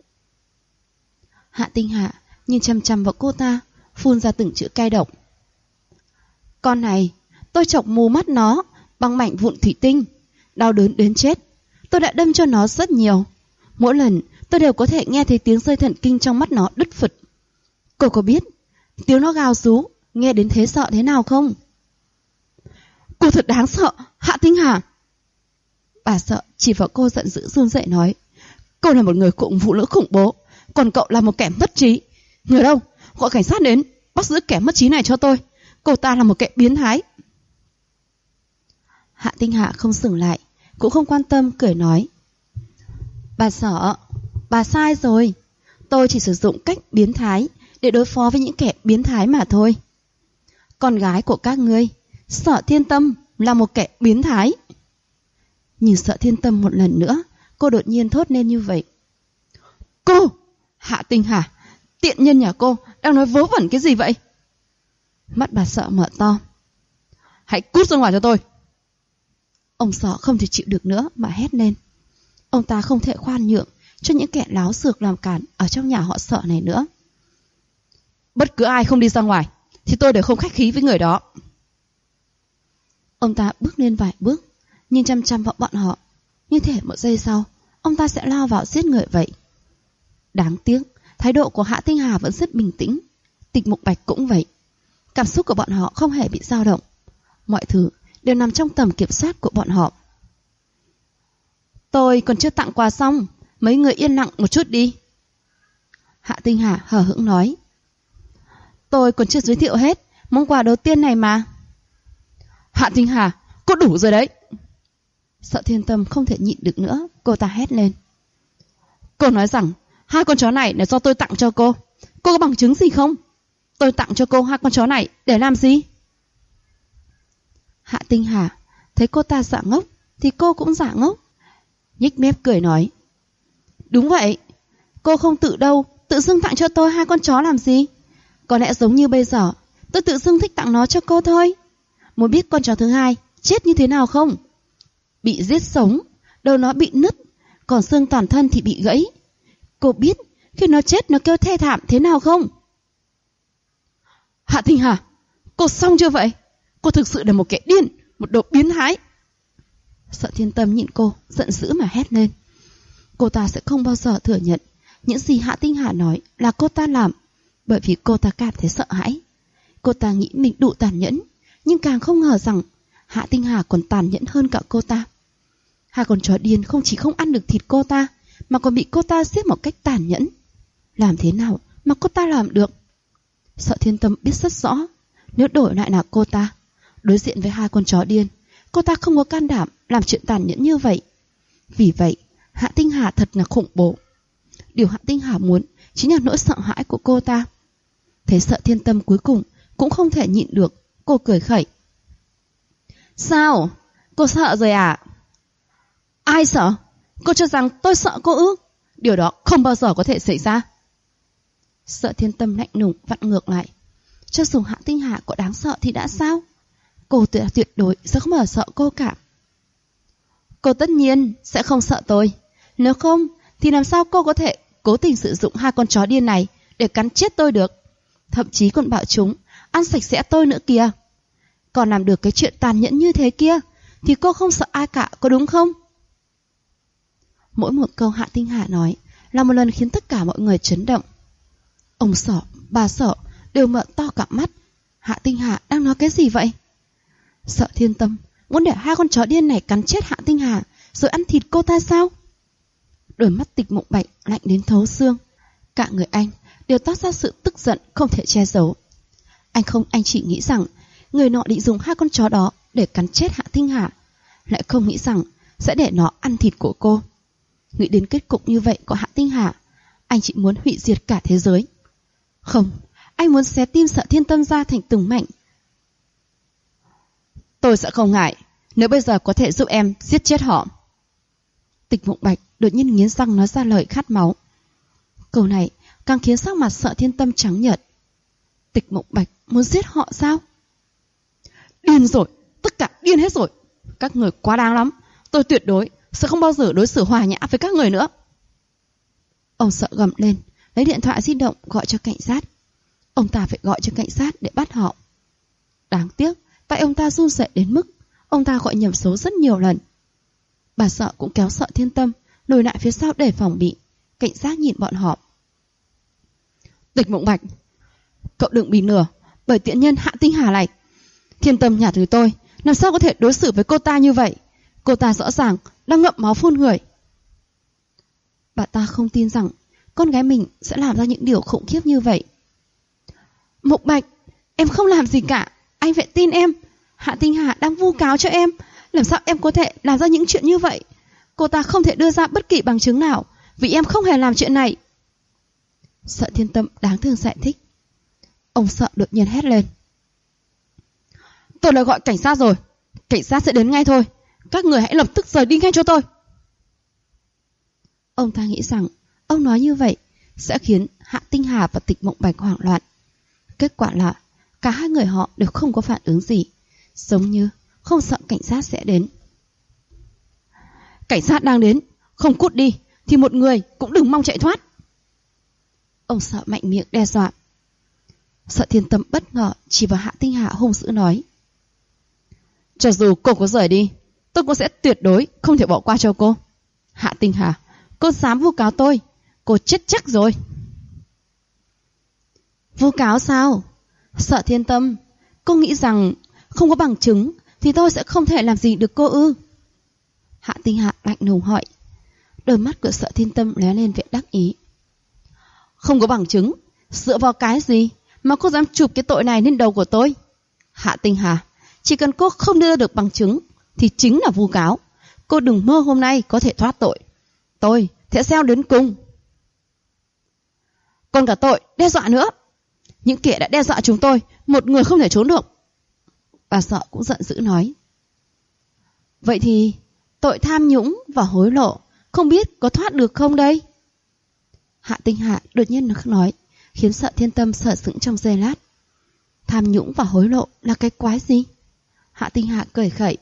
Hạ Tinh Hà nhìn chằm chằm vào cô ta, phun ra từng chữ cay độc. Con này, tôi chọc mù mắt nó bằng mảnh vụn thủy tinh, đau đớn đến chết. Tôi đã đâm cho nó rất nhiều. Mỗi lần tôi đều có thể nghe thấy tiếng dây thần kinh trong mắt nó đứt phật. Cô có biết tiếng nó gào rú nghe đến thế sợ thế nào không? Cô thật đáng sợ, Hạ Tinh Hà. Bà Sợ chỉ vào cô giận dữ run rẩy nói. Cô là một người phụ nữ khủng bố, còn cậu là một kẻ mất trí. Người đâu, gọi cảnh sát đến, bắt giữ kẻ mất trí này cho tôi. Cô ta là một kẻ biến thái. Hạ Tinh Hà không dừng lại, cũng không quan tâm, cười nói. Bà Sợ, bà sai rồi. Tôi chỉ sử dụng cách biến thái để đối phó với những kẻ biến thái mà thôi. Con gái của các ngươi, Sợ Thiên Tâm, là một kẻ biến thái. Nhìn Sợ Thiên Tâm một lần nữa, cô đột nhiên thốt lên như vậy. Cô, Hạ Tinh Hà, tiện nhân nhà cô đang nói vớ vẩn cái gì vậy? Mắt bà Sợ mở to. Hãy cút ra ngoài cho tôi. Ông Sợ không thể chịu được nữa mà hét lên. Ông ta không thể khoan nhượng cho những kẻ láo xược làm cản ở trong nhà họ Sợ này nữa. Bất cứ ai không đi ra ngoài thì tôi đều không khách khí với người đó. Ông ta bước lên vài bước, nhìn chăm chăm vào bọn họ, như thể một giây sau ông ta sẽ lao vào giết người vậy. Đáng tiếc, thái độ của Hạ Tinh Hà vẫn rất bình tĩnh. Tịch Mộng Bạch cũng vậy. Cảm xúc của bọn họ không hề bị dao động. Mọi thứ đều nằm trong tầm kiểm soát của bọn họ. Tôi còn chưa tặng quà xong, mấy người yên lặng một chút đi. Hạ Tinh Hà hờ hững nói. Tôi còn chưa giới thiệu hết món quà đầu tiên này mà. Hạ Tinh Hà, cô đủ rồi đấy. Sợ Thiên Tâm không thể nhịn được nữa, cô ta hét lên. Cô nói rằng 2 con chó này là do tôi tặng cho cô. Cô có bằng chứng gì không? Tôi tặng cho cô 2 con chó này để làm gì? Hạ Tinh Hà thấy cô ta giả ngốc thì cô cũng giả ngốc, nhếch mép cười nói. Đúng vậy, cô không tự đâu, tự dưng tặng cho tôi 2 con chó làm gì? Có lẽ giống như bây giờ, tôi tự dưng thích tặng nó cho cô thôi. Muốn biết con chó thứ hai chết như thế nào không? Bị giết sống, đầu nó bị nứt, còn xương toàn thân thì bị gãy. Cô biết khi nó chết nó kêu thê thảm thế nào không? Hạ Tinh Hà, cô xong chưa vậy? Cô thực sự là một kẻ điên, một đồ biến thái. Sợ Thiên Tâm nhìn cô, giận dữ mà hét lên. Cô ta sẽ không bao giờ thừa nhận những gì Hạ Tinh Hà nói là cô ta làm, bởi vì cô ta cảm thấy sợ hãi. Cô ta nghĩ mình đủ tàn nhẫn, nhưng càng không ngờ rằng Hạ Tinh Hà còn tàn nhẫn hơn cả cô ta. 2 con chó điên không chỉ không ăn được thịt cô ta, mà còn bị cô ta giết một cách tàn nhẫn. Làm thế nào mà cô ta làm được? Sợ Thiên Tâm biết rất rõ, nếu đổi lại là cô ta, đối diện với 2 con chó điên, cô ta không có can đảm làm chuyện tàn nhẫn như vậy. Vì vậy, Hạ Tinh Hà thật là khủng bố. Điều Hạ Tinh Hà muốn chính là nỗi sợ hãi của cô ta. Thấy Sợ Thiên Tâm cuối cùng cũng không thể nhịn được, cô cười khẩy. Sao? Cô sợ rồi à? Ai sợ? Cô cho rằng tôi sợ cô ư? Điều đó không bao giờ có thể xảy ra. Sợ Thiên Tâm lạnh lùng vặn ngược lại. Cho dù Hạ Tinh Hà có đáng sợ thì đã sao? Cô tuyệt đối sẽ không bao giờ sợ cô cả. Cô tất nhiên sẽ không sợ tôi. Nếu không thì làm sao cô có thể cố tình sử dụng 2 con chó điên này để cắn chết tôi được? Thậm chí còn bảo chúng ăn sạch sẽ tôi nữa kìa. Còn làm được cái chuyện tàn nhẫn như thế kia thì cô không sợ ai cả, có đúng không? Mỗi một câu Hạ Tinh Hà nói là một lần khiến tất cả mọi người chấn động. Ông Sở, bà Sở đều mở to cả mắt. Hạ Tinh Hà đang nói cái gì vậy? Sợ Thiên Tâm muốn để 2 con chó điên này cắn chết Hạ Tinh Hà rồi ăn thịt cô ta sao? Đôi mắt Tịch Mộng Bạch lạnh đến thấu xương. Cả người anh đều toát ra sự tức giận không thể che giấu. Anh chỉ nghĩ rằng người nọ định dùng 2 con chó đó để cắn chết Hạ Tinh Hà, lại không nghĩ rằng sẽ để nó ăn thịt của cô. Nghĩ đến kết cục như vậy của Hạ Tinh Hà, anh chỉ muốn hủy diệt cả thế giới. Không, anh muốn xé tim Sợ Thiên Tâm ra thành từng mảnh. Tôi sẽ không ngại nếu bây giờ có thể giúp em giết chết họ. Tịch Mộng Bạch đột nhiên nghiến răng nói ra lời khát máu. Câu này càng khiến sắc mặt Sợ Thiên Tâm trắng nhợt. Tịch Mộng Bạch muốn giết họ sao? Điên rồi, tất cả điên hết rồi. Các người quá đáng lắm. Tôi tuyệt đối sẽ không bao giờ đối xử hòa nhã với các người nữa. Ông Sợ gầm lên, lấy điện thoại di động gọi cho cảnh sát. Ông ta phải gọi cho cảnh sát để bắt họ. Đáng tiếc, tay ông ta run rẩy đến mức ông ta gọi nhầm số rất nhiều lần. Bà Sợ cũng kéo Sợ Thiên Tâm lùi lại phía sau để phòng bị. Cảnh sát nhìn bọn họ. Tịch Mộng Bạch, cậu đừng bị lừa bởi tiện nhân Hạ Tinh Hà này. Thiên Tâm nhà thứ tôi làm sao có thể đối xử với cô ta như vậy? Cô ta rõ ràng đang ngậm máu phun người. Bà ta không tin rằng con gái mình sẽ làm ra những điều khủng khiếp như vậy. Mộng Bạch, em không làm gì cả. Anh phải tin em. Hạ Tinh Hà đang vu cáo cho em. Làm sao em có thể làm ra những chuyện như vậy? Cô ta không thể đưa ra bất kỳ bằng chứng nào, vì em không hề làm chuyện này. Sợ Thiên Tâm đáng thương giải thích. Ông Sợ đột nhiên hét lên. Tôi đã gọi cảnh sát rồi. Cảnh sát sẽ đến ngay thôi. Các người hãy lập tức rời đi ngay cho tôi. Ông ta nghĩ rằng ông nói như vậy sẽ khiến Hạ Tinh Hà và Tịch Mộng Bạch hoảng loạn. Kết quả là cả 2 người họ đều không có phản ứng gì, giống như không sợ cảnh sát sẽ đến. Cảnh sát đang đến, không cút đi thì một người cũng đừng mong chạy thoát. Ông Sợ mạnh miệng đe dọa. Sợ Thiên Tâm bất ngờ chỉ vào Hạ Tinh Hà hung dữ nói. Cho dù cô có rời đi, tôi cũng sẽ tuyệt đối không thể bỏ qua cho cô. Hạ Tinh Hà, cô dám vu cáo tôi, cô chết chắc rồi. Vu cáo sao? Sợ Thiên Tâm, cô nghĩ rằng không có bằng chứng thì tôi sẽ không thể làm gì được cô ư? Hạ Tinh Hà lạnh lùng hỏi. Đôi mắt của Sợ Thiên Tâm lóe lên vẻ đắc ý. Không có bằng chứng? Dựa vào cái gì mà cô dám chụp cái tội này lên đầu của tôi? Hạ Tinh Hà, Chỉ cần cô không đưa được bằng chứng thì chính là vu cáo. Cô đừng mơ hôm nay có thể thoát tội. Tôi sẽ xeo đến cùng. Còn cả tội đe dọa nữa. Những kẻ đã đe dọa chúng tôi, một người không thể trốn được. Bà Sợ cũng giận dữ nói. Vậy thì tội tham nhũng và hối lộ không biết có thoát được không đây? Hạ Tinh Hà đột nhiên nói, khiến Sợ Thiên Tâm sờ sững trong giây lát. Tham nhũng và hối lộ là cái quái gì? Hạ Tinh Hà cười khẩy.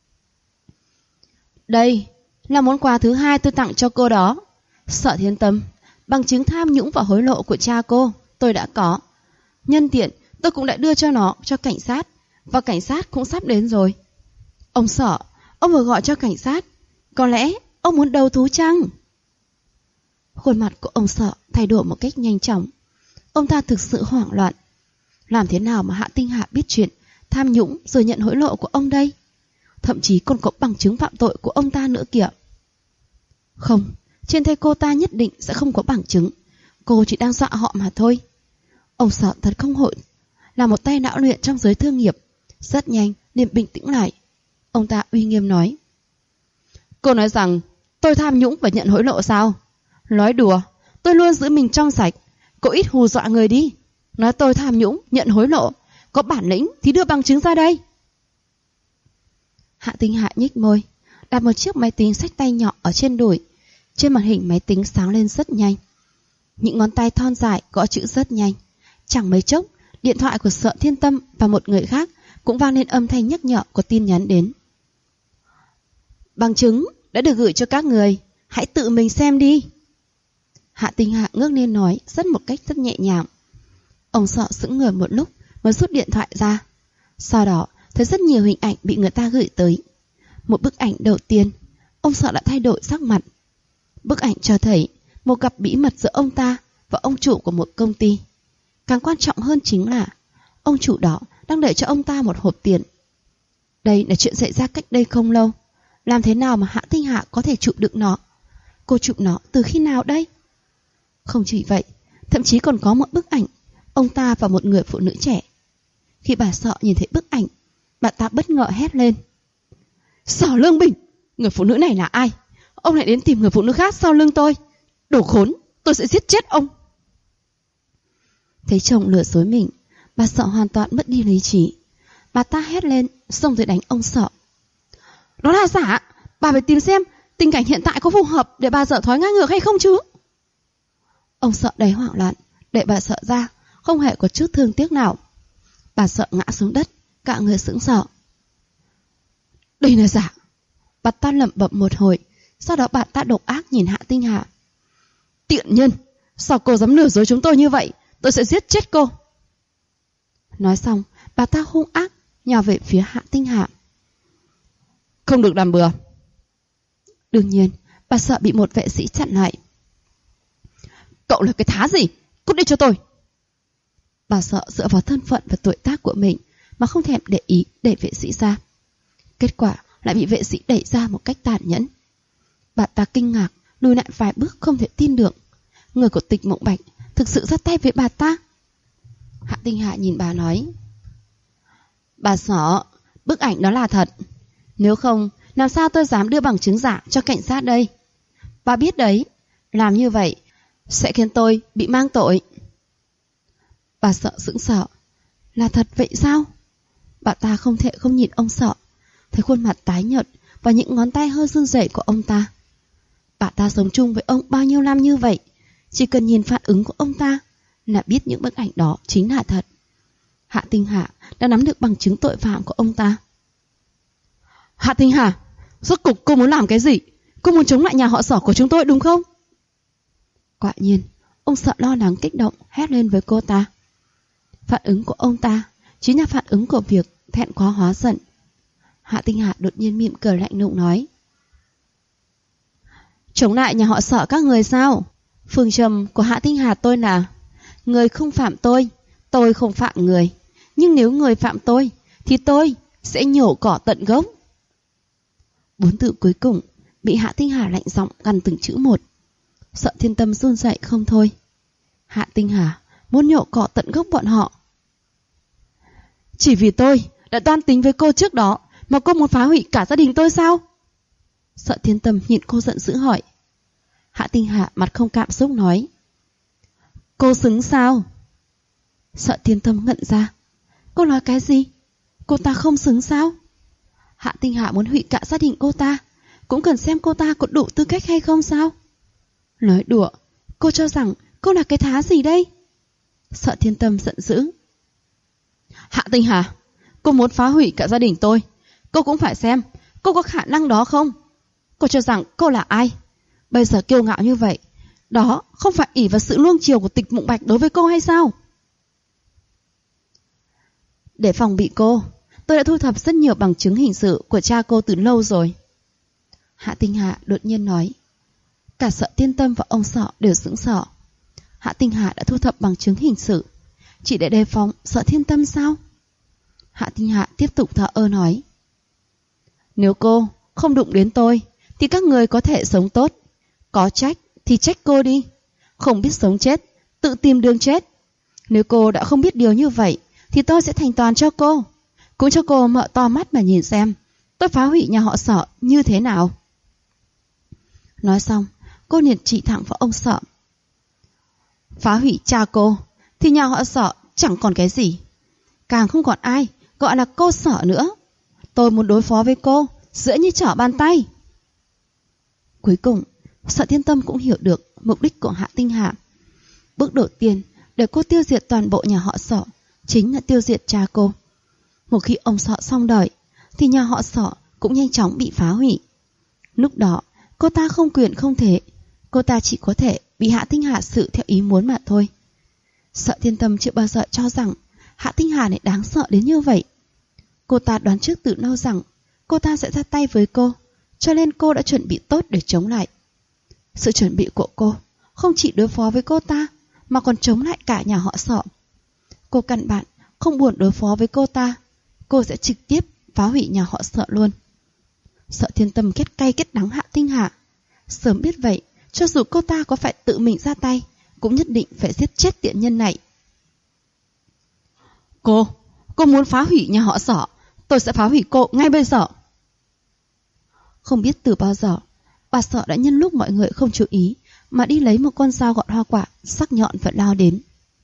Đây là món quà thứ hai tôi tặng cho cô đó. Sợ Thiên Tâm, bằng chứng tham nhũng và hối lộ của cha cô tôi đã có. Nhân tiện tôi cũng đã đưa cho nó cho cảnh sát, và cảnh sát cũng sắp đến rồi. Ông Sợ, ông vừa gọi cho cảnh sát, có lẽ ông muốn đầu thú chăng? Khuôn mặt của ông Sợ thay đổi một cách nhanh chóng. Ông ta thực sự hoảng loạn. Làm thế nào mà Hạ Tinh Hà biết chuyện tham nhũng rồi nhận hối lộ của ông đây? Thậm chí còn có bằng chứng phạm tội của ông ta nữa kìa. Không, trên tay cô ta nhất định sẽ không có bằng chứng. Cô chỉ đang dọa họ mà thôi. Ông Sợ thật không hội, là một tay não luyện trong giới thương nghiệp. Rất nhanh liền bình tĩnh lại. Ông ta uy nghiêm nói. Cô nói rằng tôi tham nhũng và nhận hối lộ sao? Nói đùa, tôi luôn giữ mình trong sạch. Cô ít hù dọa người đi. Nói tôi tham nhũng, nhận hối lộ, có bản lĩnh thì đưa bằng chứng ra đây. Hạ Tinh Hạ nhếch môi, đặt một chiếc máy tính xách tay nhỏ ở trên đùi. Trên màn hình máy tính sáng lên rất nhanh. Những ngón tay thon dài gõ chữ rất nhanh. Chẳng mấy chốc, điện thoại của Sợ Thiên Tâm và một người khác cũng vang lên âm thanh nhắc nhở của tin nhắn đến. Bằng chứng đã được gửi cho các người, hãy tự mình xem đi. Hạ Tinh Hạ ngước lên nói một cách rất nhẹ nhàng. Ông Sợ sững người một lúc mới rút điện thoại ra. Sau đó thấy rất nhiều hình ảnh bị người ta gửi tới. Một bức ảnh đầu tiên, ông Sợ đã thay đổi sắc mặt. Bức ảnh cho thấy một cặp bí mật giữa ông ta và ông chủ của một công ty. Càng quan trọng hơn chính là ông chủ đó đang đợi cho ông ta một hộp tiền. Đây là chuyện xảy ra cách đây không lâu. Làm thế nào mà Hạ Tinh Hạ có thể chụp được nó? Cô chụp nó từ khi nào đây? Không chỉ vậy, thậm chí còn có một bức ảnh ông ta và một người phụ nữ trẻ. Khi bà Sợ nhìn thấy bức ảnh, bà ta bất ngờ hét lên. Sở Lương Bình, người phụ nữ này là ai? Ông lại đến tìm người phụ nữ khác sau lưng tôi. Đồ khốn, tôi sẽ giết chết ông. Thấy chồng lừa dối mình, bà Sợ hoàn toàn mất đi lý trí. Bà ta hét lên, xông tới đánh ông Sợ. Đó là giả, bà phải tìm xem tình cảnh hiện tại có phù hợp để bà dở thói ngang ngược hay không chứ. Ông Sợ đầy hoảng loạn, đẩy bà Sợ ra, không hề có chút thương tiếc nào. Bà Sợ ngã xuống đất, cả người sững sờ. Đây là giả. Bà ta lẩm bẩm một hồi, sau đó bà ta độc ác nhìn Hạ Tinh Hà. Tiện nhân, sao cô dám lừa dối chúng tôi như vậy? Tôi sẽ giết chết cô. Nói xong, bà ta hung ác nhào về phía Hạ Tinh Hà. Không được làm bừa. Đương nhiên, bà Sợ bị một vệ sĩ chặn lại. Cậu là cái thá gì? Cút đi cho tôi. Bà Sợ dựa vào thân phận và tuổi tác của mình mà không thèm để ý đẩy vệ sĩ ra. Kết quả lại bị vệ sĩ đẩy ra một cách tàn nhẫn. Bà ta kinh ngạc, lùi lại vài bước không thể tin được. Người của Tịch Mộng Bạch thực sự ra tay với bà ta. Hạ Tinh Hạ nhìn bà nói. Bà Sợ, bức ảnh đó là thật. Nếu không, làm sao tôi dám đưa bằng chứng giả cho cảnh sát đây? Bà biết đấy, làm như vậy sẽ khiến tôi bị mang tội. Bà Sợ sững sờ. Là thật vậy sao? Bà ta không thể không nhìn ông Sợ. Thấy khuôn mặt tái nhợt và những ngón tay hơi run rẩy của ông ta. Bà ta sống chung với ông bao nhiêu năm như vậy, chỉ cần nhìn phản ứng của ông ta là biết những bức ảnh đó chính là thật. Hạ Tinh Hà đã nắm được bằng chứng tội phạm của ông ta. Hạ Tinh Hà, rốt cục cô muốn làm cái gì? Cô muốn chống lại nhà họ Sở của chúng tôi đúng không? Quả nhiên, ông Sợ lo lắng kích động hét lên với cô ta. Phản ứng của ông ta chính là phản ứng của việc thẹn quá hóa giận. Hạ Tinh Hà đột nhiên mỉm cười lạnh lùng nói. Chống lại nhà họ Sở các người sao? Phương châm của Hạ Tinh Hà tôi là người không phạm tôi không phạm người. Nhưng nếu người phạm tôi thì tôi sẽ nhổ cỏ tận gốc. 4 từ cuối cùng bị Hạ Tinh Hà lạnh giọng gằn từng chữ một. Sợ Thiên Tâm run rẩy không thôi. Hạ Tinh Hà muốn nhổ cỏ tận gốc bọn họ. Chỉ vì tôi đã toan tính với cô trước đó, mà cô muốn phá hủy cả gia đình tôi sao? Sợ Thiên Tâm nhìn cô giận dữ hỏi. Hạ Tinh Hạ mặt không cảm xúc nói. Cô xứng sao? Sợ Thiên Tâm ngẩn ra. Cô nói cái gì? Cô ta không xứng sao? Hạ Tinh Hạ muốn hủy cả gia đình cô ta, cũng cần xem cô ta có đủ tư cách hay không sao? Nói đùa, cô cho rằng cô là cái thá gì đây? Sợ Thiên Tâm giận dữ. Hạ Tinh Hà, cô muốn phá hủy cả gia đình tôi, cô cũng phải xem cô có khả năng đó không? Cô cho rằng cô là ai? Bây giờ kiêu ngạo như vậy, đó không phải ỷ vào sự nuông chiều của Tịch Mộng Bạch đối với cô hay sao? Để phòng bị cô, tôi đã thu thập rất nhiều bằng chứng hình sự của cha cô từ lâu rồi. Hạ Tinh Hạ đột nhiên nói. Cả Sợ Thiên Tâm và ông Sợ đều sững sờ. Hạ Tinh Hạ đã thu thập bằng chứng hình sự chỉ để đề phòng Sợ Thiên Tâm sao? Hạ Tinh Hạ tiếp tục thở ơ nói. Nếu cô không đụng đến tôi thì các người có thể sống tốt. Có trách thì trách cô đi. Không biết sống chết, tự tìm đường chết. Nếu cô đã không biết điều như vậy thì tôi sẽ thành toàn cho cô. Cũng cho cô mở to mắt mà nhìn xem tôi phá hủy nhà họ Sợ như thế nào. Nói xong, cô liền chỉ thẳng vào ông Sợ. Phá hủy cha cô thì nhà họ Sợ chẳng còn cái gì, càng không còn ai gọi là cô Sợ nữa. Tôi muốn đối phó với cô dễ như trở bàn tay. Cuối cùng, Sợ Thiên Tâm cũng hiểu được mục đích của Hạ Tinh Hạ. Bước đầu tiên để cô tiêu diệt toàn bộ nhà họ Sợ chính là tiêu diệt cha cô. Một khi ông Sợ xong đời thì nhà họ Sợ cũng nhanh chóng bị phá hủy. Lúc đó cô ta không quyền không thể, cô ta chỉ có thể bị Hạ Tinh Hà xử theo ý muốn mà thôi. Sợ Thiên Tâm chưa bao giờ cho rằng Hạ Tinh Hà lại đáng sợ đến như vậy. Cô ta đoán trước từ lâu rằng cô ta sẽ ra tay với cô, cho nên cô đã chuẩn bị tốt để chống lại. Sự chuẩn bị của cô không chỉ đối phó với cô ta mà còn chống lại cả nhà họ Sợ. Cô căn bản không buồn đối phó với cô ta, cô sẽ trực tiếp phá hủy nhà họ Sợ luôn. Sợ Thiên Tâm kết cay kết đắng Hạ Tinh Hạ. Sớm biết vậy, cho dù cô ta có phải tự mình ra tay cũng nhất định phải giết chết tiện nhân này. Cô muốn phá hủy nhà họ Sợ, tôi sẽ phá hủy cô ngay bây giờ. Không biết từ bao giờ bà Sợ đã nhân lúc mọi người không chú ý mà đi lấy một con dao gọt hoa quả sắc nhọn và lao đến.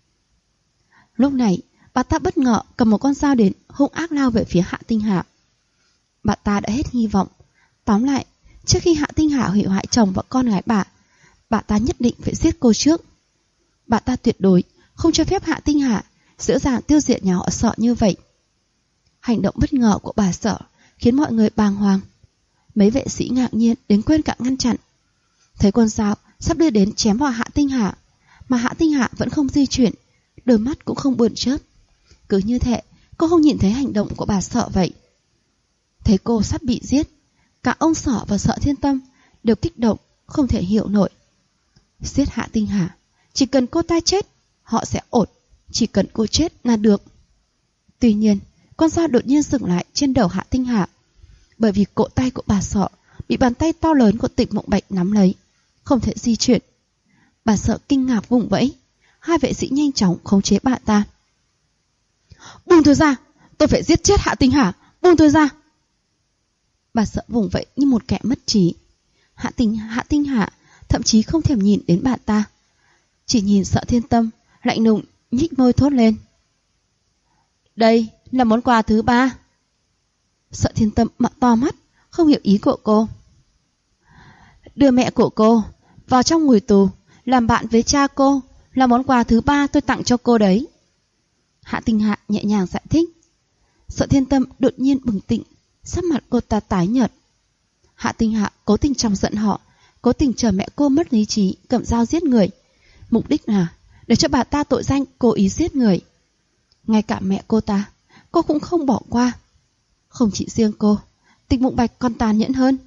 Lúc này bà ta bất ngờ cầm một con dao đến hung ác lao về phía Hạ Tinh Hạ. Bà ta đã hết hy vọng. Tóm lại, trước khi Hạ Tinh Hạ hủy hoại chồng và con gái bà ta nhất định phải giết cô trước. Bà ta tuyệt đối không cho phép Hạ Tinh Hạ dễ dàng tiêu diệt nhà họ Sợ như vậy. Hành động bất ngờ của bà Sợ khiến mọi người bàng hoàng. Mấy vệ sĩ ngạc nhiên đến quên cả ngăn chặn. Thấy con dao sắp đưa đến chém vào Hạ Tinh Hạ, mà Hạ Tinh Hạ vẫn không di chuyển, đôi mắt cũng không buồn chớp. Cứ như thế, cô không nhìn thấy hành động của bà Sợ vậy. Thấy cô sắp bị giết, cả ông Sợ và Sợ Thiên Tâm đều kích động, không thể hiểu nổi. Giết Hạ Tinh Hạ, chỉ cần cô ta chết, họ sẽ ổn, chỉ cần cô chết là được. Tuy nhiên, con dao đột nhiên dừng lại trên đầu Hạ Tinh Hạ, bởi vì cổ tay của bà Sợ bị bàn tay to lớn của Tịch Mộng Bạch nắm lấy, không thể di chuyển. Bà Sợ kinh ngạc vùng vẫy, hai vệ sĩ nhanh chóng khống chế bà ta. Buông tôi ra, tôi phải giết chết Hạ Tinh Hạ, buông tôi ra. Bà Sợ vùng vẫy như một kẻ mất trí. Hạ Tinh Hạ thậm chí không thèm nhìn đến bà ta, chỉ nhìn Sợ Thiên Tâm lạnh lùng nhích môi thốt lên. Đây là món quà thứ 3. Sợ Thiên Tâm mở to mắt, không hiểu ý của cô. Đưa mẹ của cô vào trong ngục tù làm bạn với cha cô là món quà thứ 3 tôi tặng cho cô đấy. Hạ Tinh Hạ nhẹ nhàng giải thích. Sợ Thiên Tâm đột nhiên bừng tỉnh, sắc mặt cô ta tái nhợt. Hạ Tinh Hạ cố tình chọc giận họ, cố tình chờ mẹ cô mất lý trí cầm dao giết người, mục đích là để cho bà ta tội danh cố ý giết người. Ngay cả mẹ cô ta, cô cũng không bỏ qua. Không chỉ riêng cô, Tịch Mộng Bạch còn tàn nhẫn hơn.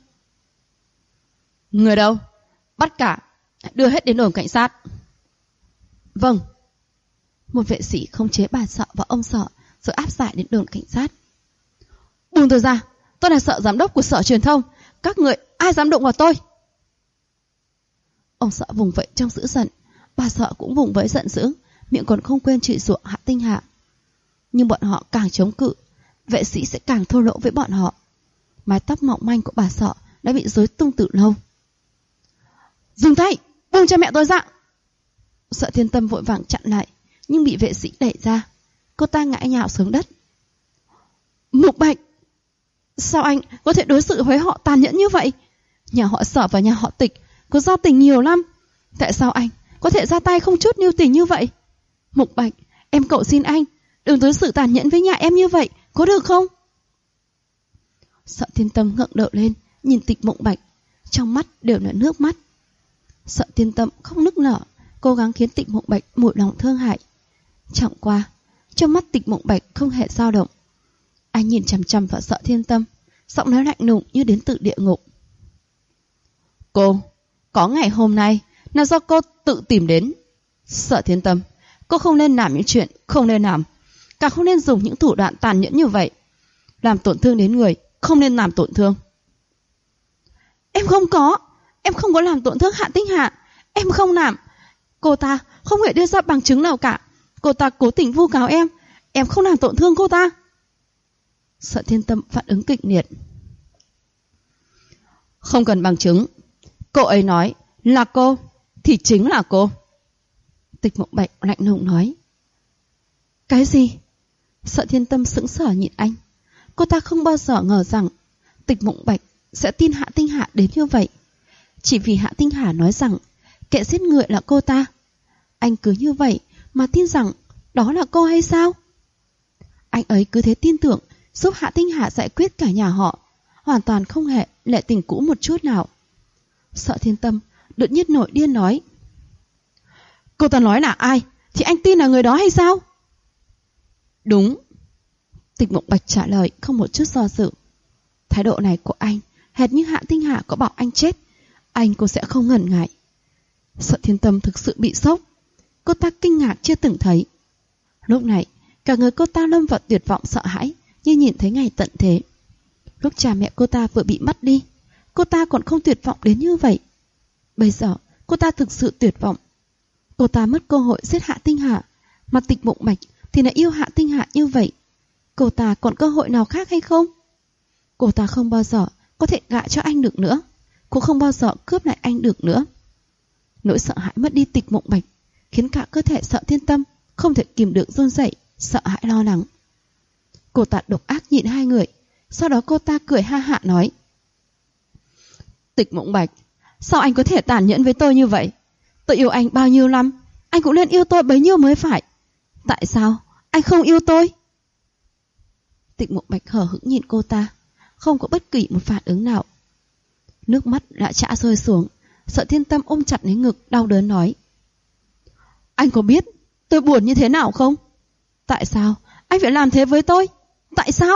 Người đâu? Bắt cả, đưa hết đến đồn cảnh sát. Vâng. Một vệ sĩ khống chế bà Sợ và ông Sợ rồi áp giải đến đồn cảnh sát. Buông tôi ra, tôi là Sợ giám đốc của Sở Truyền thông, các người ai dám đụng vào tôi? Ông Sợ vùng vẫy trong dữ giận, bà Sợ cũng vùng vẫy giận dữ, miệng còn không quên chửi rủa Hạ Tinh Hạ. Nhưng bọn họ càng chống cự, vệ sĩ sẽ càng thô lỗ với bọn họ. Mái tóc mỏng manh của bà Sọ đã bị rối tung từ lâu. Dừng tay, buông cho mẹ tôi ra. Sợ Thiên Tâm vội vàng chặn lại, nhưng bị vệ sĩ đẩy ra. Cô ta ngã nhào xuống đất. Mục Bạch, sao anh có thể đối xử với họ tàn nhẫn như vậy? Nhà họ Sở và nhà họ Tịch có giao tình nhiều lắm. Tại sao anh có thể ra tay không chút lưu tình như vậy? Mục Bạch, em cầu xin anh, đừng đối xử tàn nhẫn với nhà em như vậy, có được không? Sợ Thiên Tâm ngẩng đầu lên, nhìn Tịch Mộng Bạch, trong mắt đều là nước mắt. Sợ Thiên Tâm không nức nở, cố gắng khiến Tịch Mộng Bạch mũi lòng thương hại. Chẳng qua, trong mắt Tịch Mộng Bạch không hề dao động. Anh nhìn chằm chằm vào Sợ Thiên Tâm, giọng nói lạnh lùng như đến từ địa ngục. Cô, có ngày hôm nay là do cô tự tìm đến. Sợ Thiên Tâm, cô không nên làm những chuyện không nên làm, càng không nên dùng những thủ đoạn tàn nhẫn như vậy. Làm tổn thương đến người, không nên làm tổn thương. Em không có làm tổn thương Hạ Tinh Hạ. Em không làm. Cô ta không hề đưa ra bằng chứng nào cả. Cô ta cố tình vu cáo em không làm tổn thương cô ta. Sợ Thiên Tâm phản ứng kịch liệt. Không cần bằng chứng. Cô ấy nói là cô thì chính là cô. Tịch Mộng Bạch lạnh lùng nói. Cái gì? Sợ Thiên Tâm sững sờ nhìn anh. Cô ta không bao giờ ngờ rằng Tịch Mộng Bạch sẽ tin Hạ Tinh Hà đến như vậy. Chỉ vì Hạ Tinh Hà nói rằng kẻ giết người là cô ta. Anh cứ như vậy mà tin rằng đó là cô hay sao? Anh ấy cứ thế tin tưởng giúp Hạ Tinh Hà giải quyết cả nhà họ, hoàn toàn không hề lệ tình cũ một chút nào. Sợ Thiên Tâm đột nhiên nổi điên nói. Cô ta nói là ai thì anh tin là người đó hay sao? Đúng. Tịch Mộng Bạch trả lời không một chút do dự. Thái độ này của anh hệt như Hạ Tinh Hà có bảo anh chết, anh cô sẽ không ngần ngại. Sợ Thiên Tâm thực sự bị sốc. Cô ta kinh ngạc chưa từng thấy. Lúc này cả người cô ta lâm vào tuyệt vọng sợ hãi, như nhìn thấy ngày tận thế. Lúc cha mẹ cô ta vừa bị mất đi, cô ta còn không tuyệt vọng đến như vậy. Bây giờ cô ta thực sự tuyệt vọng. Cô ta mất cơ hội giết Hạ Tinh Hà, mà Tịch Mộng Bạch thì lại yêu Hạ Tinh Hà như vậy. Cô ta còn cơ hội nào khác hay không? Cô ta không bao giờ có thể gả cho anh được nữa, cũng không bao giờ cướp lại anh được nữa. Nỗi sợ hãi mất đi Tịch Mộng Bạch khiến cả cơ thể Sợ Thiên Tâm không thể kìm được run rẩy, sợ hãi lo lắng. Cô ta độc ác nhìn hai người, sau đó cô ta cười ha hả nói. Tịch Mộng Bạch, sao anh có thể tàn nhẫn với tôi như vậy? Tôi yêu anh bao nhiêu năm, anh cũng nên yêu tôi bấy nhiêu mới phải. Tại sao anh không yêu tôi? Tịch Mộng Bạch hờ hững nhìn cô ta, không có bất kỳ một phản ứng nào. Nước mắt đã chã rơi xuống. Sợ Thiên Tâm ôm chặt lấy ngực, đau đớn nói. Anh có biết tôi buồn như thế nào không? Tại sao anh phải làm thế với tôi? Tại sao?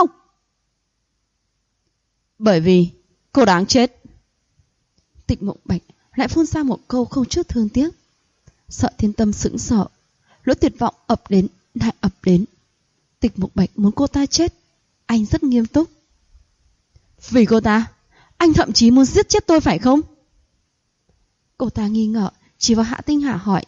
Bởi vì cô đáng chết. Tịch Mộng Bạch lại phun ra một câu không chút thương tiếc. Sợ Thiên Tâm sững sờ. Nỗi tuyệt vọng ập đến lại ập đến. Tịch Mộng Bạch muốn cô ta chết. Anh rất nghiêm túc. Vì cô ta, anh thậm chí muốn giết chết tôi phải không? Cô ta nghi ngờ chỉ vào Hạ Tinh Hà hỏi.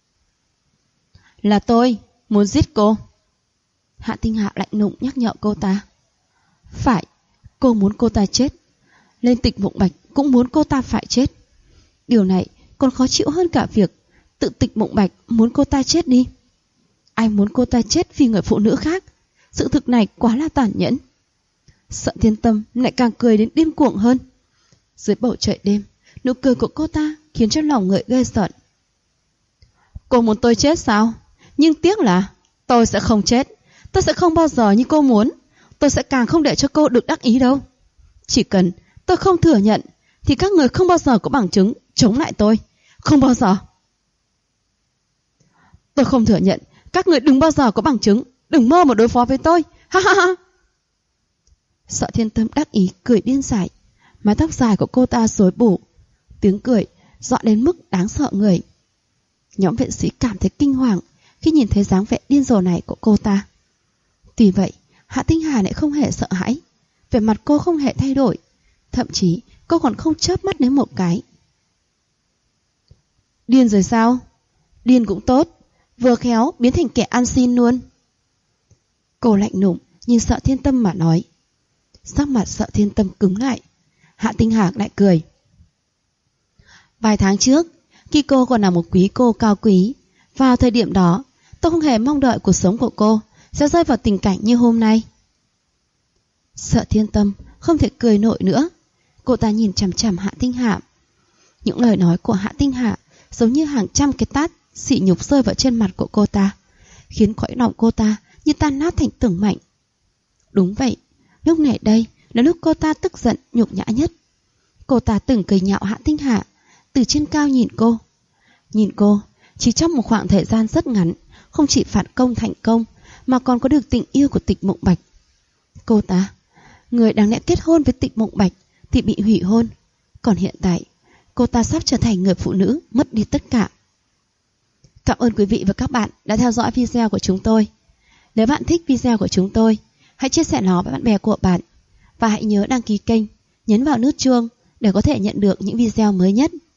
Là tôi muốn giết cô. Hạ Tinh Hà lạnh lùng nhắc nhở cô ta. Phải, cô muốn cô ta chết. Lên Tịch Mộng Bạch cũng muốn cô ta phải chết. Điều này còn khó chịu hơn cả việc tự Tịch Mộng Bạch muốn cô ta chết đi. Anh muốn cô ta chết vì người phụ nữ khác. Sự thực này quá là tàn nhẫn. Sợ Thiên Tâm lại càng cười đến điên cuồng hơn. Dưới bầu trời đêm, nụ cười của cô ta khiến cho lòng người ghê sợ. Cô muốn tôi chết sao? Nhưng tiếc là tôi sẽ không chết. Tôi sẽ không bao giờ như cô muốn. Tôi sẽ càng không để cho cô được đắc ý đâu. Chỉ cần tôi không thừa nhận thì các người không bao giờ có bằng chứng chống lại tôi. Không bao giờ. Tôi không thừa nhận. Các người đừng bao giờ có bằng chứng. Đừng mơ mà đối phó với tôi. Ha ha ha. Sợ Thiên Tâm đắc ý cười điên dại. Mái tóc dài của cô ta rối bù. Tiếng cười dọa đến mức đáng sợ người. Nhóm vệ sĩ cảm thấy kinh hoàng khi nhìn thấy dáng vẻ điên rồ này của cô ta. Tuy vậy, Hạ Tinh Hà lại không hề sợ hãi. Vẻ mặt cô không hề thay đổi. Thậm chí cô còn không chớp mắt đến một cái. Điên rồi sao? Điên cũng tốt, vừa khéo biến thành kẻ ăn xin luôn. Cô lạnh lùng nhìn Sợ Thiên Tâm mà nói. Sắc mặt Sợ Thiên Tâm cứng lại. Hạ Tinh Hạc lại cười. Vài tháng trước, khi cô còn là một quý cô cao quý, vào thời điểm đó, tôi không hề mong đợi cuộc sống của cô sẽ rơi vào tình cảnh như hôm nay. Sợ Thiên Tâm không thể cười nổi nữa. Cô ta nhìn chằm chằm Hạ Tinh Hạc. Những lời nói của Hạ Tinh Hạc giống như hàng trăm cái tát sỉ nhục rơi vào trên mặt của cô ta, khiến cõi lòng cô ta như tan nát thành từng mảnh. Đúng vậy, lúc này đây là lúc cô ta tức giận nhục nhã nhất. Cô ta từng cười nhạo Hạ Tinh Hạc, từ trên cao nhìn cô. Nhìn cô, chỉ trong một khoảng thời gian rất ngắn, không chỉ phản công thành công, mà còn có được tình yêu của Tịch Mộng Bạch. Cô ta, người đáng lẽ kết hôn với Tịch Mộng Bạch, thì bị hủy hôn. Còn hiện tại, cô ta sắp trở thành người phụ nữ mất đi tất cả. Cảm ơn quý vị và các bạn đã theo dõi video của chúng tôi. Nếu bạn thích video của chúng tôi, hãy chia sẻ nó với bạn bè của bạn. Và hãy nhớ đăng ký kênh, nhấn vào nút chuông để có thể nhận được những video mới nhất.